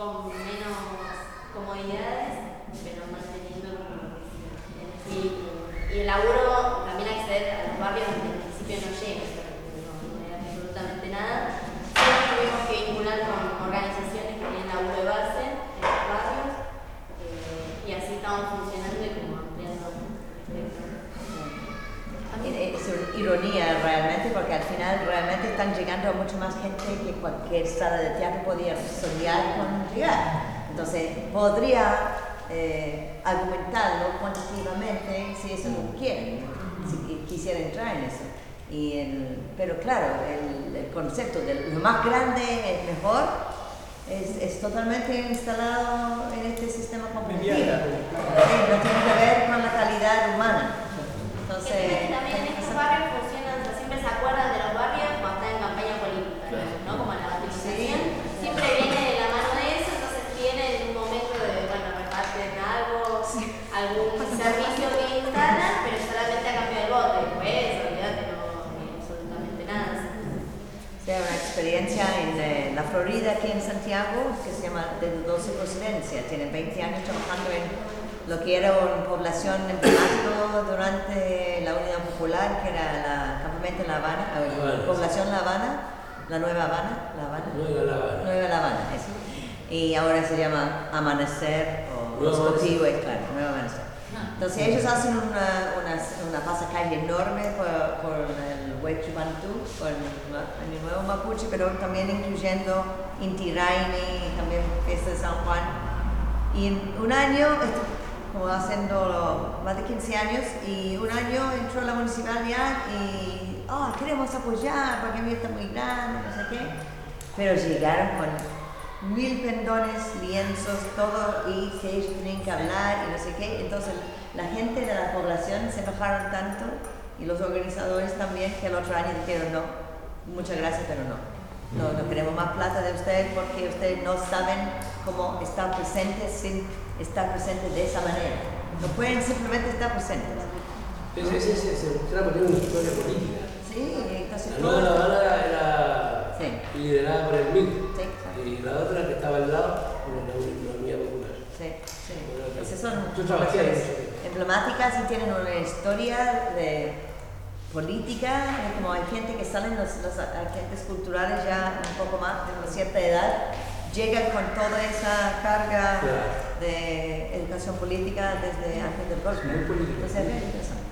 Speaker 10: con menos comodidades, pero manteniendo como el espíritu. Y el laburo también acceder a los barrios donde el municipio no llega, no, no hay absolutamente nada. Siempre tuvimos que vincular con organizaciones que tienen laburo de base en los barrios, eh, y así estamos funcionando y como ampliando el espectro.
Speaker 1: Es una ironía realmente, porque al final realmente están llegando a mucho más gente que cualquier sala de teatro podía soñar con llegar. Entonces, podría eh, argumentarlo cuantitativamente si eso lo quieren, si quisiera entrar en eso. Y el, pero claro, el, el concepto de lo más grande es mejor es, es totalmente instalado en este sistema competitivo. No tiene que ver con la calidad humana. Entonces,
Speaker 10: que también en estos barrios funcionan, o sea, siempre se acuerdan de los barrios cuando están en campaña política, ¿no? Como la utilización, siempre viene de la mano de eso, entonces tienen un momento de, bueno, reparten algo, algún servicio que instalan, pero solamente a cambio del voto, después, olvídate, no, no absolutamente nada.
Speaker 1: O sea, una experiencia en eh, la Florida, aquí en Santiago, que se llama De Dulce Procedencia. Tienen veinte años trabajando en lo que era una población emblemático durante la Unidad Popular, que era la campamento en La Habana, la población La Habana, la Nueva Habana, La Habana.
Speaker 2: Nueva La Habana.
Speaker 1: Nueva La Habana, eso. Y ahora se llama Amanecer o Los Cotihue, claro, Nueva Amanecer. Entonces ellos hacen una, una, una pasacalle enorme por, por el Huechubantú, por el Año Nuevo Mapuche, pero también incluyendo Inti Raymi y también Fiesta de San Juan. Y en un año, como haciendo más de quince años, y un año entró la municipalidad y, oh, queremos apoyar porque mi está muy grande, no sé qué. Pero llegaron con mil pendones, lienzos, todo, y que ellos tenían que hablar y no sé qué. Entonces la gente de la población se enojaron tanto, y los organizadores también, que el otro año dijeron, no, muchas gracias, pero no. No, no queremos más plata de ustedes porque ustedes no saben cómo estar presentes sin estar presentes de esa manera. No pueden simplemente estar presentes.
Speaker 2: Ese, ese, ese, ese tramo tiene una historia política.
Speaker 1: Sí, entonces
Speaker 2: la Nueva La Habana era
Speaker 1: sí.
Speaker 2: liderada por el M I C,
Speaker 1: sí,
Speaker 2: y la otra que estaba al lado por la Unidad Popular.
Speaker 1: Sí, sí. Entonces son
Speaker 2: poblaciones
Speaker 1: emblemáticas y tienen una historia de política, como hay gente que salen, los, los agentes culturales ya un poco más de una cierta edad, llegan con toda esa carga claro. de educación política desde antes del golpe. Entonces es bien interesante.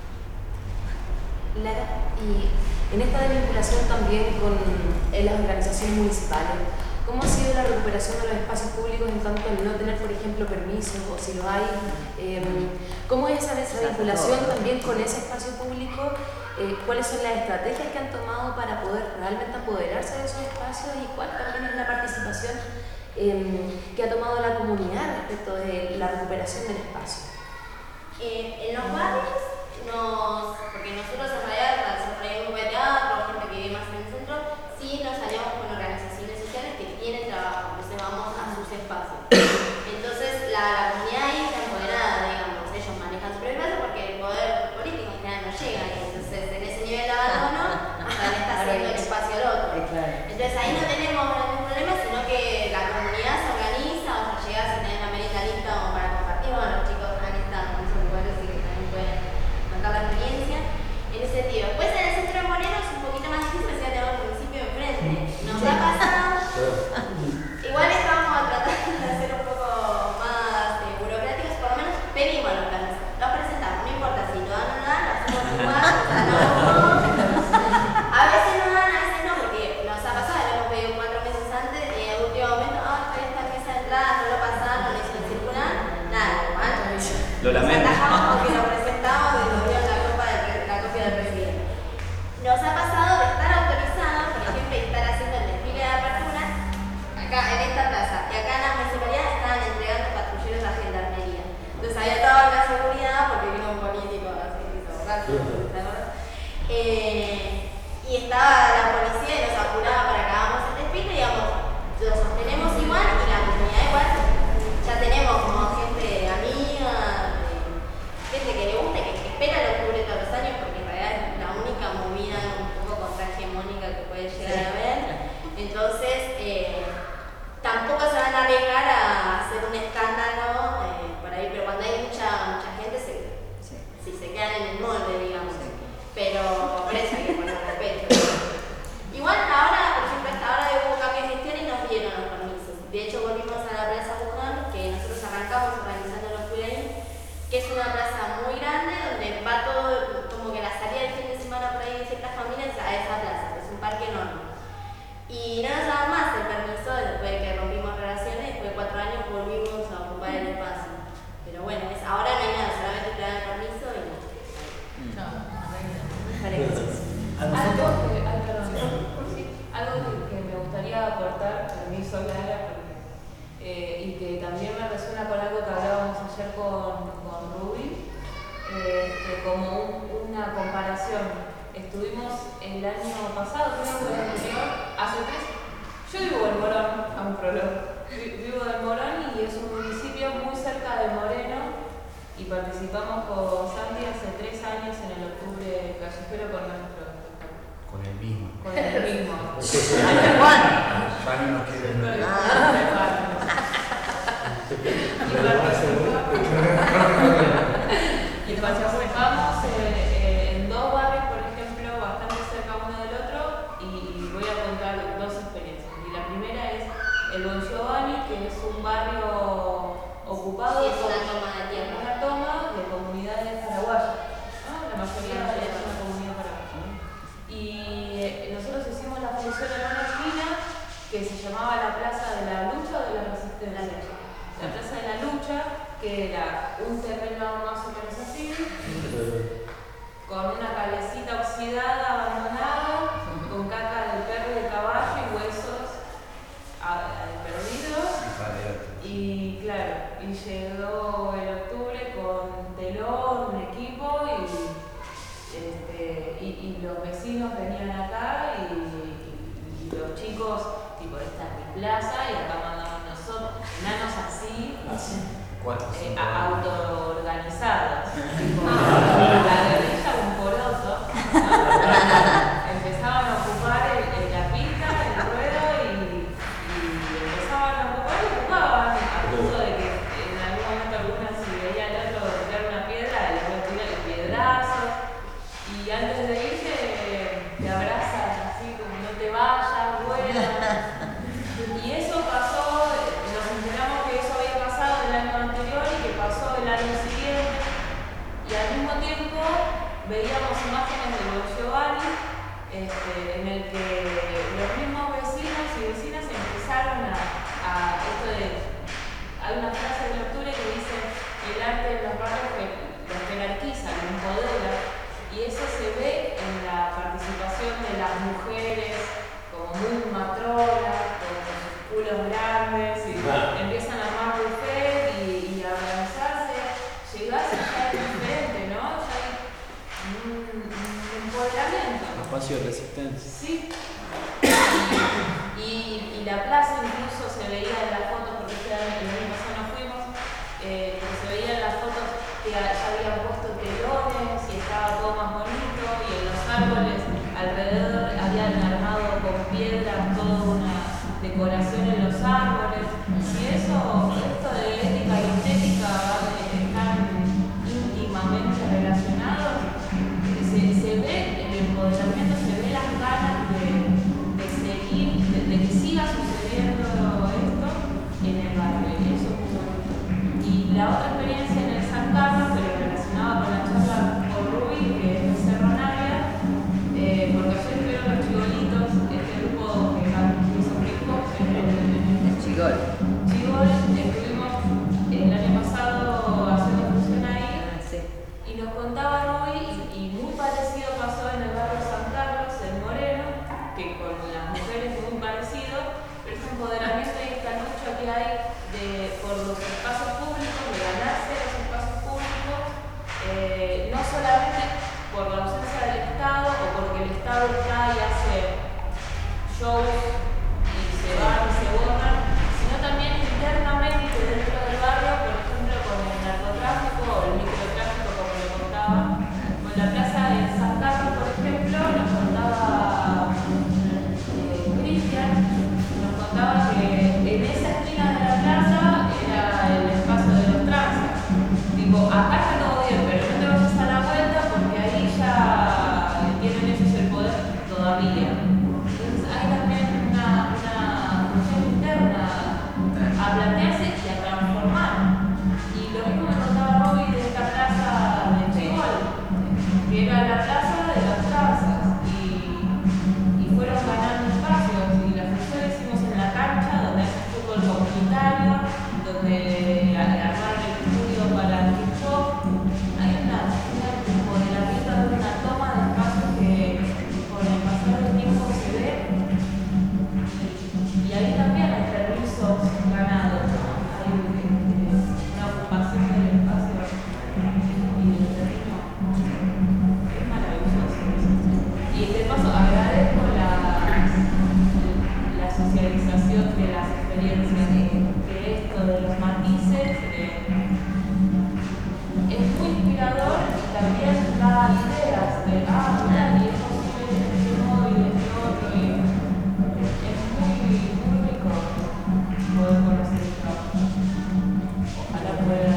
Speaker 19: Lara, y en esta desvinculación también con en las organizaciones municipales, ¿cómo ha sido la recuperación de los espacios públicos en tanto al no tener, por ejemplo, permisos, o si lo hay? Eh, ¿Cómo es esa, esa vinculación también con ese espacio público? Eh, ¿Cuáles son las estrategias que han tomado para poder realmente apoderarse de esos espacios? ¿Y cuál también es la participación eh, que ha tomado la comunidad respecto de la recuperación del espacio?
Speaker 10: Eh, en los barrios, nos, porque nosotros en realidad, al ser un grupo de teatro, gente que vive más en el centro, sí nos aliamos con organizaciones sociales que tienen trabajo, entonces vamos a sus espacios. Entonces la, la comunidad ahí está empoderada, digamos, ellos manejan su espacio porque el poder político en general no llega, y entonces en ese nivel de abandono le está haciendo el espacio al otro. Entonces ahí no tenemos ningún problema, sino que la comunidad se organiza, o sea, llega a tener una merienda lista como para compartir, bueno, los chicos han estado en esos lugares, así que también pueden contar la experiencia en ese sentido. Después en el centro de Moreno es un poquito más difícil, porque ya tenemos el municipio enfrente. Nos ha pasado, igual estábamos tratando de hacer un poco más eh, burocráticos, por lo menos pedimos los planes, los presentamos, no importa si lo dan o no dan, lo hacemos igual, o sea, no, a veces no dan, a veces no, porque nos ha pasado, lo hemos pedido cuatro meses antes y en el último momento, ah, oh, esta mesa de entrada no lo pasaron, no lo hicieron circular, nada, mal,
Speaker 9: lo lamento.
Speaker 10: Nos atajamos porque lo presentamos y nos dieron la copia del, la copia del presidente. Nos ha pasado de estar autorizados, por ejemplo, y estar haciendo el desfile de apertura acá en esta plaza, y acá en la municipalidad estaban entregando patrulleros a gendarmería. Entonces había toda la seguridad porque vino un político así, eh, y estaba la policía y nos apuraba para que hagamos el desfile, y digamos, lo sostenemos igual, y la comunidad igual, ya tenemos como gente amiga, gente que le gusta y que espera el octubre todos los años, porque en realidad es la única movida un poco contrahegemónica que puede llegar a haber. Entonces, eh, tampoco se van a arriesgar es una plaza muy grande donde va todo, como que la salida del fin de semana por ahí de ciertas familias a esa plaza, es un parque enorme. Y no nos daban más el permiso después de que rompimos relaciones, después de cuatro años volvimos a ocupar el espacio. Pero bueno, es, ahora no hay nada, solamente te dan el permiso y no. No,
Speaker 11: algo que, ay, perdón, algo que, que me gustaría aportar, permiso Lara, porque, eh, y que también me resuena con algo que hablábamos ayer con, con Ruby, eh, que como un, una comparación. Estuvimos el año pasado, creo que el anterior, hace tres. Yo vivo en Morón, a un prólogo. Vivo en Morón y es un municipio muy cerca de Moreno y participamos con Santi hace tres años en el octubre callejero con nuestro.
Speaker 22: Con el mismo.
Speaker 11: Con el mismo.
Speaker 22: Juan. Ya no nos quieren ver.
Speaker 11: Y participamos eh, en dos barrios, por ejemplo, bastante cerca uno del otro, y voy a contar dos experiencias. Y la primera es el Bon Giovanni, que es un barrio ocupado
Speaker 10: sí, es
Speaker 11: por
Speaker 10: una toma de tierra.
Speaker 11: Una toma de comunidades paraguayas, ¿no? La mayoría
Speaker 10: sí,
Speaker 11: es una comunidad paraguaya. Y eh, nosotros hicimos la función en una esquina que se llamaba la Plaza de la Lucha o de la Resistencia. La Plaza de la Lucha, que era un terreno más o menos así, con una calecita oxidada, abandonada, con caca de perro y de caballo y huesos a, a, perdidos. Y claro, y llegó el octubre con telón, un equipo y, este, y, y los vecinos venían acá y, y, y los chicos, tipo, esta es mi plaza y acá mandamos nosotros, enanos así. Eh, autoorganizados, tipo, la guerrilla un poroto, ¿no? Empezaban a ocupar el, el, la pista, el ruedo y, y empezaban a ocupar y ocupaban, a punto de que en algún momento algunas si veía al otro tirar una piedra, le iba a tirar el piedrazo y antes de irse te abrazan así como no te vayas, vuela. Y eso pasó, nos enteramos que eso había pasado el año anterior y que pasó el año siguiente y al mismo tiempo veíamos imágenes de Bon Giovanni este, en el que los mismos vecinos y vecinas empezaron a, a esto de, hay una frase de octubre que dice el arte de los barrios que los jerarquiza, los empodera y eso se ve en la participación de las mujeres como muy matronas, con sus culos grandes y ah. empiezan a armar buffet y, y a organizarse. Llegás y ya es diferente, ¿no? Ya hay un, un empoderamiento.
Speaker 9: Espacio de resistencia.
Speaker 11: Sí. Y, y la plaza incluso se veía en las fotos, porque este año, el año pasado no fuimos, eh, pero se veía en las fotos que ya habían puesto telones y estaba todo más bonito y en los árboles alrededor habían armado con piedras toda una decoración en los árboles. Y eso, esto de ética y estética están íntimamente relacionados, se, se ve el empoderamiento, se ve las ganas de, de seguir, de, de que siga sucediendo esto en el barrio. Y eso es muy bonito. Y la otra experiencia en el San Carlos, pero relacionada con la charla con Ruby, que es de Cerro Navia, eh, porque ayer estuvieron los chigolitos, este grupo que hizo hip hop, el
Speaker 1: Chigol.
Speaker 11: Chigol, estuvimos el año pasado haciendo función ahí, sí. Y nos contaba Ruby, y, y muy parecido pasó en el barrio San Carlos, en Moreno, que con las mujeres es muy parecido, pero ese empoderamiento y esta lucha que hay de, por los espacios públicos, de ganarse los espacios públicos, eh, no solamente por la ausencia del Estado o porque el Estado está y hace shows y se van y se borran, sino también internamente dentro del barrio, por ejemplo con el narcotráfico o el microtráfico como lo contaba. Con la plaza de San Carlos, por ejemplo, nos contaba eh, Cristian, nos contaba que en esa esquina de la plaza era el espacio de los tránsitos. Tipo, acá está todo bien, pero no te vayas a la vuelta porque ahí ya tienen ellos el poder todavía. Entonces hay también de armar el estudio para TikTok, hay una, una como de la pinta de una toma de espacio que con el pasar del tiempo se ve, y ahí también hay permisos ganados, ¿no? Hay eh, una ocupación del espacio y del terreno. Es maravilloso. Y de paso agradezco la, la socialización de las experiencias, de, de esto, de los matices, de, es muy inspirador y también da ideas de, ah, mira, y es posible de este modo y de este otro, y es muy, muy rico poder conocer el trabajo. Ojalá pueda.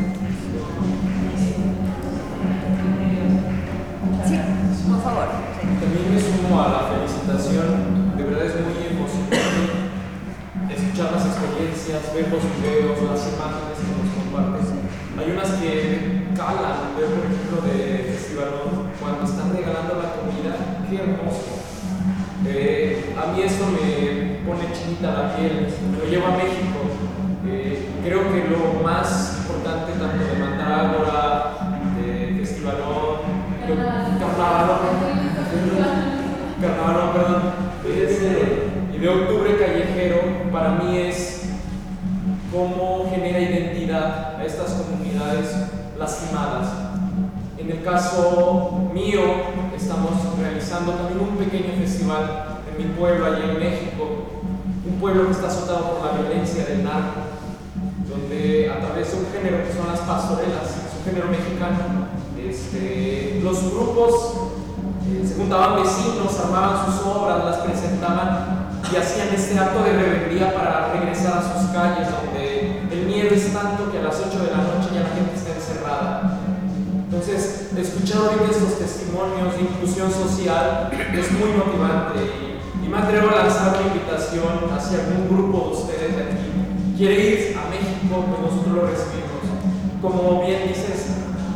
Speaker 1: Sí, por favor.
Speaker 7: También me sumo a la felicitación, de verdad es muy emocionante escuchar las experiencias, ver los videos, las imágenes que nos compartes. Hay unas que calan, veo por ejemplo de Festivalón, cuando están regalando la comida, qué hermoso. Eh, a mí esto me pone chinita la piel, lo llevo a México. Eh, creo que lo más importante tanto de Mandrágora, de Festivalón, Carnavalón, Carnavalón, perdón, y de Octubre Callejero, para mí es cómo genera identidad a estas comunidades lastimadas. En el caso mío, estamos realizando también un pequeño festival en mi pueblo, allá en México, un pueblo que está azotado por la violencia del narco, donde a través de un género que son las pastorelas, es un género mexicano, este, los grupos eh, se juntaban vecinos, armaban sus obras, las presentaban y hacían este acto de rebeldía para regresar a sus calles, donde el miedo es tanto que a las ocho de la noche ya la gente está encerrada. Entonces, escuchar hoy estos testimonios de inclusión social es muy motivante y, y me atrevo a lanzar una invitación hacia algún grupo de ustedes de aquí. Quiere ir a México, pues nosotros lo recibimos. Como bien dices,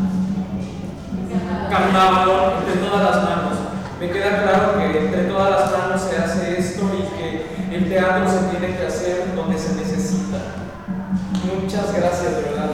Speaker 7: Carnavalón entre todas las manos. Me queda claro que entre todas las manos se hace esto y que el teatro se tiene que hacer donde se necesita. Muchas gracias, de verdad.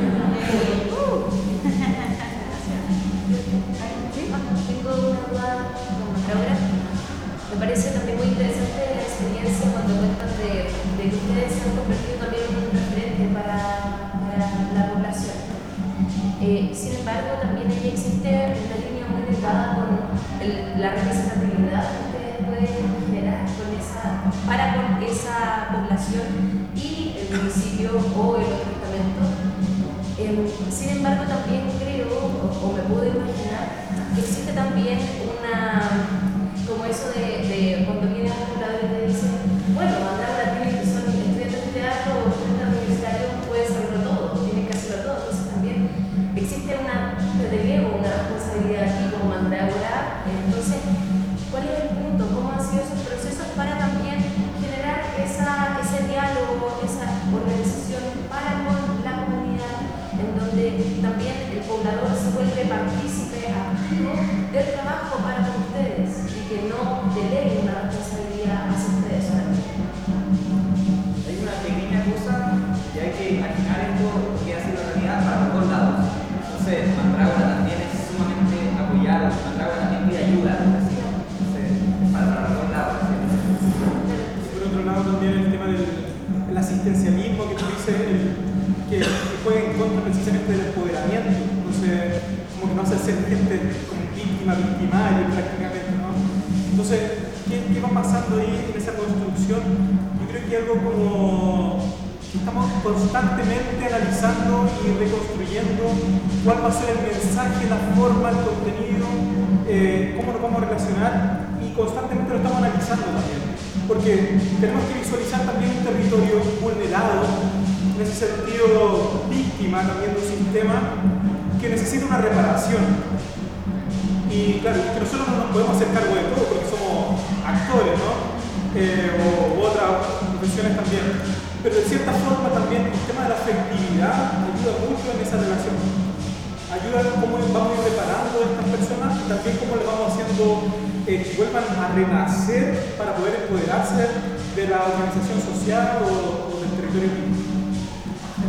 Speaker 12: Tengo una duda como Laura. Me parece también muy interesante la experiencia cuando cuentan de, de que ustedes se han convertido también en un referente para, para la población. Eh, sin embargo, también ahí existe una línea muy delgada con el, la representatividad que ustedes pueden generar con esa, para con esa población y el municipio o el otro estamento. Eh, sin embargo, también creo, o, o me puedo imaginar, que existe también una, como eso de, de cuando vienen los pobladores y te dicen, bueno, Mandrágora tiene que son estudiantes de teatro o estudiantes universitarios, puede saberlo todo, tienen que hacerlo todo. Entonces también existe una relevo, una responsabilidad aquí como Mandrágora. Entonces, ¿cuál es el punto? ¿Cómo han sido esos procesos para también generar esa, ese diálogo, esa organización para con la comunidad, en donde también el poblador se vuelve partícipe activo del trabajo para con ustedes y que no deleguen una responsabilidad hacia ustedes solamente?
Speaker 21: Hay una pequeña cosa y hay que imaginar esto que ha sido realidad para los dos lados. Entonces, Mandrágora también es sumamente apoyado, Mandrágora también pide ayuda, así. Entonces, para, para los dos lados.
Speaker 20: Por otro lado, también el tema del el asistencialismo que tú dices, el, que, que juega en contra precisamente del empoderamiento. Entonces, como que no hace ser gente como víctima, victimario prácticamente, ¿no? Entonces, ¿qué, qué va pasando ahí en esa construcción? Yo creo que algo como que estamos constantemente analizando y reconstruyendo cuál va a ser el mensaje, la forma, el contenido, eh, cómo nos vamos a relacionar, y constantemente lo estamos analizando también, porque tenemos que visualizar también un territorio vulnerado, en ese sentido víctima también de un sistema que necesita una reparación. Y claro, que nosotros no nos podemos hacer cargo de todo porque somos actores, ¿no? Eh, o u otras profesiones también. Pero de cierta forma también el tema de la afectividad ayuda mucho en esa relación. Ayuda en cómo vamos a ir reparando a estas personas y también cómo les vamos haciendo eh, que vuelvan a renacer para poder empoderarse de la organización social o, o del territorio mismo.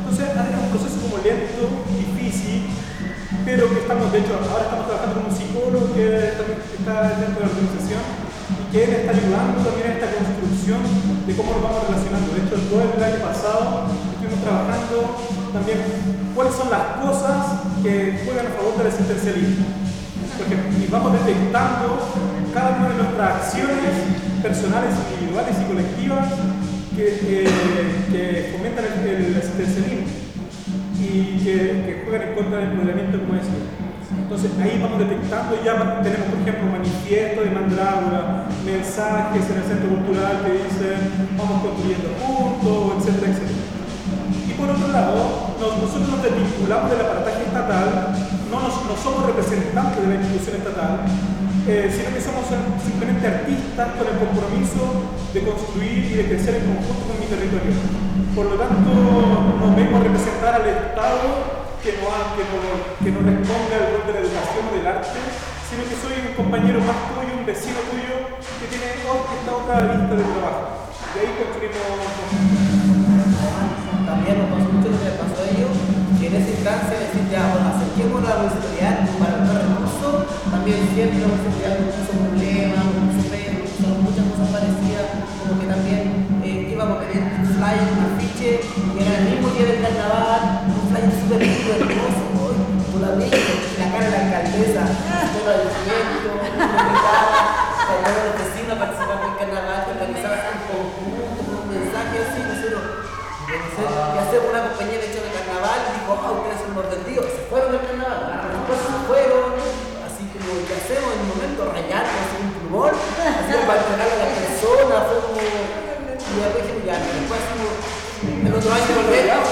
Speaker 20: lento, difícil, pero que estamos, de hecho, ahora estamos trabajando con un psicólogo que también está dentro de la organización y que él está ayudando también a esta construcción de cómo nos vamos relacionando. De hecho, todo el año pasado estuvimos trabajando también cuáles son las cosas que juegan a favor del asistencialismo. Porque y vamos detectando cada una de nuestras acciones personales, individuales y colectivas que, eh, que fomentan el, el asistencialismo y que, que juegan en contra del empoderamiento como decía. Entonces ahí vamos detectando, ya tenemos por ejemplo manifiestos de Mandrágora, mensajes en el centro cultural que dicen vamos construyendo juntos, etcétera, etcétera. Y por otro lado, nos, nosotros nos desvinculamos del aparataje estatal, no, nos, no somos representantes de la institución estatal, eh, sino que somos simplemente artistas con el compromiso de construir y de crecer en conjunto con mi territorio. Por lo tanto, nos vengo a representar al Estado que no, ha, que no, que no responde al rol de la educación o del arte, sino que soy un compañero más tuyo, un vecino tuyo que tiene esta otra lista de trabajo. Y ahí construimos.
Speaker 16: También nos pasó mucho lo que les pasó a ellos, que en esa instancia decir ya, bueno, acerquemos a la municipalidad para los recursos, también siempre la municipalidad nos puso problemas, nos puso pedos, muchas cosas parecidas, como que también eh, íbamos a pedir un flyer, un afiche, y era el mismo día del carnaval, un flyer súper lindo, hermoso, con la la cara de la alcaldesa, todo el viento, con los vecinos participando en el carnaval, que organizaban en conjunto, con un mensaje así, nosotros. Y hacemos una compañía de hecho de carnaval y dijo, ah, ustedes son los vendidos, que se fueron del carnaval, después se fueron, así como que hacemos en un momento rayarnos, hacer un pulmón, así como para entregar a la persona, fue como, y después dijimos ya, después hacemos, el otro año volver, al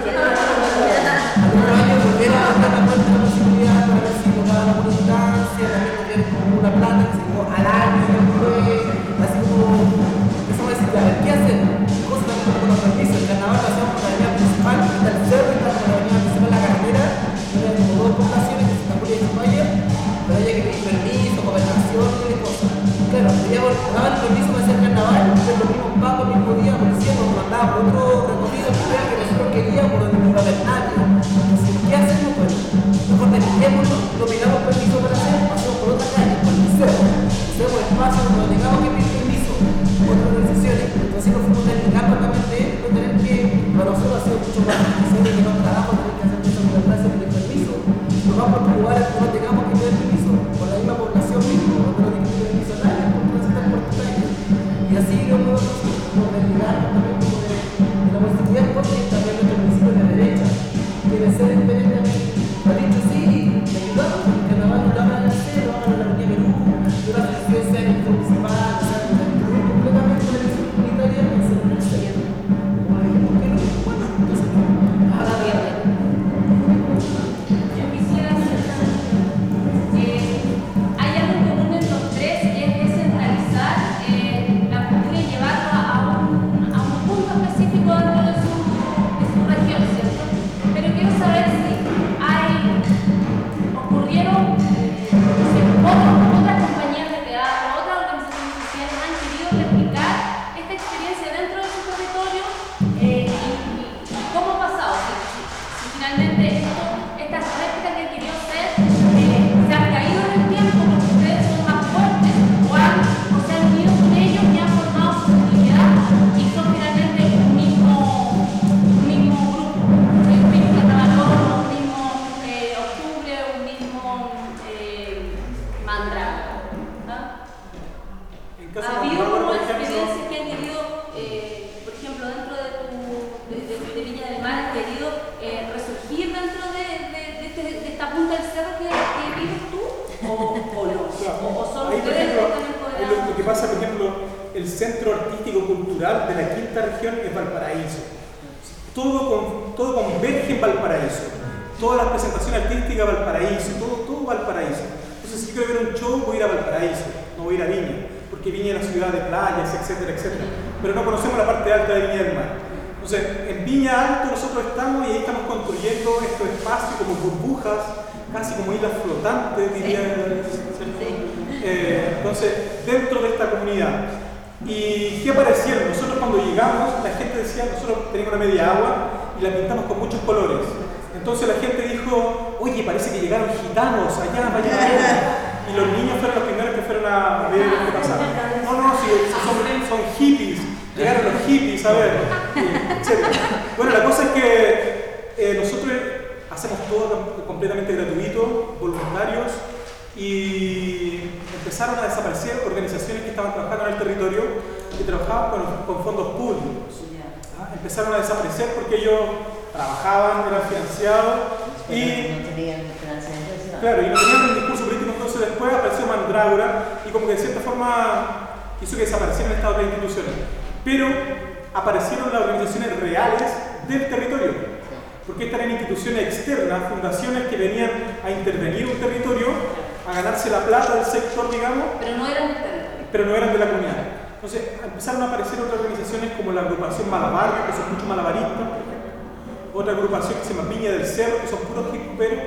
Speaker 16: otro año volver a dar la puerta de la posibilidad para ver si nos daba la abundancia, también tener como una plata que se como al año, así como, empezamos a decir, a ver, ¿qué hacen? Cosas también como los permisos, el carnaval lo hacemos por la avenida principal, que está el cerro, está por la avenida principal la carretera, tiene como dos poblaciones, que se está por ahí en Maya, pero hay que pedir permiso, gobernación y cosas. Claro, teníamos, daban el permiso para hacer carnaval, pero los mismos pagos el mismo día, policía nos mandaba por otro recorrido que nosotros queríamos, por donde no iba a haber nadie. Entonces, ¿qué hacemos? Pues, mejor dejémoslo, no pidamos permiso para hacer, pasamos por otra calle, por el cerro, hacemos espacio donde tengamos que pedir permiso, otras organizaciones. Entonces nos fuimos dedicando también de no tener que, para nosotros ha sido mucho más difícil que no trabajo, tener que hacer mucho con el pedir permiso. Nos vamos a lugares que no tengamos que pedir permiso, con la misma población misma, donde no tiene que pedir permiso a nadie, porque no se están por tu calle. Y así no podemos dedicarnos también como de, de la municipalidad, porque también nuestro municipio de derecha debe ser independientemente. Ha dicho sí, te ayudamos, porque el carnaval no lo hagan en el cero, hagan en la avenida Perú, yo la selección sea en el municipal, o sea, completamente la elección comunitaria, en ser un exterior. Como dijimos que no, bueno, entonces, ahora bien.
Speaker 14: Yo quisiera hacer eh, hay algo común en los tres y es descentralizar eh, la cultura y llevarla a un, a un punto específico dentro de su, de su región, ¿cierto? Pero quiero saber si hay, ocurrieron, eh, otros, otras compañías de teatro, otras organizaciones sociales han querido replicar esta experiencia dentro de su territorio eh, y, y, y cómo ha pasado. Si, si, si finalmente esto, estas réplicas que han querido hacer eh, se han caído en el tiempo porque ustedes son más fuertes o, han, o se han unido con ellos y han formado su comunidad y son finalmente un mismo, un mismo grupo, un mismo carnaval, un mismo eh, octubre, un mismo eh, Mandrágora. ¿Ah? ¿Ha habido como experiencias que han querido, eh, por ejemplo, dentro de tu de, de, de Viña del Mar, han querido eh, resurgir dentro de, de, de, este, de esta punta del cerro que, que vives tú? ¿O, o no?
Speaker 20: Claro.
Speaker 14: ¿O, o solo
Speaker 20: Ahí, por
Speaker 14: ustedes
Speaker 20: ejemplo,
Speaker 14: están
Speaker 20: ahí
Speaker 14: empoderados?
Speaker 20: lo, lo que pasa, por ejemplo, el centro artístico cultural de la quinta región es Valparaíso. Todo, con, todo converge en Valparaíso. Todas las presentaciones artísticas Valparaíso, todo, todo Valparaíso. Entonces, si yo quiero ver un show, voy a ir a Valparaíso, no voy a ir a Viña, porque Viña es una ciudad de playas, etcétera, etcétera. Pero no conocemos la parte alta de Viña del Mar. Entonces, en Viña Alto nosotros estamos y ahí estamos construyendo estos espacios como burbujas, casi como islas flotantes, diría. Eh, entonces, dentro de esta comunidad. ¿Y qué aparecieron? Nosotros cuando llegamos, la gente decía, nosotros teníamos una media agua y la pintamos con muchos colores. Entonces la gente dijo, oye, parece que llegaron gitanos allá, vayan a ver. Y los niños fueron los primeros que fueron a ver qué pasaba. No, no, si son, son hippies, llegaron los hippies a ver, etcétera. Bueno, la cosa es que eh, nosotros hacemos todo completamente gratuito, voluntarios, y empezaron a desaparecer organizaciones que estaban trabajando en el territorio y trabajaban con, con fondos públicos. ¿Ah? Empezaron a desaparecer porque ellos trabajaban, eran financiados y
Speaker 1: no tenían financiamiento.
Speaker 20: claro, y no tenían un discurso político. Entonces después apareció Mandrágora y como que de cierta forma hizo que desaparecieran estas otras instituciones. Pero aparecieron las organizaciones reales del territorio. Porque estas eran instituciones externas, fundaciones que venían a intervenir un territorio, a ganarse la plata del sector, digamos.
Speaker 14: Pero no eran del territorio.
Speaker 20: Pero no eran de la comunidad. Entonces empezaron a aparecer otras organizaciones como la agrupación Malabarrio, que son muchos malabaristas, por ejemplo. Otra agrupación que se llama Viña del Cerro, que son puros hip-hoperos.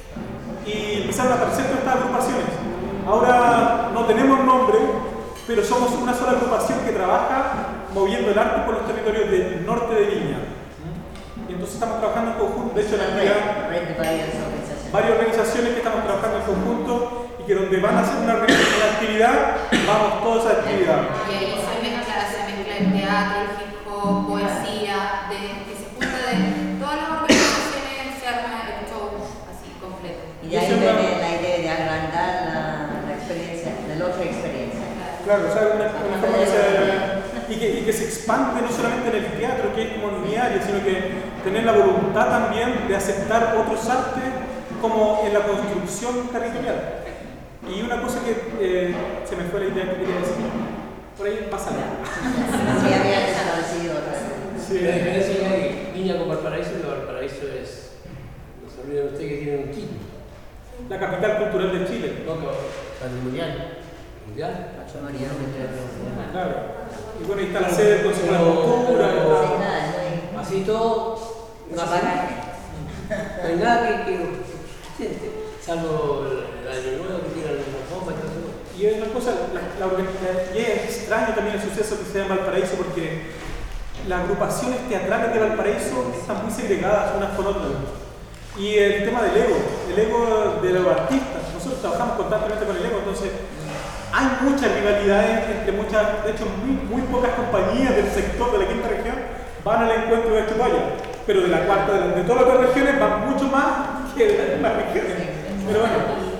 Speaker 20: Y empezaron a aparecer todas estas agrupaciones. Ahora no tenemos nombre, pero somos una sola agrupación que trabaja moviendo el arte por los territorios del norte de Viña. Y entonces estamos trabajando en conjunto. De hecho, la actividad, varias organizaciones que estamos trabajando en conjunto y que donde van a hacer una, una actividad, vamos todos a esa actividad.
Speaker 14: Y ahí se mezcla, se mezcla el teatro, el hip hop, poesía, de, que se junta de todas las organizaciones, se arma el show así completo.
Speaker 1: Y de ahí viene la idea de agrandar la, la experiencia, de la otra experiencia.
Speaker 20: Claro, o sea, una, una forma que se, y, que, y que se expande no solamente en el teatro, que es como en mi área, sino que tener la voluntad también de aceptar otros artes como en la construcción territorial. Y una cosa que eh, se me fue la idea que quería decir, por ahí pasa nada.
Speaker 1: Sí, había desaparecido otra vez.
Speaker 2: Sí, la diferencia que hay Viña con Valparaíso, y Valparaíso es, no se olviden ustedes que tienen un título.
Speaker 20: La capital cultural de Chile.
Speaker 2: No, patrimonial. ¿Mundial?
Speaker 1: Patrimonial.
Speaker 20: Claro. Y bueno, ahí está la sede del Consejo de la Cultura.
Speaker 2: Así todo, una paga. No hay nada que, que siente, salvo el, el año nuevo que tiran las bombas y todo eso.
Speaker 20: Y es una cosa, la, la, la, y es extraño también el suceso que se da en Valparaíso porque las agrupaciones teatrales de Valparaíso están muy segregadas unas con otras. Y el tema del ego, el ego de los artistas, nosotros trabajamos constantemente con el ego, entonces hay muchas rivalidades entre muchas, de hecho muy, muy pocas compañías del sector de la quinta región van al encuentro de Chupaya, pero de la cuarta, de, de todas las otras regiones van mucho más que de las mismas regiones. Pero bueno.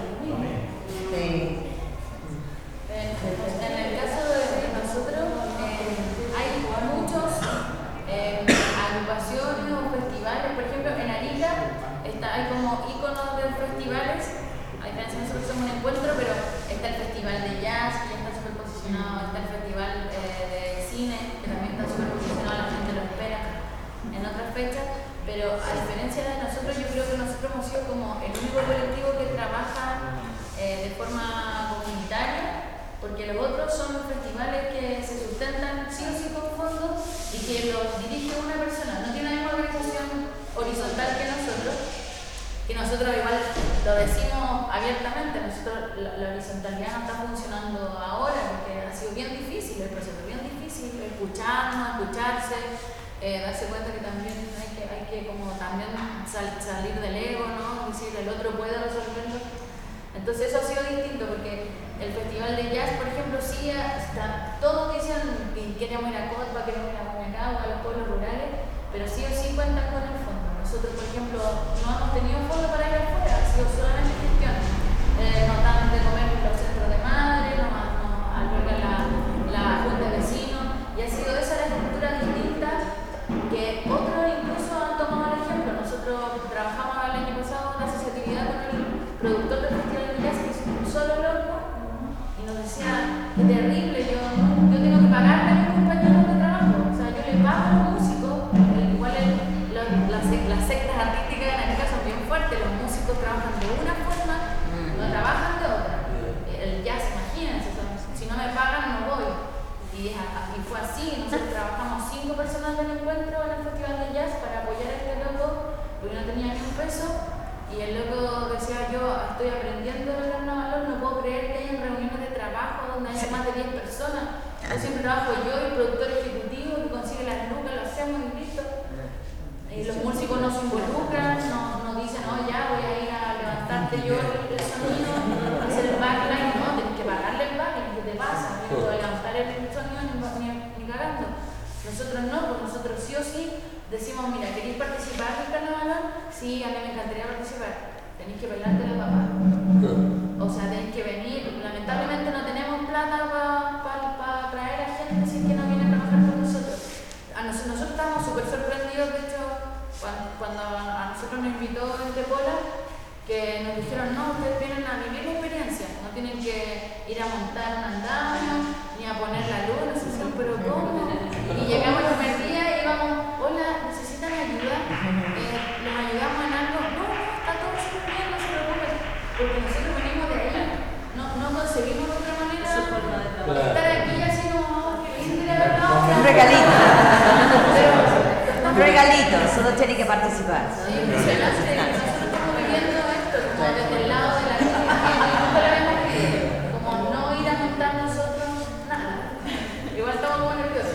Speaker 1: Sí.
Speaker 14: En el caso de nosotros, eh, hay muchos eh, agrupaciones o festivales. Por ejemplo, en Arica está, hay como íconos de festivales. A diferencia de nosotros somos un encuentro, pero está el festival de jazz, que está súper posicionado. Está el festival eh, de cine, que también está súper posicionado, la gente lo espera en otras fechas. Pero a diferencia de nosotros, yo creo que nosotros hemos sido como el único colectivo que trabaja eh, de forma comunitaria, porque los otros son festivales que se sustentan sí o sí con fondos y que los dirige una persona. No tiene la misma organización horizontal que nosotros, que nosotros igual lo decimos abiertamente. Nosotros la, la horizontalidad no está funcionando ahora porque ha sido bien difícil, el proceso bien difícil, escucharnos, escucharse. Eh, darse cuenta que también hay que, hay que como también sal, salir del ego, ¿no? Decir, el otro puede resolverlo. Entonces eso ha sido distinto porque el festival de jazz, por ejemplo, sí está, todos dicen que queremos ir a Cotpa, queremos ir a Huayacagua, a los pueblos rurales, pero sí o sí cuentan con el fondo. Nosotros, por ejemplo, no hemos tenido fondo para ir afuera, ha sido solamente gestión. Eh, nos dan de comer los centros de madre, nos, nos albergan la, la junta de vecinos, y ha sido esa la estructura distinta que otros incluso han tomado el ejemplo. Nosotros trabajamos el año pasado en la asociatividad con el productor del Festival de Jazz, que es un solo loco, y nos decía, qué terrible, yo, yo tengo que pagarle a mis compañeros de trabajo, o sea, yo le pago a los músicos, igual el, los, las, las sectas artísticas en Arica son bien fuertes, los músicos trabajan de una forma, no trabajan de otra. El jazz, imagínense, si no me pagan no voy. Y, y fue así, nosotros trabajamos cinco personas del encuentro en el Festival de Jazz para apoyar a este loco, porque no tenía ni un peso, y el loco decía, yo estoy aprendiendo el carnaval, no puedo creer que hayan reuniones de trabajo donde haya más de diez personas, yo siempre trabajo yo, el productor ejecutivo, que consigue las lucas, lo hacemos y listo, y los músicos no se involucran, no, imagínate yo el sonido, hacer el backline, no, tienes que pagarle el backline, ¿qué te pasa? No puedo levantar el sonido ni, ni, ni cagando. Nosotros no, pues nosotros sí o sí decimos, mira, ¿queréis participar del carnaval? Sí, a mí me encantaría participar. Tenéis que bailarte la papá. O sea, tenéis que venir. Lamentablemente no tenemos plata para pa, pa traer a gente así que no viene a trabajar con nosotros. A nosotros, nosotros estábamos súper sorprendidos, de hecho, cuando, cuando a nosotros nos invitó Entrepola, que nos dijeron, no, ustedes vienen a vivir la experiencia, no tienen que ir a montar un andamio, ni a poner la luz, no sé si, pero ¿cómo? Y llegamos el primer día y íbamos, hola, ¿necesitan ayuda? Eh, ¿Les ayudamos en algo? No, está todo súper bien, no se preocupen, porque nosotros venimos de ahí, no, no conseguimos otra manera de estar aquí así como, que lindo la verdad.
Speaker 1: Un regalito. Un regalito, solo tiene que participar.
Speaker 14: Sí, impresionante. Nosotros estamos viviendo esto como desde el lado de la familia, y nunca lo habíamos vivido. Como no ir a montar nosotros nada. Igual estamos muy nerviosos.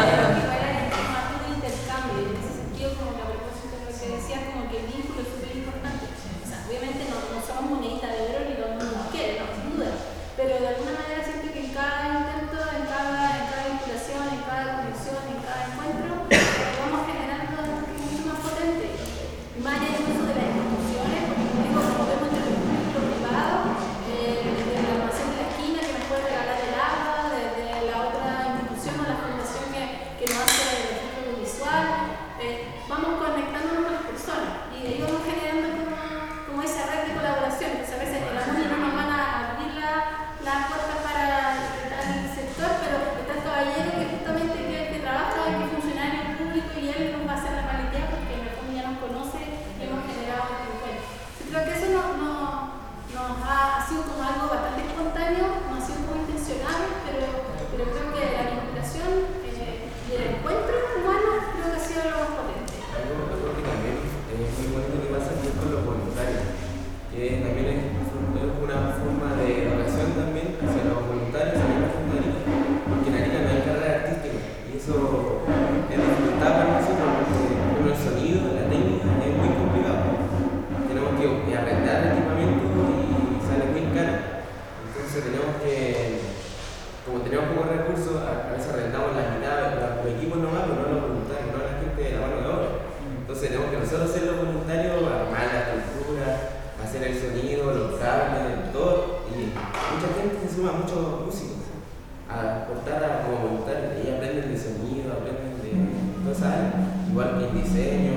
Speaker 13: Intercambio, y en ese sentido, como que a propósito de lo que decías, como que el vínculo es súper importante. O sea, obviamente no, no somos monedita de oro ni todo el mundo nos quiere, no, sin duda. Pero de alguna manera siento que en cada intento, en cada, en cada vinculación, en cada conexión, en cada encuentro, vamos generando algo que es mucho más potente. Más allá incluso de las instituciones, porque como digo, como vemos entre el público privado, eh, desde la almacén de la esquina que nos puede regalar el agua, desde la otra institución o la fundación que, que nos hace el ejemplo visual, eh, vamos conectándonos con las personas y de ahí vamos generando como, como esa red de colaboración. Entonces a veces en la música no nos van a abrir la, las puertas para el sector, pero está el caballero que justamente que, que trabaja, que es funcionario público y él nos va a hacer la validez porque en el fondo ya nos conoce y hemos generado este encuentro. Yo creo que eso no, no, nos ha, ha sido como algo bastante espontáneo, no ha sido como intencional, pero, pero creo que la vinculación eh, y el encuentro humano creo que ha sido lo más potente.
Speaker 9: Algo, algo que también es muy bonito que pasa aquí con los voluntarios, que también es, es una forma de educación también hacia los voluntarios, hacia la fundaria, porque en Arica no hay carrera artística y eso es dificultad para nosotros porque el sonido, la técnica es muy complicado. Tenemos que arrendar equipamiento y sale muy caro. Entonces tenemos que, como tenemos pocos recursos, a veces arrendamos las guitarras, los equipos nomás, pero no los voluntarios, no la gente de la mano de obra. Entonces tenemos que nosotros ser los voluntarios, armar la estructura, hacer el sonido, los cables, todo. Y mucha gente se suma, muchos músicos, a aportar a, como voluntarios. Y aprenden de sonido, aprenden de toda esa área, igual que el diseño.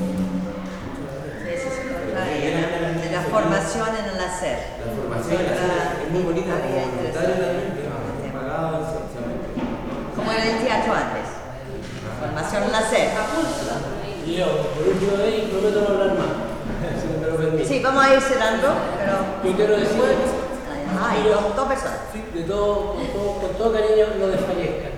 Speaker 1: Sí, sí, sí, claro. De la formación en el hacer.
Speaker 9: La formación en el hacer es muy bonita, como voluntario también, pagado esencialmente.
Speaker 1: Como era el teatro antes. Formación en el hacer.
Speaker 2: Y yo, por última vez, prometo no hablar más. Si me lo permite.
Speaker 1: Sí, vamos a ir cerrando, pero...
Speaker 2: Yo quiero decir...
Speaker 1: Ah, y dos, dos personas.
Speaker 2: De todo, con, todo, con todo cariño, no desfallezcan.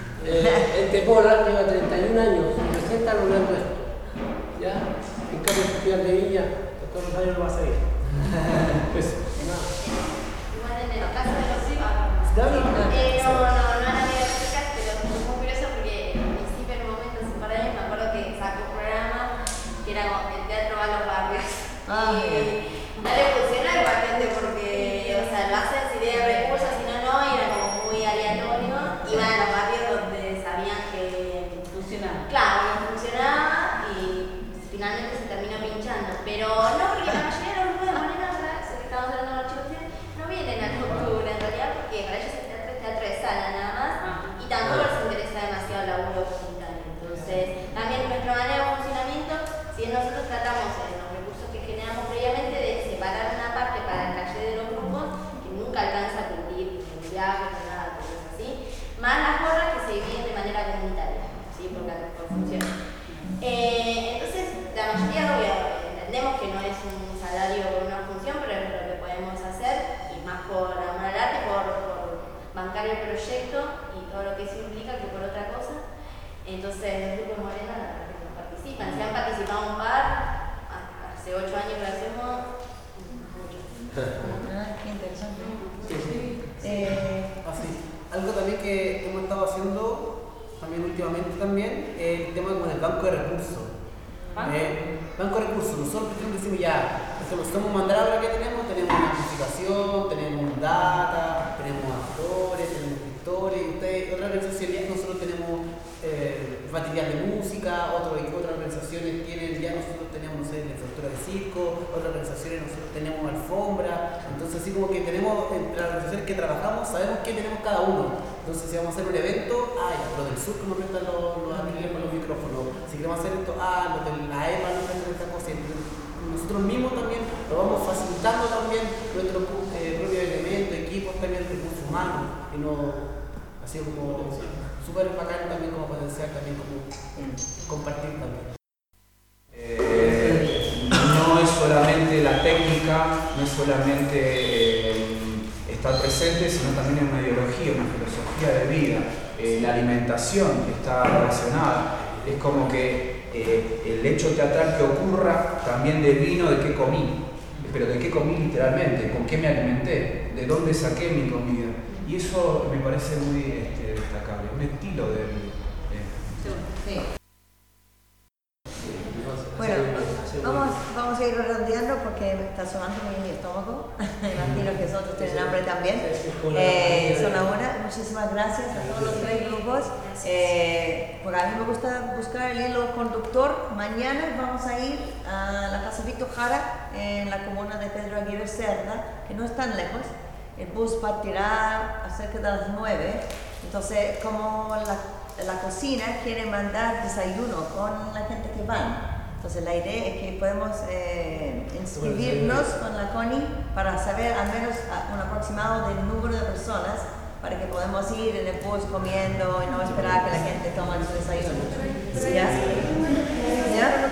Speaker 2: Eh, Entrepola lleva treinta y un años, sesenta logrando esto. ¿Ya? En cambio, estudiar de Villa, todos los años lo va a seguir. Pues, nada.
Speaker 10: Igual en el caso de los privados.
Speaker 2: Dale.
Speaker 10: Eh, no, no, no eran bibliotecas, pero es muy curioso porque en principio en un momento sin parar me acuerdo que sacó un programa que era como el teatro a los barrios.
Speaker 1: Ah,
Speaker 10: y no le funciona igualmente porque, o sea, lo hacen sin idea de recursos, si no, no, y era como muy aleatorio. Iban a los barrios donde sabían que funcionaba. Claro, no funcionaba y finalmente se terminó pinchando. Pero no, porque la mayoría de los grupos de manera, eso que estamos hablando de los chicos, no vienen a cultura en realidad porque para ellos el teatro es teatro de sala nada más y tampoco les interesa demasiado el laburo comunitario. Entonces, también nuestra manera de funcionamiento, si nosotros tratamos en los recursos que generamos previamente de separar una parte para el taller de los grupos, que nunca alcanza a cubrir el viaje, nada, cosas así, más las gorras que se dividen de manera comunitaria, ¿sí? Porque por funciona. Eh, entonces, la mayoría, obvio, entendemos que no es un salario por una función, pero es lo que podemos hacer, y más por amor al arte, por, por bancar el proyecto y todo lo que eso implica que por otra cosa. Entonces, el Grupo Morena la verdad que no participan. Si han participado un par, hace ocho años que lo hacemos, mucho.
Speaker 1: Ah, qué interesante.
Speaker 16: Sí, sí.
Speaker 1: Eh,
Speaker 16: Así. Algo también que hemos estado haciendo también últimamente también el tema con el banco de recursos.
Speaker 11: ¿Banco?
Speaker 16: Eh, banco de recursos. Nosotros por ejemplo decimos ya, por con los Somos Mandrágora que tenemos, tenemos amplificación, tenemos data, tenemos actores, tenemos escritores, y ustedes, otras organizaciones nosotros tenemos eh, material de música, otro, otras organizaciones tienen, ya nosotros tenemos, no sé, la estructura de circo, otras organizaciones nosotros tenemos alfombra, entonces así como que tenemos, entre las organizaciones que trabajamos, sabemos qué tenemos cada uno. Entonces si vamos a hacer un evento, ah, ya, los del sur que nos prestan los, los alquileres con los micrófonos, si queremos hacer esto, ah, los de la E M A nos prestan esta cosa. Nosotros mismos también lo vamos facilitando también nuestros eh, propios elementos, equipos también, recursos humanos, y no ha sido como súper bacán también como potencial también como eh, compartir también.
Speaker 22: Eh, no es solamente la técnica, no es solamente eh, estar presente, sino también una ideología, una filosofía de vida. Eh, la alimentación está relacionada, es como que eh, el hecho teatral que ocurra también devino de qué comí, pero de qué comí literalmente, con qué me alimenté, de dónde saqué mi comida. Y eso me parece muy este, destacable, un estilo de...
Speaker 1: Sí. Bueno, vamos, vamos a ir redondeando porque me está sonando muy mi estómago. Imagino que otros tienen hambre también. Eh, son ahora. Muchísimas gracias a todos los tres grupos. Eh, por a mí me gusta buscar el hilo conductor. Mañana vamos a ir a la Casa Víctor Jara en la comuna de Pedro Aguirre Cerda, que no es tan lejos. El bus partirá a cerca de las nueve. Entonces, como la, la cocina quiere mandar desayuno con la gente que van. Entonces la idea es que podemos eh, inscribirnos con la CONI para saber al menos un aproximado del número de personas para que podamos ir en el bus comiendo y no esperar a que la gente tome su desayuno. ¿Ya? ¿Ya?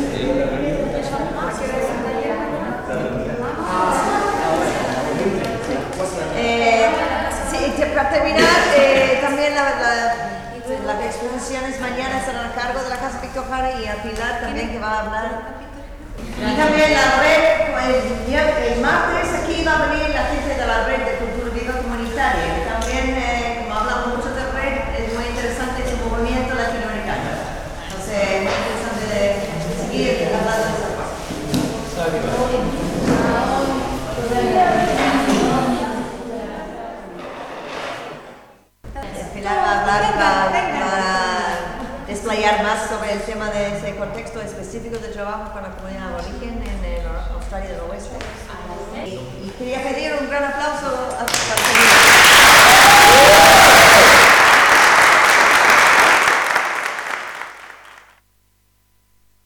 Speaker 1: Eh, sí, para terminar, eh, también la, la las exposiciones mañana estarán a cargo de la Casa Víctor Jara y a Pilar también que va a hablar. Y también la red, el, el martes aquí va a venir la gente de la red de cultura viva comunitaria, que también, eh, como hablamos mucho de red, es muy interesante su movimiento latinoamericano. Entonces es muy interesante de seguir hablando de esa cosa. Pilar va a hablar para desplayar más sobre el tema de ese contexto específico de trabajo con la comunidad de origen en el Australia del Oeste. Y, y quería pedir un gran aplauso a, a